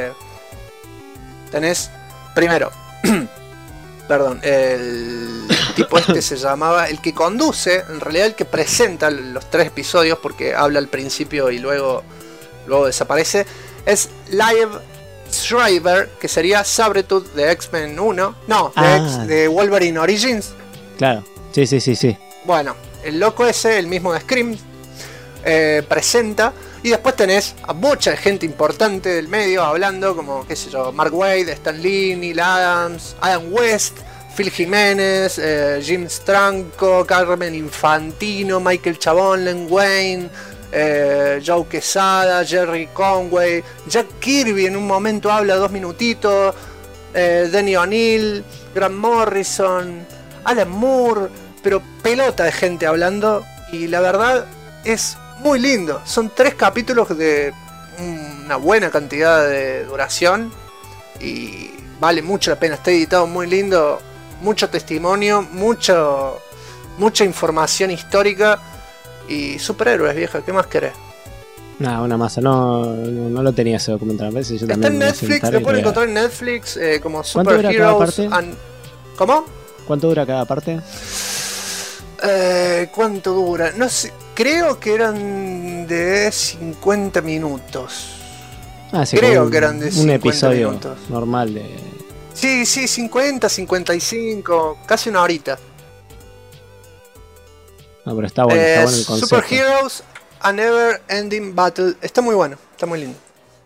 primero perdón, el tipo este se llamaba, el que conduce, en realidad el que presenta los 3 episodios, porque habla al principio y luego desaparece, es Liev Schreiber, que sería Sabretooth de X-Men 1, de Wolverine Origins. Claro. Sí. Bueno, el loco ese, el mismo de Scream, presenta. Y después tenés a mucha gente importante del medio hablando, como, qué sé yo, Mark Waid, Stan Lee, Neil Adams, Adam West, Phil Jiménez, Jim Stranco, Carmen Infantino, Michael Chabón, Len Wayne, Joe Quesada, Jerry Conway, Jack Kirby en un momento habla 2 minutitos, Denny O'Neill, Grant Morrison, Alan Moore, pero pelota de gente hablando, y la verdad es muy lindo. Son 3 capítulos de una buena cantidad de duración y vale mucho la pena. Está editado muy lindo, mucho testimonio, mucha información histórica y superhéroes, vieja, ¿qué más querés? Nada, una masa, no lo tenía ese documental. A veces yo está en Netflix, lo pueden encontrar en Netflix como Super Heroes. ¿Cómo? ¿Cuánto dura cada parte? ¿Cuánto dura? No sé, creo que eran de 50 minutos. Creo que eran de 50 un episodio minutos. Normal de... Sí, 50, 55, casi una horita. No, pero está bueno el concepto. Super Heroes A Never Ending Battle. Está muy bueno, está muy lindo.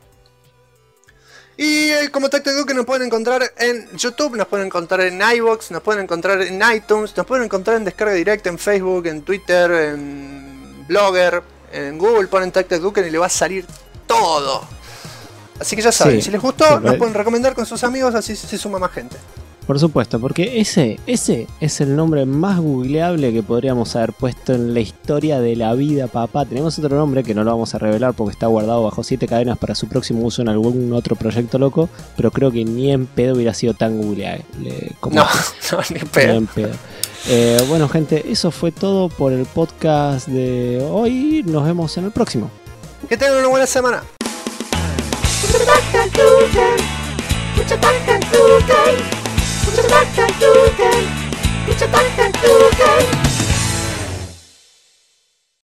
Y como Tactic Duke nos pueden encontrar en YouTube, nos pueden encontrar en iVoox, nos pueden encontrar en iTunes, nos pueden encontrar en Descarga Directa, en Facebook, en Twitter, en Blogger, en Google. Ponen Tactic Duke y le va a salir todo. Así que ya saben, si les gustó, nos pueden recomendar con sus amigos, así se suma más gente. Por supuesto, porque ese es el nombre más googleable que podríamos haber puesto en la historia de la vida, papá. Tenemos otro nombre que no lo vamos a revelar porque está guardado bajo 7 cadenas para su próximo uso en algún otro proyecto loco, pero creo que ni en pedo hubiera sido tan googleable como no, ni en pedo. Bueno, gente, eso fue todo por el podcast de hoy. Nos vemos en el próximo. Que tengan una buena semana. Mucha